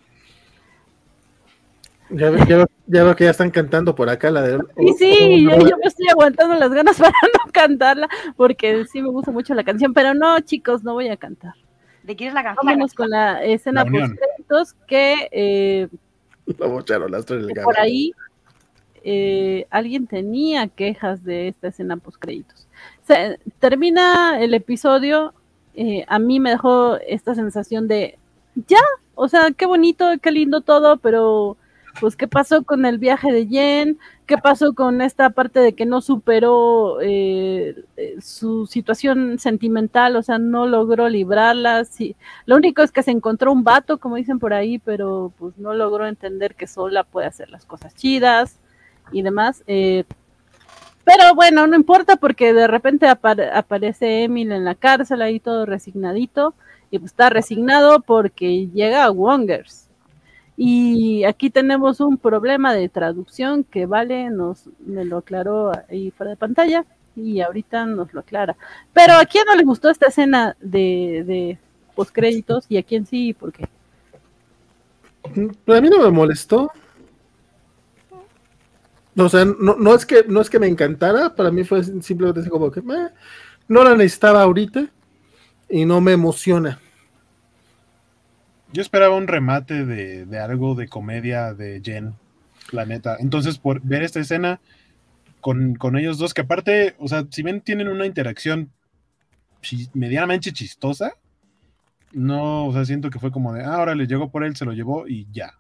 Ya, ve- ya, ve- ya veo que ya están cantando por acá la de... Y sí, oh, yo, yo me estoy aguantando las ganas para no cantarla, porque sí me gusta mucho la canción, pero no, chicos, no voy a cantar. ¿De quién es la canción? Vámonos con la escena La unión. post que eh, la bocharon, las tres del por gala. ahí eh, alguien tenía quejas de esta escena post créditos. Se, termina el episodio, eh, a mí me dejó esta sensación de ya, o sea, qué bonito, qué lindo todo, pero pues qué pasó con el viaje de Jen, qué pasó con esta parte de que no superó eh, eh, su situación sentimental, o sea, no logró librarla. Sí. Lo único es que se encontró un vato, como dicen por ahí, pero pues no logró entender que sola puede hacer las cosas chidas y demás. Eh, pero bueno, no importa porque de repente apare- aparece Emil en la cárcel ahí todo resignadito y pues está resignado porque llega a Wongers. Y aquí tenemos un problema de traducción que Vale nos me lo aclaró ahí fuera de pantalla y ahorita nos lo aclara. Pero ¿a quién no le gustó esta escena de, de postcréditos y a quién sí y por qué? Pero a mí no me molestó. O sea, no, no, es que, no es que me encantara, para mí fue simplemente así como que eh, no la necesitaba ahorita y no me emociona. Yo esperaba un remate de, de algo de comedia de Jen, la neta. Entonces, por ver esta escena con, con ellos dos, que aparte, o sea, si bien tienen una interacción chi- medianamente chistosa, no, o sea, siento que fue como de, ah, ahora le llegó por él, se lo llevó y ya.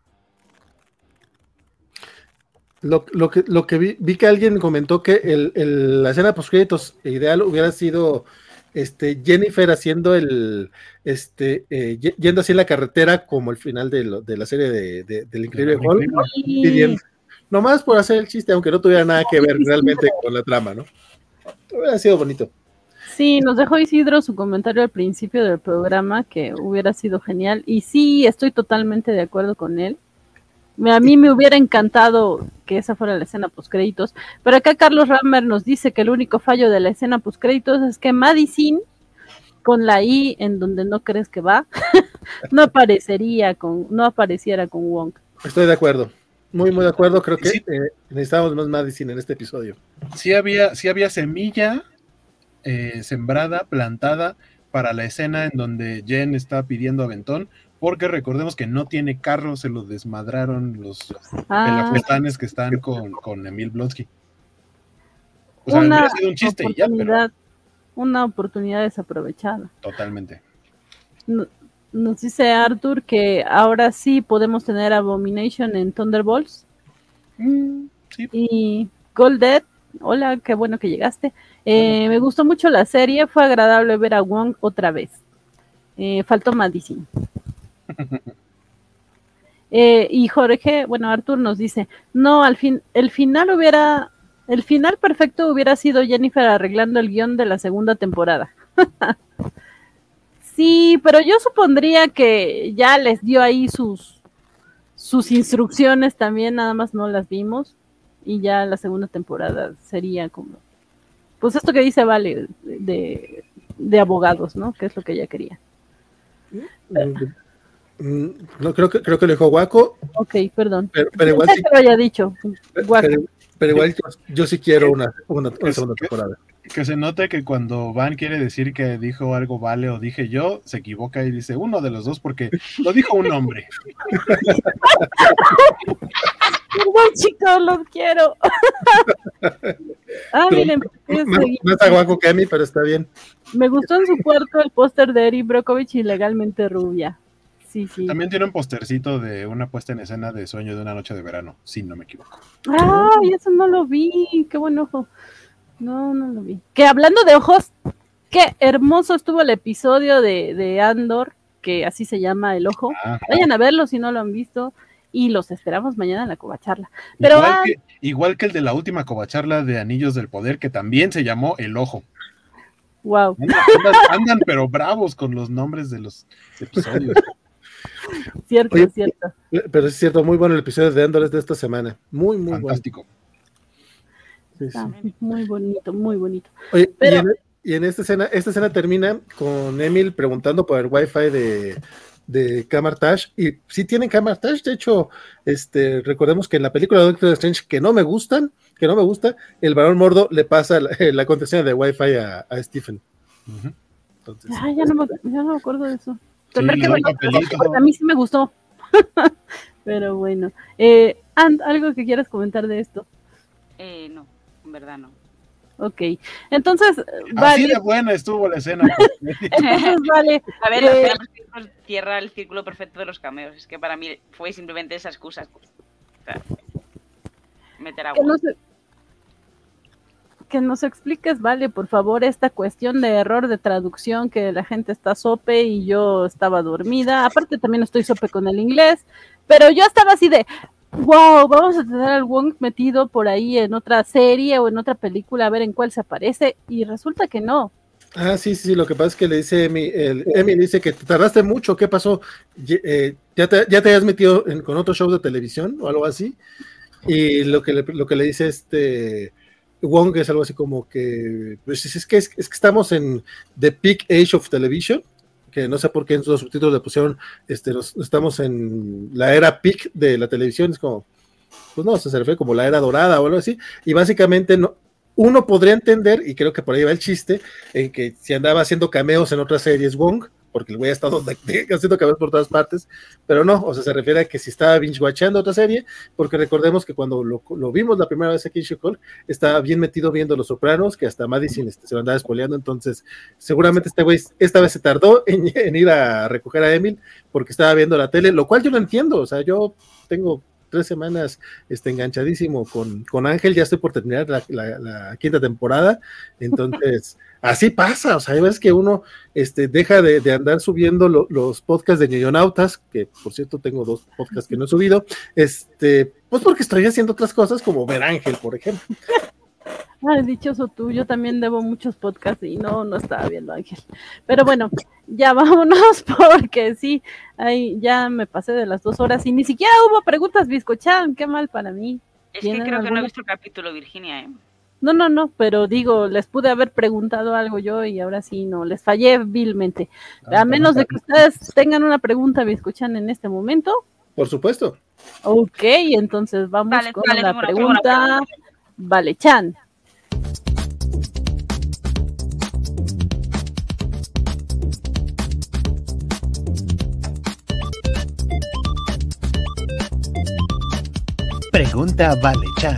Lo, lo que, lo que vi, vi que alguien comentó que el, el, la escena post créditos ideal hubiera sido este, Jennifer haciendo el este, eh, yendo así en la carretera como el final de, lo, de la serie de, de, del Increíble Hulk, pidiendo, nomás por hacer el chiste, aunque no tuviera nada que ver realmente con la trama, ¿no? Hubiera sido bonito. Sí, nos dejó Isidro su comentario al principio del programa que hubiera sido genial y sí, estoy totalmente de acuerdo con él. A mí me hubiera encantado que esa fuera la escena postcréditos, pero acá Carlos Rammer nos dice que el único fallo de la escena postcréditos es que Madison, con la I en donde no crees que va, no aparecería con, no apareciera con Wong. Estoy de acuerdo, muy muy de acuerdo, creo que sí. eh, necesitamos más Madison en este episodio. Sí había, sí había semilla eh, sembrada, plantada para la escena en donde Jen está pidiendo aventón, porque recordemos que no tiene carro, se lo desmadraron los Ah, pelafestanes que están con, con Emil Blonsky. O sea, una hubiera sido un chiste y ya, pero una oportunidad desaprovechada. totalmente. No, nos dice Arthur que ahora sí podemos tener Abomination en Thunderbolts. Mm, sí. Y Golded, hola, qué bueno que llegaste. Eh, me gustó mucho la serie, fue agradable ver a Wong otra vez. Eh, faltó Madison. Eh, y Jorge, bueno, Arthur nos dice, no, al fin, el final hubiera, el final perfecto hubiera sido Jennifer arreglando el guión de la segunda temporada. Sí, pero yo supondría que ya les dio ahí sus, sus instrucciones también, nada más no las vimos, y ya la segunda temporada sería como, pues esto que dice Vale, de, de abogados, ¿no? Que es lo que ella quería. No, creo que creo que lo dijo Waco. Ok, perdón. Pero, pero igual sí, que lo haya dicho. Pero, pero igual yo, yo sí quiero una, una, una segunda temporada. Que se note que cuando Van quiere decir que dijo algo Vale o dije yo, se equivoca y dice uno de los dos porque lo dijo un hombre. Perdón, chicos, los quiero. Ah, miren, no, no está guapo que a mí, pero está bien. Me gustó en su cuarto el póster de Erin Brockovich, ilegalmente rubia. Sí, sí. También tiene un postercito de una puesta en escena de Sueño de una noche de verano, si no me equivoco. Ay, eso no lo vi, qué buen ojo. No, no lo vi. Que hablando de ojos, qué hermoso estuvo el episodio de, de Andor, que así se llama El Ojo. Ah, Vayan a verlo si no lo han visto. Y los esperamos mañana en la covacharla. Pero igual, ah, que, igual que el de la última covacharla de Anillos del Poder, que también se llamó El Ojo. wow. Andan, andan, andan pero bravos con los nombres de los episodios. Cierto, Oye, cierto. Pero es cierto, muy bueno el episodio de Andor de esta semana. Muy, muy Fantástico. bueno. Sí, sí. Ah, muy bonito, muy bonito. Oye, Pero- y, en, y en esta escena, esta escena termina con Emil preguntando por el wifi de, de Camartage, y sí tienen Camartage. De hecho, este, recordemos que en la película de Doctor Strange, que no me gustan, que no me gusta, el varón Mordo le pasa la, la contraseña de wifi a, a Stephen. Uh-huh. Entonces, Ah, ya no, me, ya no me acuerdo de eso. Sí, Tendré le que da un verlo, papelito. porque a mí sí me gustó. Pero bueno. Eh, And, ¿algo que quieras comentar de esto? Eh, no, en verdad no. Ok. Entonces, Así vale. de buena estuvo la escena. Entonces, vale. A ver, la Eh, escena post-créditos cierra el círculo perfecto de los cameos. Es que para mí fue simplemente esa excusa. O sea, meter que agua. nos, que nos expliques, vale, por favor, esta cuestión de error de traducción, que la gente está sope y yo estaba dormida. Aparte también estoy sope con el inglés, pero yo estaba así de, wow, vamos a tener al Wong metido por ahí en otra serie o en otra película a ver en cuál se aparece, y resulta que no. ah, sí, sí, sí, lo que pasa es que le dice Emi, el, Emi dice que te tardaste mucho, ¿qué pasó? Ye- eh, ¿ya, te, ¿Ya te habías metido en, con otro show de televisión o algo así? Y lo que le, lo que le dice este Wong es algo así como que, pues es, es que, es, es que estamos en the peak age of television, que no sé por qué en los subtítulos le pusieron, este, los, estamos en la era peak de la televisión, es como, pues no, se refiere como la era dorada o algo así, y básicamente no, uno podría entender, y creo que por ahí va el chiste, en que si andaba haciendo cameos en otras series Wong, porque el güey ha estado de, de, haciendo cameos por todas partes, pero no, o sea, se refiere a que si estaba binge-watchando otra serie, porque recordemos que cuando lo, lo vimos la primera vez aquí en She-Hulk, estaba bien metido viendo Los Sopranos, que hasta Madison este, se lo andaba spoileando, entonces seguramente este güey esta vez se tardó en, en ir a recoger a Emil, porque estaba viendo la tele, lo cual yo no entiendo, o sea, yo tengo tres semanas este, enganchadísimo con, con Ángel, ya estoy por terminar la, la, la quinta temporada, entonces así pasa, o sea, hay veces que uno este, deja de, de andar subiendo lo, los podcasts de ñoñonautas, que por cierto tengo dos podcasts que no he subido, este, pues porque estoy haciendo otras cosas como ver Ángel, por ejemplo. Ay, dichoso tú, yo también debo muchos podcasts y no, no estaba viendo Ángel. Pero bueno, ya vámonos porque sí, ahí ya me pasé de las dos horas y ni siquiera hubo preguntas, Bizcochan, qué mal para mí. Es que creo que alguna? no he visto el capítulo, Virginia, ¿eh? No, no, no, pero digo, les pude haber preguntado algo yo y ahora sí no, les fallé vilmente. A menos de que ustedes tengan una pregunta, Bizcochan, en este momento. Por supuesto. Ok, entonces vamos Vale, con vale, la tengo una- pregunta. tengo una pregunta. Vale, Chan. Pregunta Vale Chan.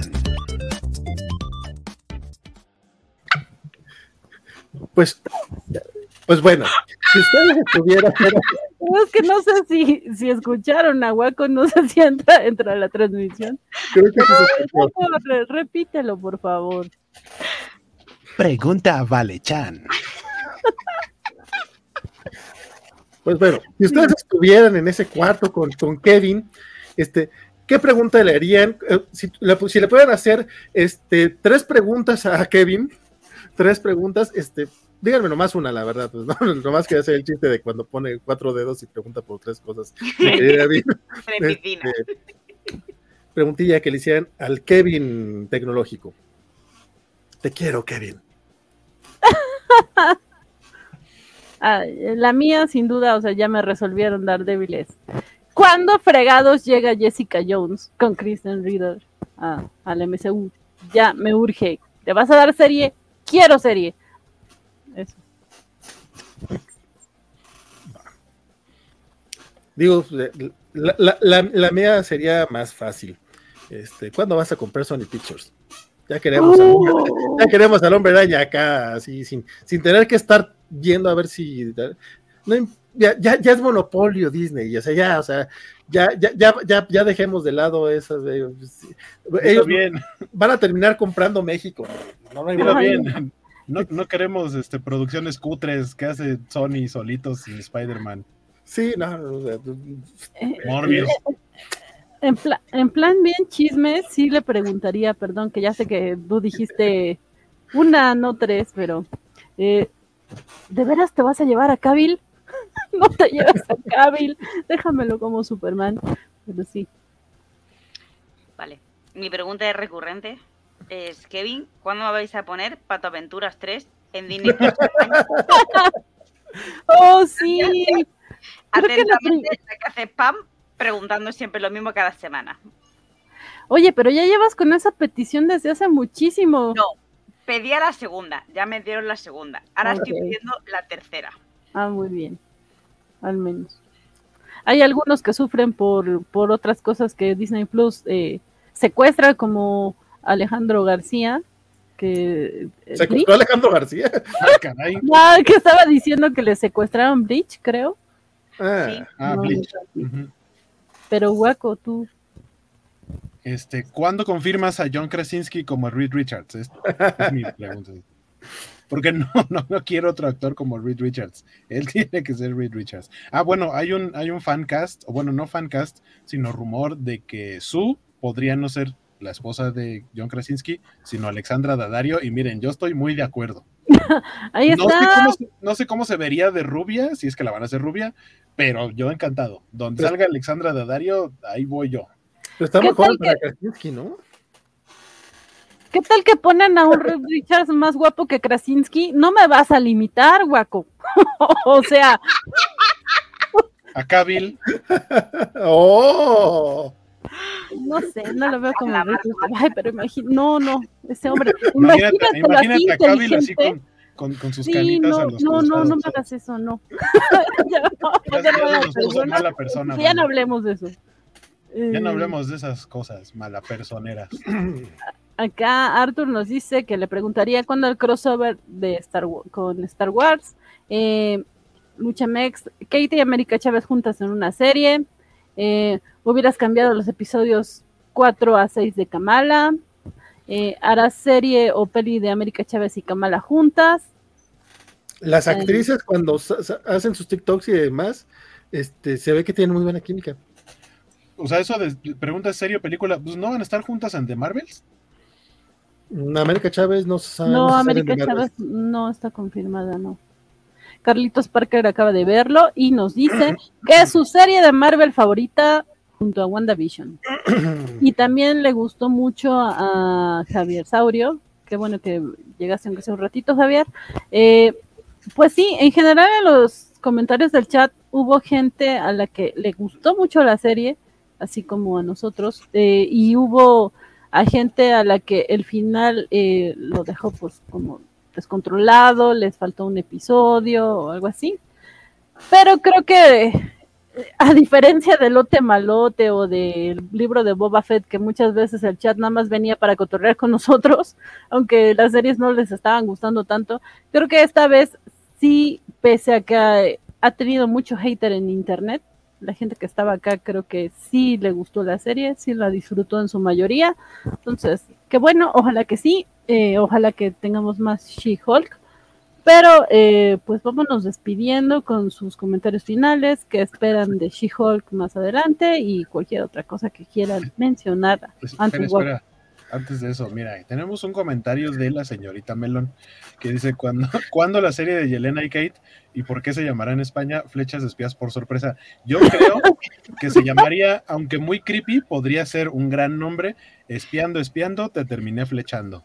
Pues, pues bueno, si ustedes estuvieran, Es que no sé si, si escucharon a Waco, no sé si entra, entra a la transmisión. creo que sí se escuchó. Waco, re- repítelo, por favor. Pregunta Vale Chan. Pues bueno, si ustedes estuvieran en ese cuarto con, con Kevin, este, ¿qué pregunta le harían? Eh, si, le, si le pueden hacer este, tres preguntas a Kevin, tres preguntas, este, díganme nomás una, la verdad, pues, ¿no? Nomás que hacer el chiste de cuando pone cuatro dedos y pregunta por tres cosas. Eh, David, De piscina. este, preguntilla que le hicieran al Kevin tecnológico. Te quiero, Kevin. Ah, la mía, sin duda, o sea, ya me resolvieron Daredevil. ¿Cuándo fregados llega Jessica Jones con Kristen Ritter a, al M C U? Ya me urge. ¿Te vas a dar serie? quiero serie. Eso. Digo, la, la, la, la mía sería más fácil. Este, ¿cuándo vas a comprar Sony Pictures? Ya queremos, al hombre, ya queremos al hombre araña acá, así, sin, sin tener que estar viendo a ver si. No, ya, ya, ya es monopolio Disney, o sea, ya, o sea, ya, ya, ya, ya, ya dejemos de lado esas. Eh, ellos bien. van a terminar comprando México. No, no hay Está bien. No, no queremos este, producciones cutres que hace Sony solitos sin Spider-Man. Sí, no, no, no, Morbius. En, pla en plan bien chisme, sí le preguntaría, perdón, que ya sé que tú dijiste una, no tres, pero eh, ¿de veras te vas a llevar a Cavill? No te llevas a Cavill, déjamelo como Superman, pero sí. Vale, mi pregunta es recurrente, es Kevin, ¿cuándo vais a poner Pato Aventuras tres en Disney Plus? ¡Oh, sí! Atentamente, la que hace spam preguntando siempre lo mismo cada semana. Oye, pero ya llevas con esa petición desde hace muchísimo. No, pedía la segunda, ya me dieron la segunda. Ahora okay. Estoy pidiendo la tercera. Ah, muy bien. Al menos. Hay algunos que sufren por, por otras cosas que Disney Plus eh, secuestra, como Alejandro García. Que, ¿Secuestró a Alejandro García? Ah, caray. Ah, que estaba diciendo que le secuestraron Bleach, creo. Ah, sí. ah no, Bleach. Uh-huh. Pero Guaco, tú. Este, ¿cuándo confirmas a John Krasinski como Reed Richards? Es, es mi pregunta. Porque no, no, no quiero otro actor como Reed Richards. Él tiene que ser Reed Richards. Ah, bueno, hay un, hay un fancast, o bueno, no fancast, sino rumor de que Sue podría no ser la esposa de John Krasinski, sino Alexandra Daddario. Y miren, yo estoy muy de acuerdo. Ahí está. No sé, cómo se, no sé cómo se vería de rubia, si es que la van a hacer rubia, pero yo encantado. Donde pero, salga Alexandra Daddario, ahí voy yo. Pero está mejor para Krasinski, ¿no? ¿Qué tal que ponen a un Reed Richards más guapo que Krasinski? No me vas a limitar, guaco. O sea. A Cavill. ¡Oh! No sé, no lo veo como ay, pero imagínate, no, no, ese hombre, imagínate, imagínate a Cavill así con, con, con sus sí, canitas no, a los no, costados. no, no me hagas eso, no. ya, no, ya, ya, ya nos puso mala persona. Ya no hablemos de eso. Ya no hablemos de esas cosas mala personeras. Acá Arthur nos dice que le preguntaría cuándo el crossover de Star Wars, con Star Wars. Eh, Luchamex, Katie y América Chávez juntas en una serie. Eh, hubieras cambiado los episodios cuatro a seis de Kamala. Eh, harás serie o peli de América Chávez y Kamala juntas. Las actrices eh, cuando hacen sus TikToks y demás, este, se ve que tienen muy buena química. O sea, eso de pregunta serio, película, pues no van a estar juntas en The Marvels. América Chávez no sabe. No, no América Chávez no está confirmada, no. Carlitos Parker acaba de verlo y nos dice que es su serie de Marvel favorita junto a WandaVision. Y también le gustó mucho a Javier Saurio. Qué bueno que llegaste aunque sea un ratito, Javier. Eh, pues sí, en general en los comentarios del chat hubo gente a la que le gustó mucho la serie, así como a nosotros, eh, y hubo a gente a la que el final eh, lo dejó pues como descontrolado, les faltó un episodio o algo así, pero creo que a diferencia de Lote Malote o del libro de Boba Fett, que muchas veces el chat nada más venía para cotorrear con nosotros, aunque las series no les estaban gustando tanto, creo que esta vez sí, pese a que ha tenido mucho hater en internet, la gente que estaba acá creo que sí le gustó la serie, sí la disfrutó en su mayoría, entonces, qué bueno, ojalá que sí, eh, ojalá que tengamos más She-Hulk, pero eh, pues vámonos despidiendo con sus comentarios finales, que esperan de She-Hulk más adelante y cualquier otra cosa que quieran mencionar. Pues, antes, espera, espera. Antes de eso, mira, tenemos un comentario de la señorita Melon que dice, ¿cuándo, ¿cuándo la serie de Yelena y Kate y por qué se llamará en España Flechas de Espías por Sorpresa? Yo creo que se llamaría, aunque muy creepy, podría ser un gran nombre, Espiando, espiando, te terminé flechando.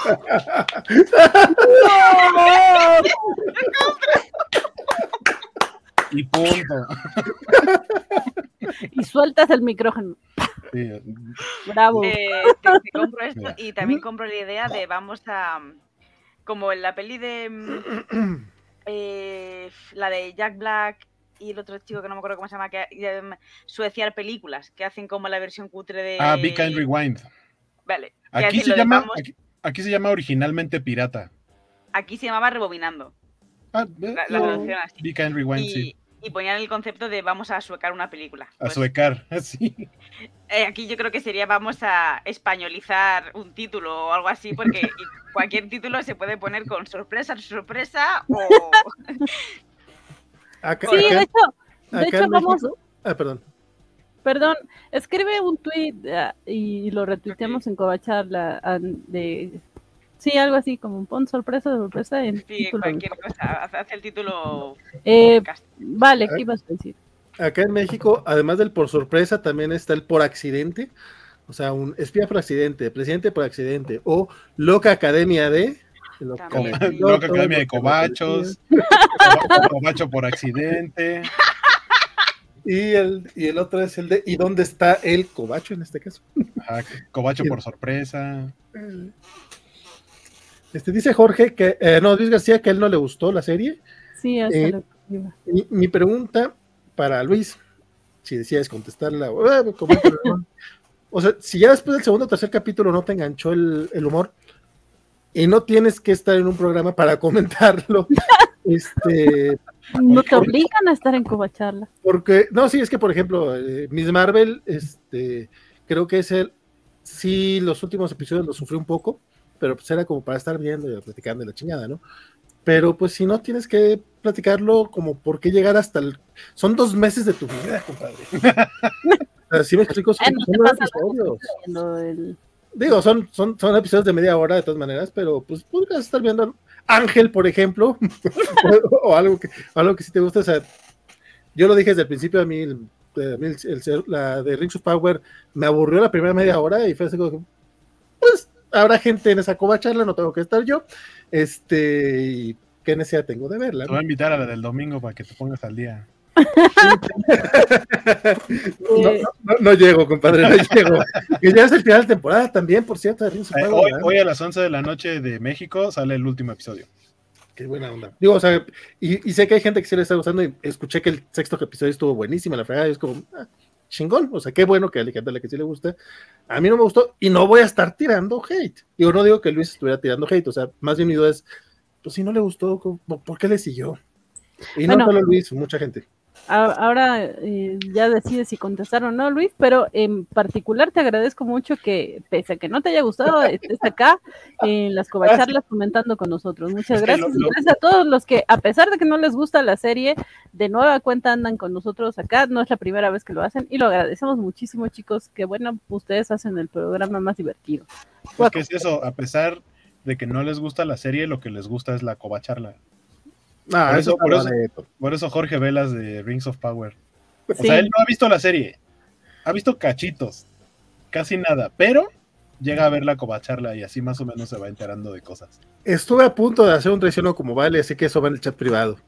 Y punto. Y sueltas el micrófono. Sí. Bravo. Eh, te, te compro esto y también compro la idea de vamos a como en la peli de mm, eh, la de Jack Black y el otro chico que no me acuerdo cómo se llama, que eh, sueciar películas, que hacen como la versión cutre de... Ah, Be Kind Rewind. Vale. que Aquí hacen se lo de llama, vamos- aquí, aquí se llama originalmente Pirata. Aquí se llamaba Rebobinando, Ah, eh, la, la No. traducción así. Be Kind Rewind, Y, sí. y ponían el concepto de vamos a suecar una película. A Pues, suecar, sí. eh, aquí yo creo que sería vamos a españolizar un título o algo así, porque y cualquier título se puede poner con sorpresa, sorpresa o... Acá, Sí, acá- de hecho, de acá hecho en vamos, México- Ah, perdón. perdón, escribe un tweet uh, y lo retuiteamos en Covacharla uh, de, sí, algo así como pon sorpresa, sorpresa en Sí, título. cualquier cosa, hace hace el título... Eh, cast- vale, ¿qué ibas a decir? Acá en México, además del por sorpresa, también está el por accidente. O sea, un espía por accidente, presidente por accidente, o loca academia de. lo que También, me- sí. yo, Loca todo Academia lo de que me Cobachos. parecía. Cobacho por accidente. Y el, y el otro es el de. ¿Y dónde está el cobacho en este caso? Ajá, Cobacho por sorpresa. Este, dice Jorge que. eh, no, Luis García que a él no le gustó la serie. Sí, hasta Eh, lo que iba. Mi, mi pregunta para Luis, si decías contestarla, eh, coméntalo, ¿no? O sea, si ya después del segundo o tercer capítulo no te enganchó el, el humor y no tienes que estar en un programa para comentarlo, este, No te obligan a estar en Covacharla. porque, no, sí, es que por ejemplo, eh, Miss Marvel, este, creo que es el, sí, los últimos episodios lo sufrí un poco, pero pues era como para estar viendo y platicando de la chingada, ¿no? Pero pues si no tienes que platicarlo, como por qué llegar hasta el... Son dos meses de tu vida, compadre. Así me explico, son, Eh, no son te nueve pasa nada, episodios. Viendo el- Digo, son, son, son episodios de media hora de todas maneras, pero pues podrías estar viendo Ángel, por ejemplo, o, o algo que, algo que sí te gusta. O sea, yo lo dije desde el principio, a mí, el, a mí el- el- la de Rings of Power me aburrió la primera media hora y fue así como que, pues habrá gente en esa covacharla, no tengo que estar yo. Este, y qué necesidad tengo de verla. Te voy a invitar a la del domingo para que te pongas al día. No, no, no, no llego, compadre, no llego. Que ya es el final de temporada también, por cierto, de Rings of Eh, Power, hoy, ¿verdad? hoy a las once de la noche de México sale el último episodio. Qué buena onda. Digo, o sea, y, y sé que hay gente que sí le está gustando y escuché que el sexto episodio estuvo buenísimo, la fregada, y es como, ah, chingón, o sea, qué bueno que a la gente a la que sí le gusta. A mí no me gustó y no voy a estar tirando hate. Digo, no digo que Luis estuviera tirando hate, o sea, más bien mi duda es, pues si no le gustó, ¿cómo- ¿por qué le siguió? Y no Bueno. solo Luis, mucha gente. A- Ahora eh, ya decides si contestar o no, Luis, pero en particular te agradezco mucho que, pese a que no te haya gustado, estés acá en las covacharlas comentando con nosotros. Muchas Es que gracias. lo- lo- Y gracias a todos los que, a pesar de que no les gusta la serie, de nueva cuenta andan con nosotros acá. No es la primera vez que lo hacen y lo agradecemos muchísimo, chicos. Que bueno, ustedes hacen el programa más divertido. Es que es eso, a pesar de que no les gusta la serie, lo que les gusta es la covacharla. Ah, Por eso, eso- por está eso- barato. Por eso Jorge Velas de Rings of Power. O Sí. sea, él no ha visto la serie. Ha visto cachitos. Casi nada. Pero llega a ver la covacharla y así más o menos se va enterando de cosas. Estuve a punto de hacer un traiciono como vale, así que eso va en el chat privado.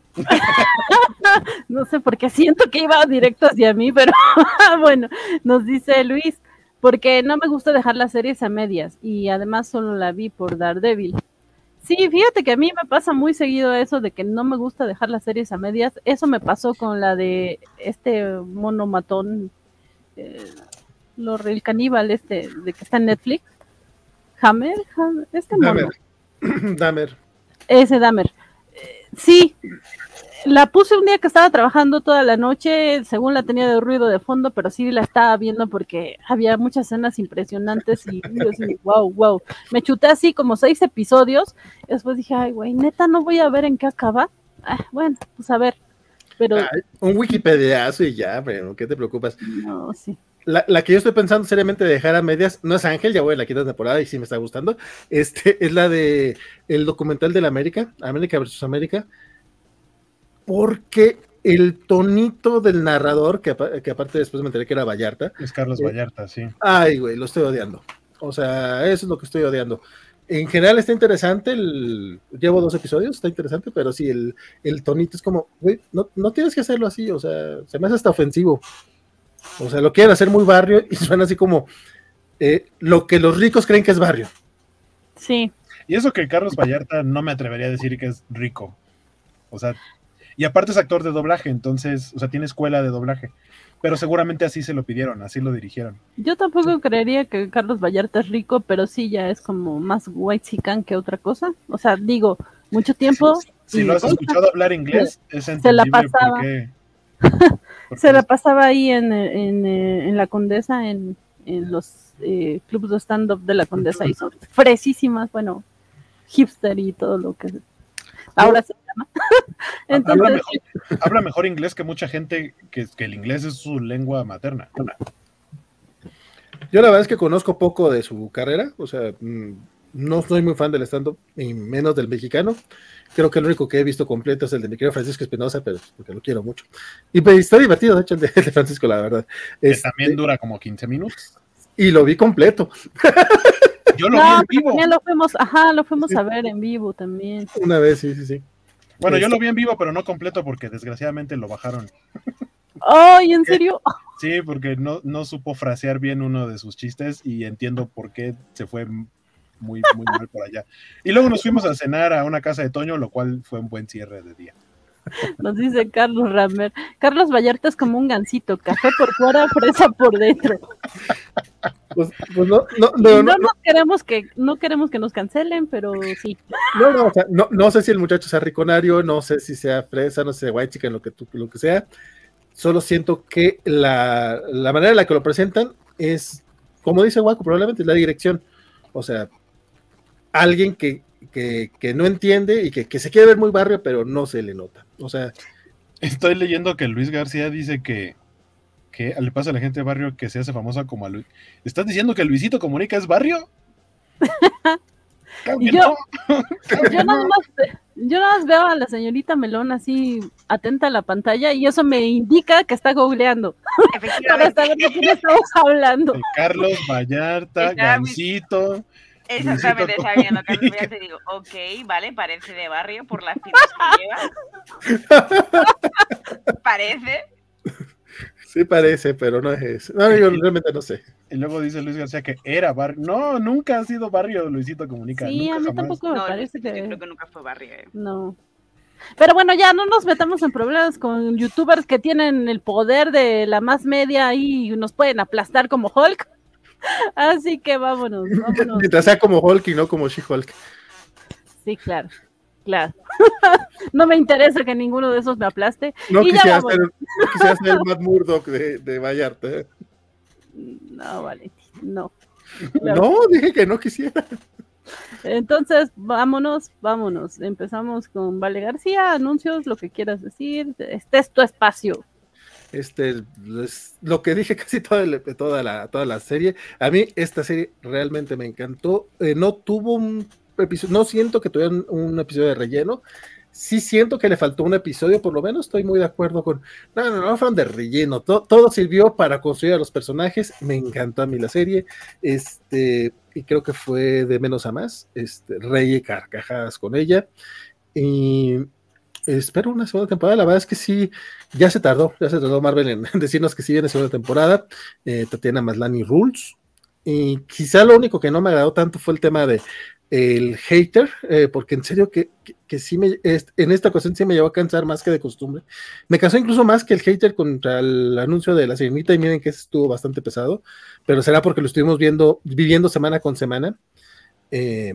No sé por qué siento que iba directo hacia mí, pero bueno, nos dice Luis, porque no me gusta dejar las series a medias y además solo la vi por Daredevil. Sí, fíjate que a mí me pasa muy seguido eso de que no me gusta dejar las series a medias. Eso me pasó con la de este mono matón, eh, lo- el caníbal este, de que está en Netflix. Hammer, Hammer, este mono. Dahmer. Dahmer. Ese Dahmer. Eh, sí, la puse un día que estaba trabajando toda la noche, según la tenía de ruido de fondo, pero sí la estaba viendo porque había muchas escenas impresionantes y yo así, wow, wow. Me chuté así como seis episodios, y después dije, ay, güey, neta, no voy a ver en qué acaba. Ah, bueno, pues a ver, pero Ay, un Wikipediazo y ya, pero ¿qué te preocupas? no, sí. La, la que yo estoy pensando seriamente de dejar a medias, no es Ángel, ya voy a la quinta temporada y sí me está gustando. Este es la de el documental de la América, América versus América, porque el tonito del narrador, que, apa- que aparte después me enteré que era Vallarta, Es Carlos Sí. Vallarta, sí. ay, güey, lo estoy odiando. O sea, eso es lo que estoy odiando. En general está interesante, el, llevo dos episodios, está interesante, pero sí, el, el tonito es como, güey, no, no tienes que hacerlo así, o sea, se me hace hasta ofensivo. O sea, lo quieren hacer muy barrio y suena así como eh, lo que los ricos creen que es barrio. Sí, Y eso que Carlos Vallarta no me atrevería a decir que es rico. O sea, y aparte es actor de doblaje, entonces, o sea, tiene escuela de doblaje. Pero seguramente así se lo pidieron, así lo dirigieron. Yo tampoco creería que Carlos Vallarta es rico, pero sí ya es como más whitezican que otra cosa. O sea, digo, mucho tiempo. Si, si lo has escuchado hablar inglés, es se la entendible pasaba. por qué. Porque Se la pasaba ahí en, en, en la Condesa, en, en los eh, clubs de stand-up de la Condesa, y son fresísimas, bueno, hipster y todo lo que ahora se llama. Entonces, habla, mejor, habla mejor inglés que mucha gente que, que el inglés es su lengua materna. Yo la verdad es que conozco poco de su carrera, o sea, no soy muy fan del stand-up, ni menos del mexicano. Creo que el único que he visto completo es el de mi querido Francisco Espinosa, pero porque lo quiero mucho. Y pues, está divertido, de hecho, el de, el de Francisco, la verdad. Que Este, también dura como quince minutos. Y lo vi completo. Yo lo no, vi en vivo. También lo fuimos, ajá, lo fuimos sí. a ver en vivo también. Una vez, sí, sí, sí. Bueno, este... yo lo vi en vivo, pero no completo porque desgraciadamente lo bajaron. ¡Ay, en serio! Sí, porque no, no supo frasear bien uno de sus chistes y entiendo por qué se fue muy, muy mal por allá. Y luego nos fuimos a cenar a una casa de Toño, lo cual fue un buen cierre de día. Nos dice Carlos Ramer. Carlos Vallarta es como un gansito, café por fuera, fresa por dentro. Pues, pues no, no, no, no, no, no, queremos que, no queremos que nos cancelen, pero sí. No, no, o sea, no, no sé si el muchacho sea riconario, no sé si sea fresa, no sé, white chicken, lo que tú, lo que sea. Solo siento que la, la manera en la que lo presentan es, como dice Waco, probablemente es la dirección. O sea, alguien que, que, que no entiende y que, que se quiere ver muy barrio, pero no se le nota. O sea, estoy leyendo que Luis García dice que, que le pasa a la gente de barrio que se hace famosa como a Luis. ¿Estás diciendo que Luisito Comunica es barrio? Claro que yo, no. yo, nada más, yo nada más veo a la señorita Melón así atenta a la pantalla y eso me indica que está googleando para saber de quién estamos hablando. De Carlos Vallarta, Gansito. Exactamente, sabiendo Carlos Vallarta, digo, ok, vale, parece de barrio por las citas que lleva. Parece. Sí parece, pero no es eso. No, yo realmente no sé. Y luego dice Luis García que era barrio. No, nunca ha sido barrio Luisito Comunica. Sí, nunca, a mí jamás. tampoco me no, parece que... Yo creo que nunca fue barrio. Eh. No. Pero bueno, ya no nos metamos en problemas con youtubers que tienen el poder de la más media y nos pueden aplastar como Hulk. Así que vámonos, vámonos. Mientras sea como Hulk y no como She-Hulk. Sí, claro. Claro. No me interesa que ninguno de esos me aplaste. No, y quisiera, ya ser, no quisiera ser el Matt Murdock de, de Vallarta. ¿eh? No, vale, no. No, dije que no quisiera. Entonces, vámonos, vámonos. Empezamos con Vale García, anuncios, lo que quieras decir. Este es tu espacio. Este es lo que dije casi toda, el, toda, la, toda la serie. A mí esta serie realmente me encantó. Eh, no tuvo un episodio, no siento que tuviera un, un episodio de relleno. Sí siento que le faltó un episodio, por lo menos estoy muy de acuerdo con... No, no, no fueron de relleno, todo, todo sirvió para construir a los personajes. Me encantó a mí la serie. Este... y creo que fue de menos a más, este, reí carcajadas con ella, y espero una segunda temporada. La verdad es que sí, ya se tardó, ya se tardó Marvel en, en decirnos que sí viene segunda temporada. eh, Tatiana Maslany Rules, y quizá lo único que no me agradó tanto fue el tema de el hater, eh, porque en serio que, que, que sí me, es, en esta ocasión sí me llevó a cansar más que de costumbre. Me cansó incluso más que el hater contra el anuncio de la Sirenita, y miren que estuvo bastante pesado, pero será porque lo estuvimos viendo, viviendo semana con semana. Eh,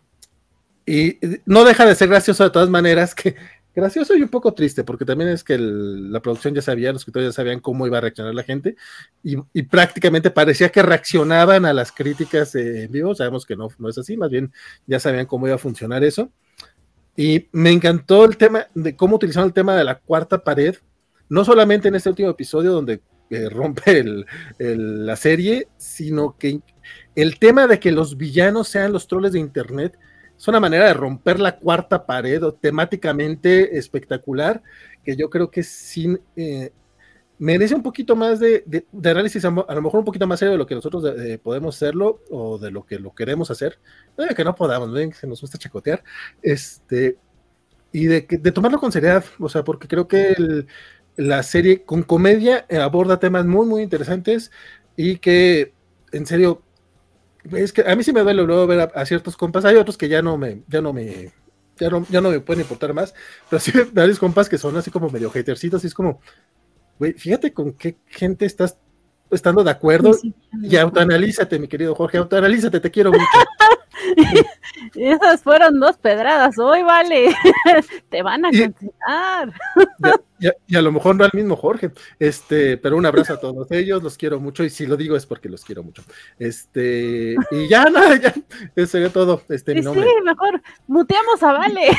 y no deja de ser gracioso de todas maneras, que gracioso y un poco triste, porque también es que el, la producción ya sabía, los escritores ya sabían cómo iba a reaccionar la gente, y, y prácticamente parecía que reaccionaban a las críticas eh, en vivo. Sabemos que no, no es así, más bien ya sabían cómo iba a funcionar eso. Y me encantó el tema de cómo utilizaron el tema de la cuarta pared, no solamente en este último episodio donde eh, rompe el, el, la serie, sino que el tema de que los villanos sean los troles de internet es una manera de romper la cuarta pared, o temáticamente espectacular, que yo creo que sí eh, merece un poquito más de, de, de análisis, a lo mejor un poquito más serio de lo que nosotros de, de podemos hacerlo, o de lo que lo queremos hacer, no de que no podamos, ¿ven? Que nos gusta chacotear, este, y de, de tomarlo con seriedad, o sea, porque creo que el, la serie con comedia eh, aborda temas muy, muy interesantes, y que, en serio, Es que a mí sí me duele luego ver a, a ciertos compas, hay otros que ya no me, ya no me, ya no, ya no me pueden importar más, pero sí hay varios compas que son así como medio hatercitos, y es como, güey, fíjate con qué gente estás estando de acuerdo, Sí, sí, y autoanalízate, mi querido Jorge, autoanalízate, te quiero mucho. Esas fueron dos pedradas hoy, vale. Te van a Y- cancelar. Y a, y a lo mejor no al mismo Jorge, este, pero un abrazo a todos ellos, los quiero mucho, y si lo digo es porque los quiero mucho. Este, y ya, nada, ya, eso sería todo, este, mi Sí, sí, nombre. mejor muteamos a Vale.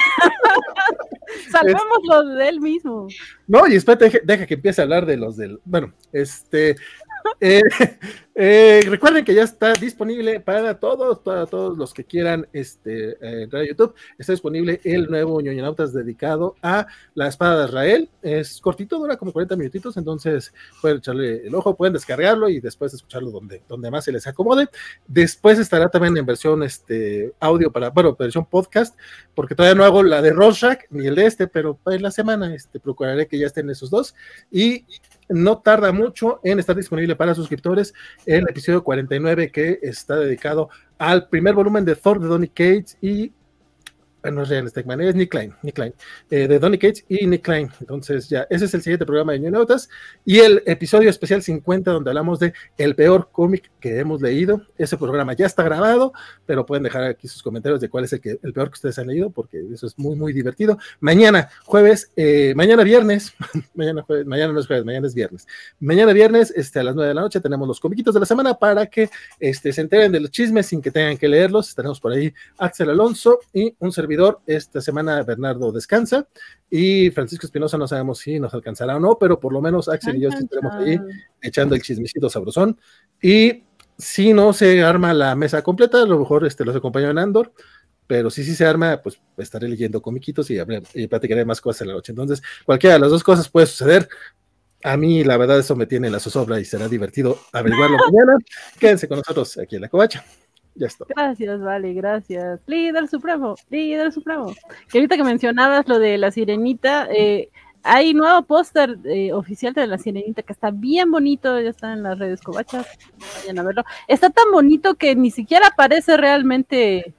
Salvémoslo de él mismo. No, y espérate, deja, deja que empiece a hablar de los del, bueno, este, eh, eh, recuerden que ya está disponible para todos, para todos los que quieran este, eh, entrar a YouTube. Está disponible el nuevo ñoñonautas dedicado a la espada de Israel. Es cortito, dura como cuarenta minutitos, entonces pueden echarle el ojo, pueden descargarlo y después escucharlo donde, donde más se les acomode. Después estará también en versión este, audio para, bueno, versión podcast, porque todavía no hago la de Rorschach ni el de este, pero en la semana este, procuraré que ya estén esos dos. Y no tarda mucho en estar disponible para suscriptores el episodio cuarenta y nueve, que está dedicado al primer volumen de Thor de Donny Cates y no es Ryan Stegman, es Nick Klein, Nick Klein eh, de Donny Cates y Nick Klein. Entonces ya, ese es el siguiente programa de ñoñonautas, y el episodio especial cincuenta, donde hablamos de el peor cómic que hemos leído. Ese programa ya está grabado, pero pueden dejar aquí sus comentarios de cuál es el, que, el peor que ustedes han leído, porque eso es muy, muy divertido. Mañana, jueves, eh, mañana viernes, mañana jueves, mañana no es jueves, mañana es viernes. Mañana viernes, este, a las nueve de la noche, tenemos los comiquitos de la semana para que este, se enteren de los chismes sin que tengan que leerlos. Tenemos por ahí Axel Alonso y un servidor. Esta semana Bernardo descansa y Francisco Espinosa no sabemos si nos alcanzará o no, pero por lo menos Axel y yo sí estaremos ahí echando el chismecito sabrosón. Y si no se arma la mesa completa, a lo mejor este, los acompaño en Andor, pero si sí se arma, pues estaré leyendo comiquitos y, habré, y platicaré más cosas en la noche. Entonces, cualquiera de las dos cosas puede suceder. A mí, la verdad, eso me tiene en la zozobra y será divertido averiguarlo mañana. Quédense con nosotros aquí en La Covacha. Ya está. Gracias, Vale, gracias. Líder supremo, líder supremo. Que ahorita que mencionabas lo de la sirenita, eh, hay nuevo póster eh, oficial de la sirenita que está bien bonito, ya está en las redes covachas, vayan a verlo. Está tan bonito que ni siquiera parece realmente.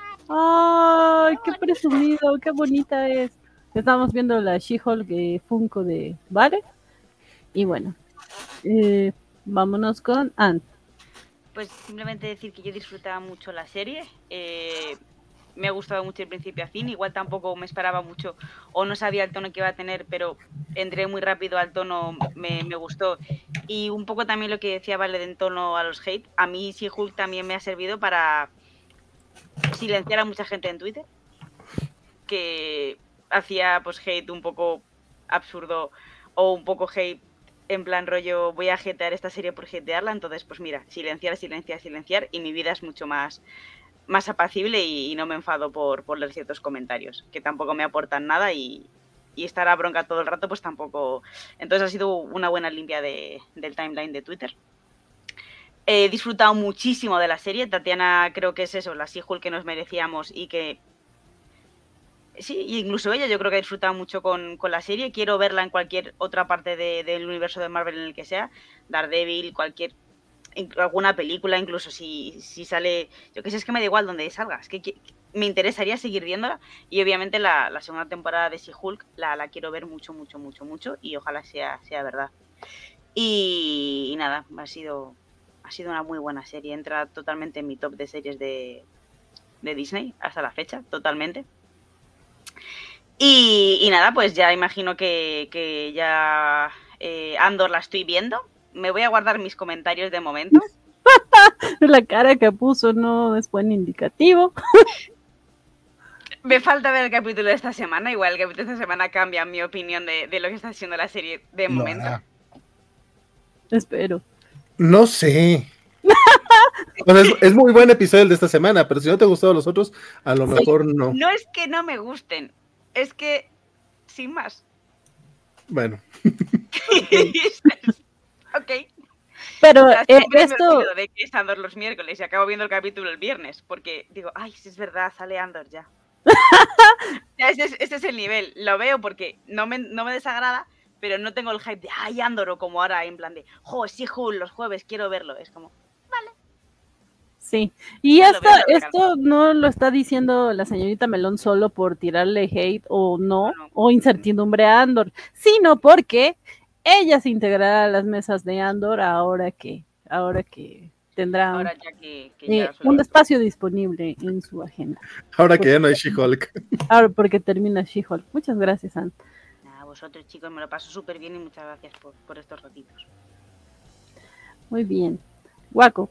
¡Ay, qué presumido, qué bonita es! Estamos viendo la She-Hulk eh, Funko de Vale. Y bueno, eh, vámonos con Ant. Pues simplemente decir que yo disfrutaba mucho la serie, eh, me ha gustado mucho de principio a fin, igual tampoco me esperaba mucho o no sabía el tono que iba a tener, pero entré muy rápido al tono, me, me gustó. Y un poco también lo que decía Vale en tono a los hate, a mí She-Hulk también me ha servido para silenciar a mucha gente en Twitter, que hacía pues hate un poco absurdo o un poco hate en plan rollo, voy a hatear esta serie por hatearla, entonces pues mira, silenciar, silenciar, silenciar, y mi vida es mucho más, más apacible y, y no me enfado por, por leer ciertos comentarios, que tampoco me aportan nada, y, y estar a bronca todo el rato pues tampoco. Entonces ha sido una buena limpia de, del timeline de Twitter. He disfrutado muchísimo de la serie, Tatiana creo que es eso, la She-Hulk que nos merecíamos y que sí, incluso ella yo creo que ha disfrutado mucho con, con la serie. Quiero verla en cualquier otra parte de, del universo de Marvel en el que sea. Daredevil, cualquier, alguna película, incluso si, si sale, yo que sé, es que me da igual donde salga, es que, que me interesaría seguir viéndola, y obviamente la, la segunda temporada de She-Hulk la, la quiero ver mucho, mucho, mucho, mucho, y ojalá sea, sea verdad. Y, y nada, ha sido, ha sido una muy buena serie, entra totalmente en mi top de series de, de Disney hasta la fecha, totalmente. Y, y nada, pues ya imagino que, que ya eh, Andor la estoy viendo. Me voy a guardar mis comentarios de momento. La cara que puso no es buen indicativo. Me falta ver el capítulo de esta semana. Igual el capítulo de esta semana cambia mi opinión de, de lo que está haciendo la serie de momento. hará. Espero. No sé. Bueno, es, es muy buen episodio el de esta semana, pero si no te gustaron los otros, a lo mejor no. No es que no me gusten, es que sin más. Bueno. Ok. Pero O sea, eh, siempre me esto, olvido de que es Andor los miércoles y acabo viendo el capítulo el viernes, porque digo, ay, si es verdad, sale Andor ya. O sea, ese, es, ese es el nivel. Lo veo porque no me, no me desagrada, pero no tengo el hype de, ay, Andor, o como ahora en plan de, jo, sí, Hulk, los jueves, quiero verlo. Es como, Sí, y Lo esto, veo normal. esto no lo está diciendo la señorita Melón solo por tirarle hate o no, No, no. o incertidumbre a Andor, sino porque ella se integrará a las mesas de Andor ahora que, ahora que tendrá Ahora ya que, que eh, ya solo un espacio disponible en su agenda. Ahora que ya no hay She-Hulk. Ahora porque termina She-Hulk. Muchas gracias, Ant. Nada, vosotros chicos, me lo paso súper bien y muchas gracias por, por estos ratitos. Muy bien. Guaco.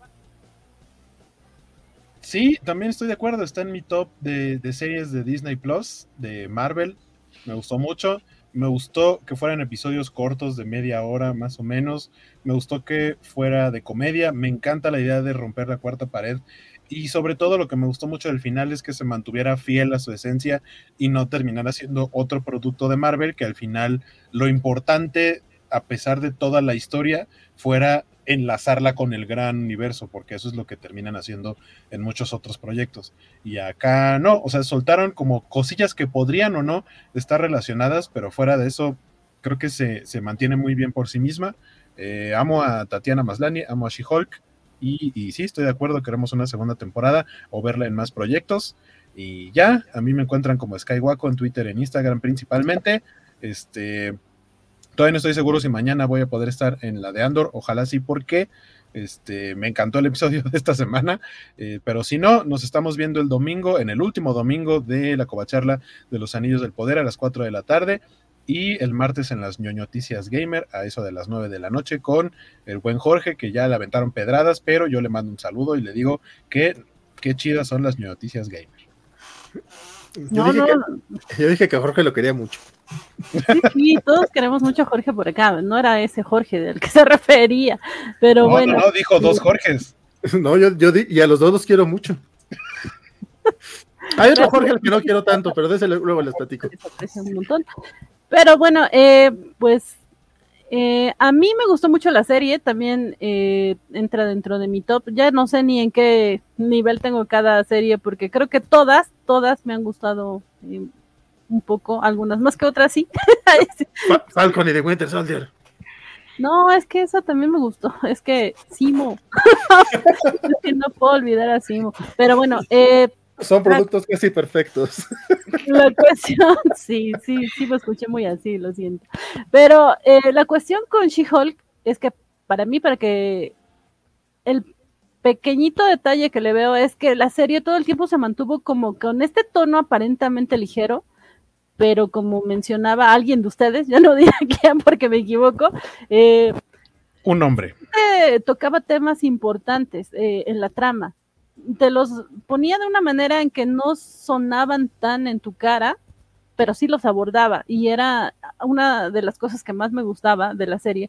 Sí, también estoy de acuerdo, está en mi top de, de series de Disney Plus, de Marvel, me gustó mucho, me gustó que fueran episodios cortos de media hora más o menos, me gustó que fuera de comedia, me encanta la idea de romper la cuarta pared y sobre todo lo que me gustó mucho del final es que se mantuviera fiel a su esencia y no terminara siendo otro producto de Marvel, que al final lo importante, a pesar de toda la historia, fuera enlazarla con el gran universo, porque eso es lo que terminan haciendo en muchos otros proyectos. Y acá no, o sea, soltaron como cosillas que podrían o no estar relacionadas, pero fuera de eso, creo que se, se mantiene muy bien por sí misma. Eh, amo a Tatiana Maslany, amo a She-Hulk, y, y sí, estoy de acuerdo, queremos una segunda temporada o verla en más proyectos. Y ya, a mí me encuentran como Skywaco en Twitter, en Instagram principalmente. Este... Todavía no estoy seguro si mañana voy a poder estar en la de Andor, ojalá sí, porque este, me encantó el episodio de esta semana, eh, pero si no, nos estamos viendo el domingo, en el último domingo de la Covacharla de los Anillos del Poder a las cuatro de la tarde, y el martes en las ñoñoticias gamer a eso de las nueve de la noche con el buen Jorge, que ya le aventaron pedradas, pero yo le mando un saludo y le digo que qué chidas son las ñoñoticias gamer. Yo, No, dije no, que, yo dije que Jorge lo quería mucho. sí, sí, todos queremos mucho a Jorge por acá. No era ese Jorge del que se refería, pero No, bueno. no, no, dijo dos Jorges. No, yo, yo di, y a los dos los quiero mucho. Hay otro Jorge al que no quiero tanto, pero de ese luego les platico. Se aprecia un montón. Pero bueno, eh, pues eh, a mí me gustó mucho la serie, también eh, entra dentro de mi top. Ya no sé ni en qué nivel tengo cada serie, porque creo que todas, todas me han gustado eh, un poco, algunas más que otras sí. Fa- Falcon y The Winter Soldier. No, es que eso también me gustó, es que Simo, es que no puedo olvidar a Simo, pero bueno, eh, Son productos casi perfectos. la cuestión, sí, sí, sí me escuché muy así, lo siento, pero eh, la cuestión con She-Hulk es que para mí, para que el pequeñito detalle que le veo es que la serie todo el tiempo se mantuvo como con este tono aparentemente ligero, pero como mencionaba alguien de ustedes, ya no diré quién porque me equivoco, eh, Un hombre. eh, tocaba temas importantes eh, en la trama. Te los ponía de una manera en que no sonaban tan en tu cara, pero sí los abordaba. Y era una de las cosas que más me gustaba de la serie,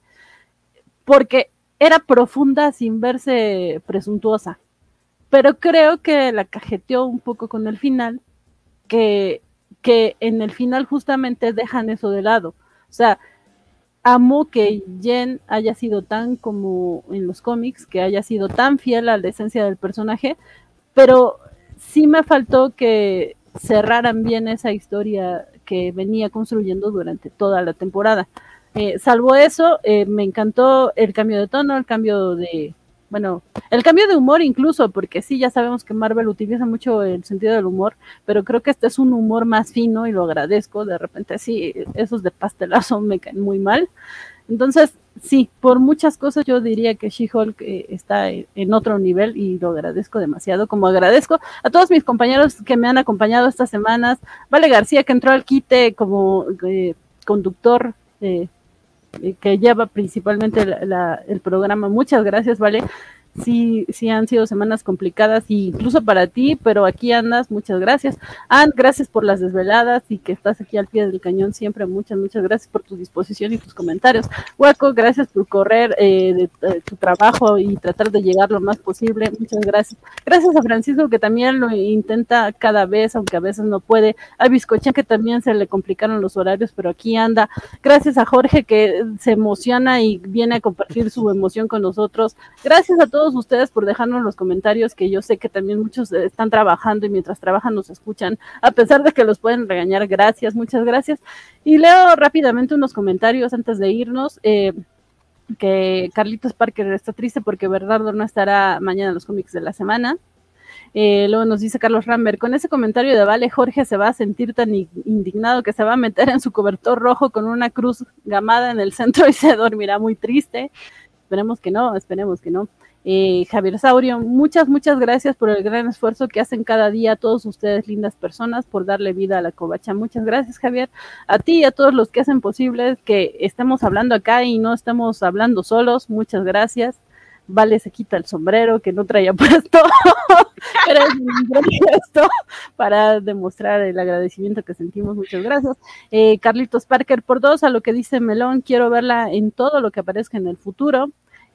porque era profunda sin verse presuntuosa. Pero creo que la cajeteó un poco con el final, que, que en el final justamente dejan eso de lado. O sea, amo que Jen haya sido tan como en los cómics, que haya sido tan fiel a la esencia del personaje, pero sí me faltó que cerraran bien esa historia que venía construyendo durante toda la temporada. Eh, salvo eso, eh, me encantó el cambio de tono, el cambio de, bueno, el cambio de humor incluso, porque sí, ya sabemos que Marvel utiliza mucho el sentido del humor, pero creo que este es un humor más fino y lo agradezco. De repente sí, esos de pastelazo me caen muy mal. Entonces, sí, por muchas cosas yo diría que She-Hulk eh, está en otro nivel y lo agradezco demasiado, como agradezco a todos mis compañeros que me han acompañado estas semanas. Vale García, que entró al quite como eh, conductor eh, que lleva principalmente la, la, el programa. Muchas gracias, Vale. Sí, sí han sido semanas complicadas, incluso para ti, pero aquí andas, muchas gracias. Ann, gracias por las desveladas y que estás aquí al pie del cañón siempre, muchas, muchas gracias por tu disposición y tus comentarios. Huaco, gracias por correr eh, de, de tu trabajo y tratar de llegar lo más posible, muchas gracias. Gracias a Francisco, que también lo intenta cada vez, aunque a veces no puede. A Biscochán, que también se le complicaron los horarios, pero aquí anda. Gracias a Jorge, que se emociona y viene a compartir su emoción con nosotros. Gracias a todos ustedes por dejarnos los comentarios, que yo sé que también muchos están trabajando y mientras trabajan nos escuchan, a pesar de que los pueden regañar. Gracias, muchas gracias. Y leo rápidamente unos comentarios antes de irnos. Eh, que Carlitos Parker está triste porque Bernardo no estará mañana en los cómics de la semana. Eh, luego nos dice Carlos Rambert, con ese comentario de Vale, Jorge se va a sentir tan indignado que se va a meter en su cobertor rojo con una cruz gamada en el centro y se dormirá muy triste. Esperemos que no, esperemos que no. Eh, Javier Saurio, muchas, muchas gracias por el gran esfuerzo que hacen cada día todos ustedes, lindas personas, por darle vida a la covacha. Muchas gracias, Javier. A ti y a todos los que hacen posible que estemos hablando acá y no estemos hablando solos, muchas gracias. Vale se quita el sombrero que no traía puesto, pero es un gran gesto para demostrar el agradecimiento que sentimos. Muchas gracias. Eh, Carlitos Parker por dos, a lo que dice Melón, quiero verla en todo lo que aparezca en el futuro.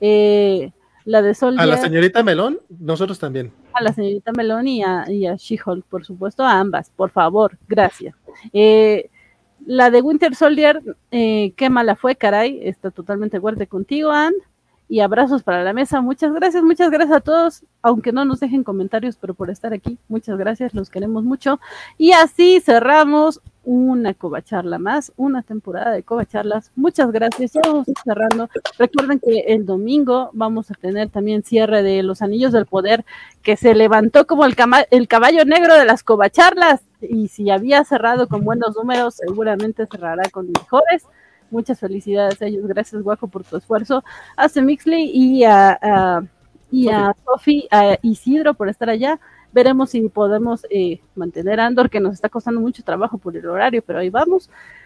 Eh, la de Sol. A la señorita Melón, nosotros también. A la señorita Melón y a, y a She-Hulk, por supuesto, a ambas, por favor, gracias. Eh, la de Winter Soldier, eh, qué mala fue, caray, está totalmente de acuerdo contigo, Ann. Y abrazos para la mesa, muchas gracias, muchas gracias a todos, aunque no nos dejen comentarios, pero por estar aquí, muchas gracias, los queremos mucho. Y así cerramos una covacharla más, una temporada de covacharlas, muchas gracias, ya vamos cerrando. Recuerden que el domingo vamos a tener también cierre de Los Anillos del Poder, que se levantó como el, cama- el caballo negro de las covacharlas, y si había cerrado con buenos números, seguramente cerrará con mejores. Muchas felicidades a ellos, gracias Guaco por tu esfuerzo, a Semixley y a, a, y a Sofi, a Isidro por estar allá. Veremos si podemos eh, mantener a Andor, que nos está costando mucho trabajo por el horario, pero ahí vamos.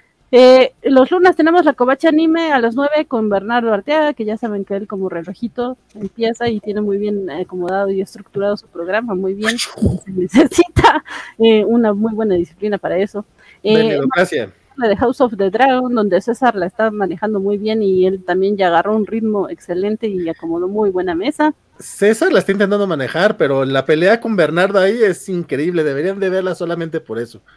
Eh, los lunes tenemos la Covacha Anime a las nueve con Bernardo Arteaga, que ya saben que él como relojito empieza y tiene muy bien acomodado y estructurado su programa, muy bien, se necesita eh, una muy buena disciplina para eso. Eh, Gracias. La de House of the Dragon, donde César la está manejando muy bien y él también ya agarró un ritmo excelente y acomodó muy buena mesa. César la está intentando manejar, pero la pelea con Bernardo ahí es increíble, deberían de verla solamente por eso.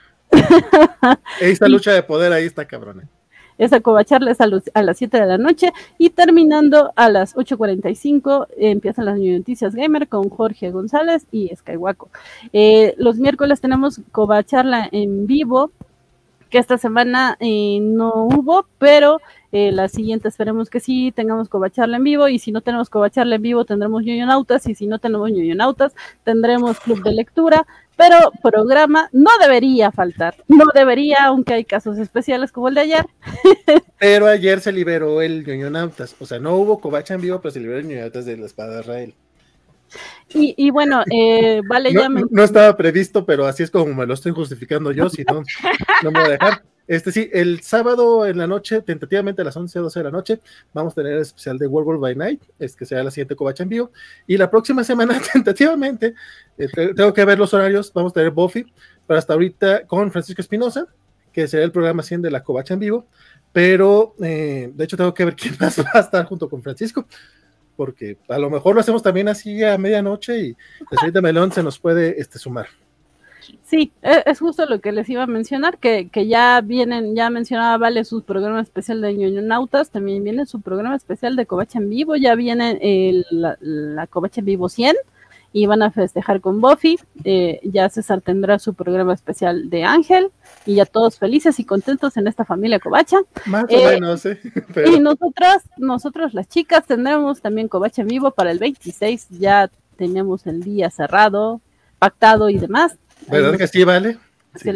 Esta lucha de poder ahí está cabrona. Esa covacharla es a, los, a las siete de la noche y terminando a las ocho cuarenta y cinco eh, empiezan las noticias gamer con Jorge González y Skywaco. Eh, los miércoles tenemos covacharla en vivo, que esta semana eh, no hubo, pero eh, la siguiente esperemos que sí tengamos covacharla en vivo, y si no tenemos covacharla en vivo tendremos ñoñonautas, y si no tenemos ñoñonautas tendremos club de lectura, pero programa no debería faltar, no debería, aunque hay casos especiales como el de ayer. Pero ayer se liberó el ñoñonautas, o sea, no hubo covacha en vivo, pero se liberó el ñoñonautas de la espada de Israel. Y, y bueno, eh, vale, no, ya me... no estaba previsto, pero así es como me lo estoy justificando yo, si no, no me voy a dejar. Este sí, el sábado en la noche, tentativamente a las once, doce de la noche, vamos a tener el especial de Werewolf by Night, es que será la siguiente covacha en vivo, y la próxima semana, tentativamente, eh, tengo que ver los horarios, vamos a tener Buffy, pero hasta ahorita con Francisco Espinosa, que será el programa cien de la covacha en vivo, pero eh, de hecho tengo que ver quién más va a estar junto con Francisco, porque a lo mejor lo hacemos también así a medianoche y la señorita Melón se nos puede este, sumar. Sí, es justo lo que les iba a mencionar, que, que ya vienen, ya mencionaba Vale su programa especial de ñoñonautas, también viene su programa especial de Covacha en Vivo, ya viene el, la, la Covacha en Vivo cien, y van a festejar con Buffy, eh, ya César tendrá su programa especial de Ángel, y ya todos felices y contentos en esta familia Covacha. Más eh, o menos, ¿eh? Pero... Y nosotras, nosotros las chicas tendremos también Covacha en Vivo para el veintiséis, ya tenemos el día cerrado, pactado y demás. ¿Verdad que sí, Vale? Sí.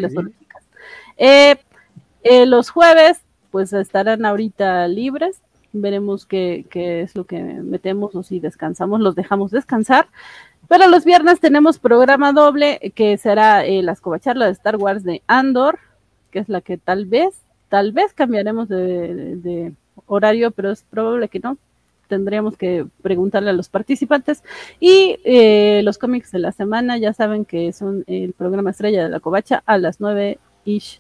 Eh, eh, los jueves, pues estarán ahorita libres, veremos qué, qué es lo que metemos o si descansamos, los dejamos descansar. Pero los viernes tenemos programa doble, que será eh, las covacharlas de Star Wars de Andor, que es la que tal vez, tal vez cambiaremos de, de, de horario, pero es probable que no. Tendríamos que preguntarle a los participantes. Y eh, los cómics de la semana, ya saben que son el programa estrella de la covacha a las nueve ish.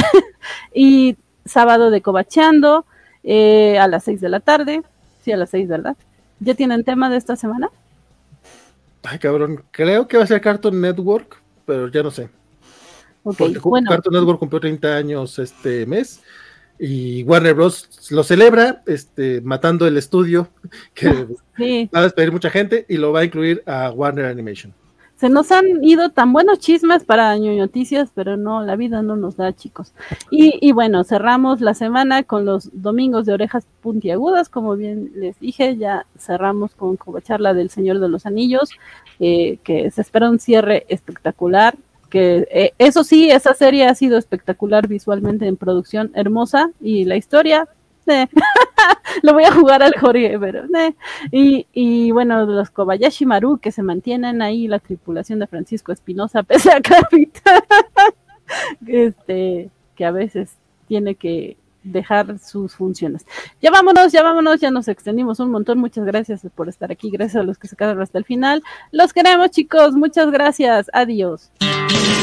Y sábado de covacheando eh, a las seis de la tarde. Sí, a las seis, ¿verdad? ¿Ya tienen tema de esta semana? Ay, cabrón, creo que va a ser Cartoon Network, pero ya no sé. Okay, Porque bueno. Cartoon Network cumplió treinta años este mes y Warner Bros. Lo celebra este, matando el estudio que sí. va a despedir mucha gente y lo va a incluir a Warner Animation. Se nos han ido tan buenos chismes para ñoñoticias, pero no, la vida no nos da, chicos. Y, y bueno, cerramos la semana con los domingos de orejas puntiagudas, como bien les dije, ya cerramos con Covacharla del Señor de los Anillos, eh, que se espera un cierre espectacular, que eh, eso sí, esa serie ha sido espectacular visualmente en producción, hermosa, y la historia... Eh. Lo voy a jugar al Jorge, pero eh. y, y bueno, los Kobayashi Maru que se mantienen ahí, la tripulación de Francisco Espinosa, pese a capitán, este, que a veces tiene que dejar sus funciones. Ya vámonos, ya vámonos, ya nos extendimos un montón. Muchas gracias por estar aquí, gracias a los que se quedaron hasta el final. Los queremos, chicos, muchas gracias, adiós.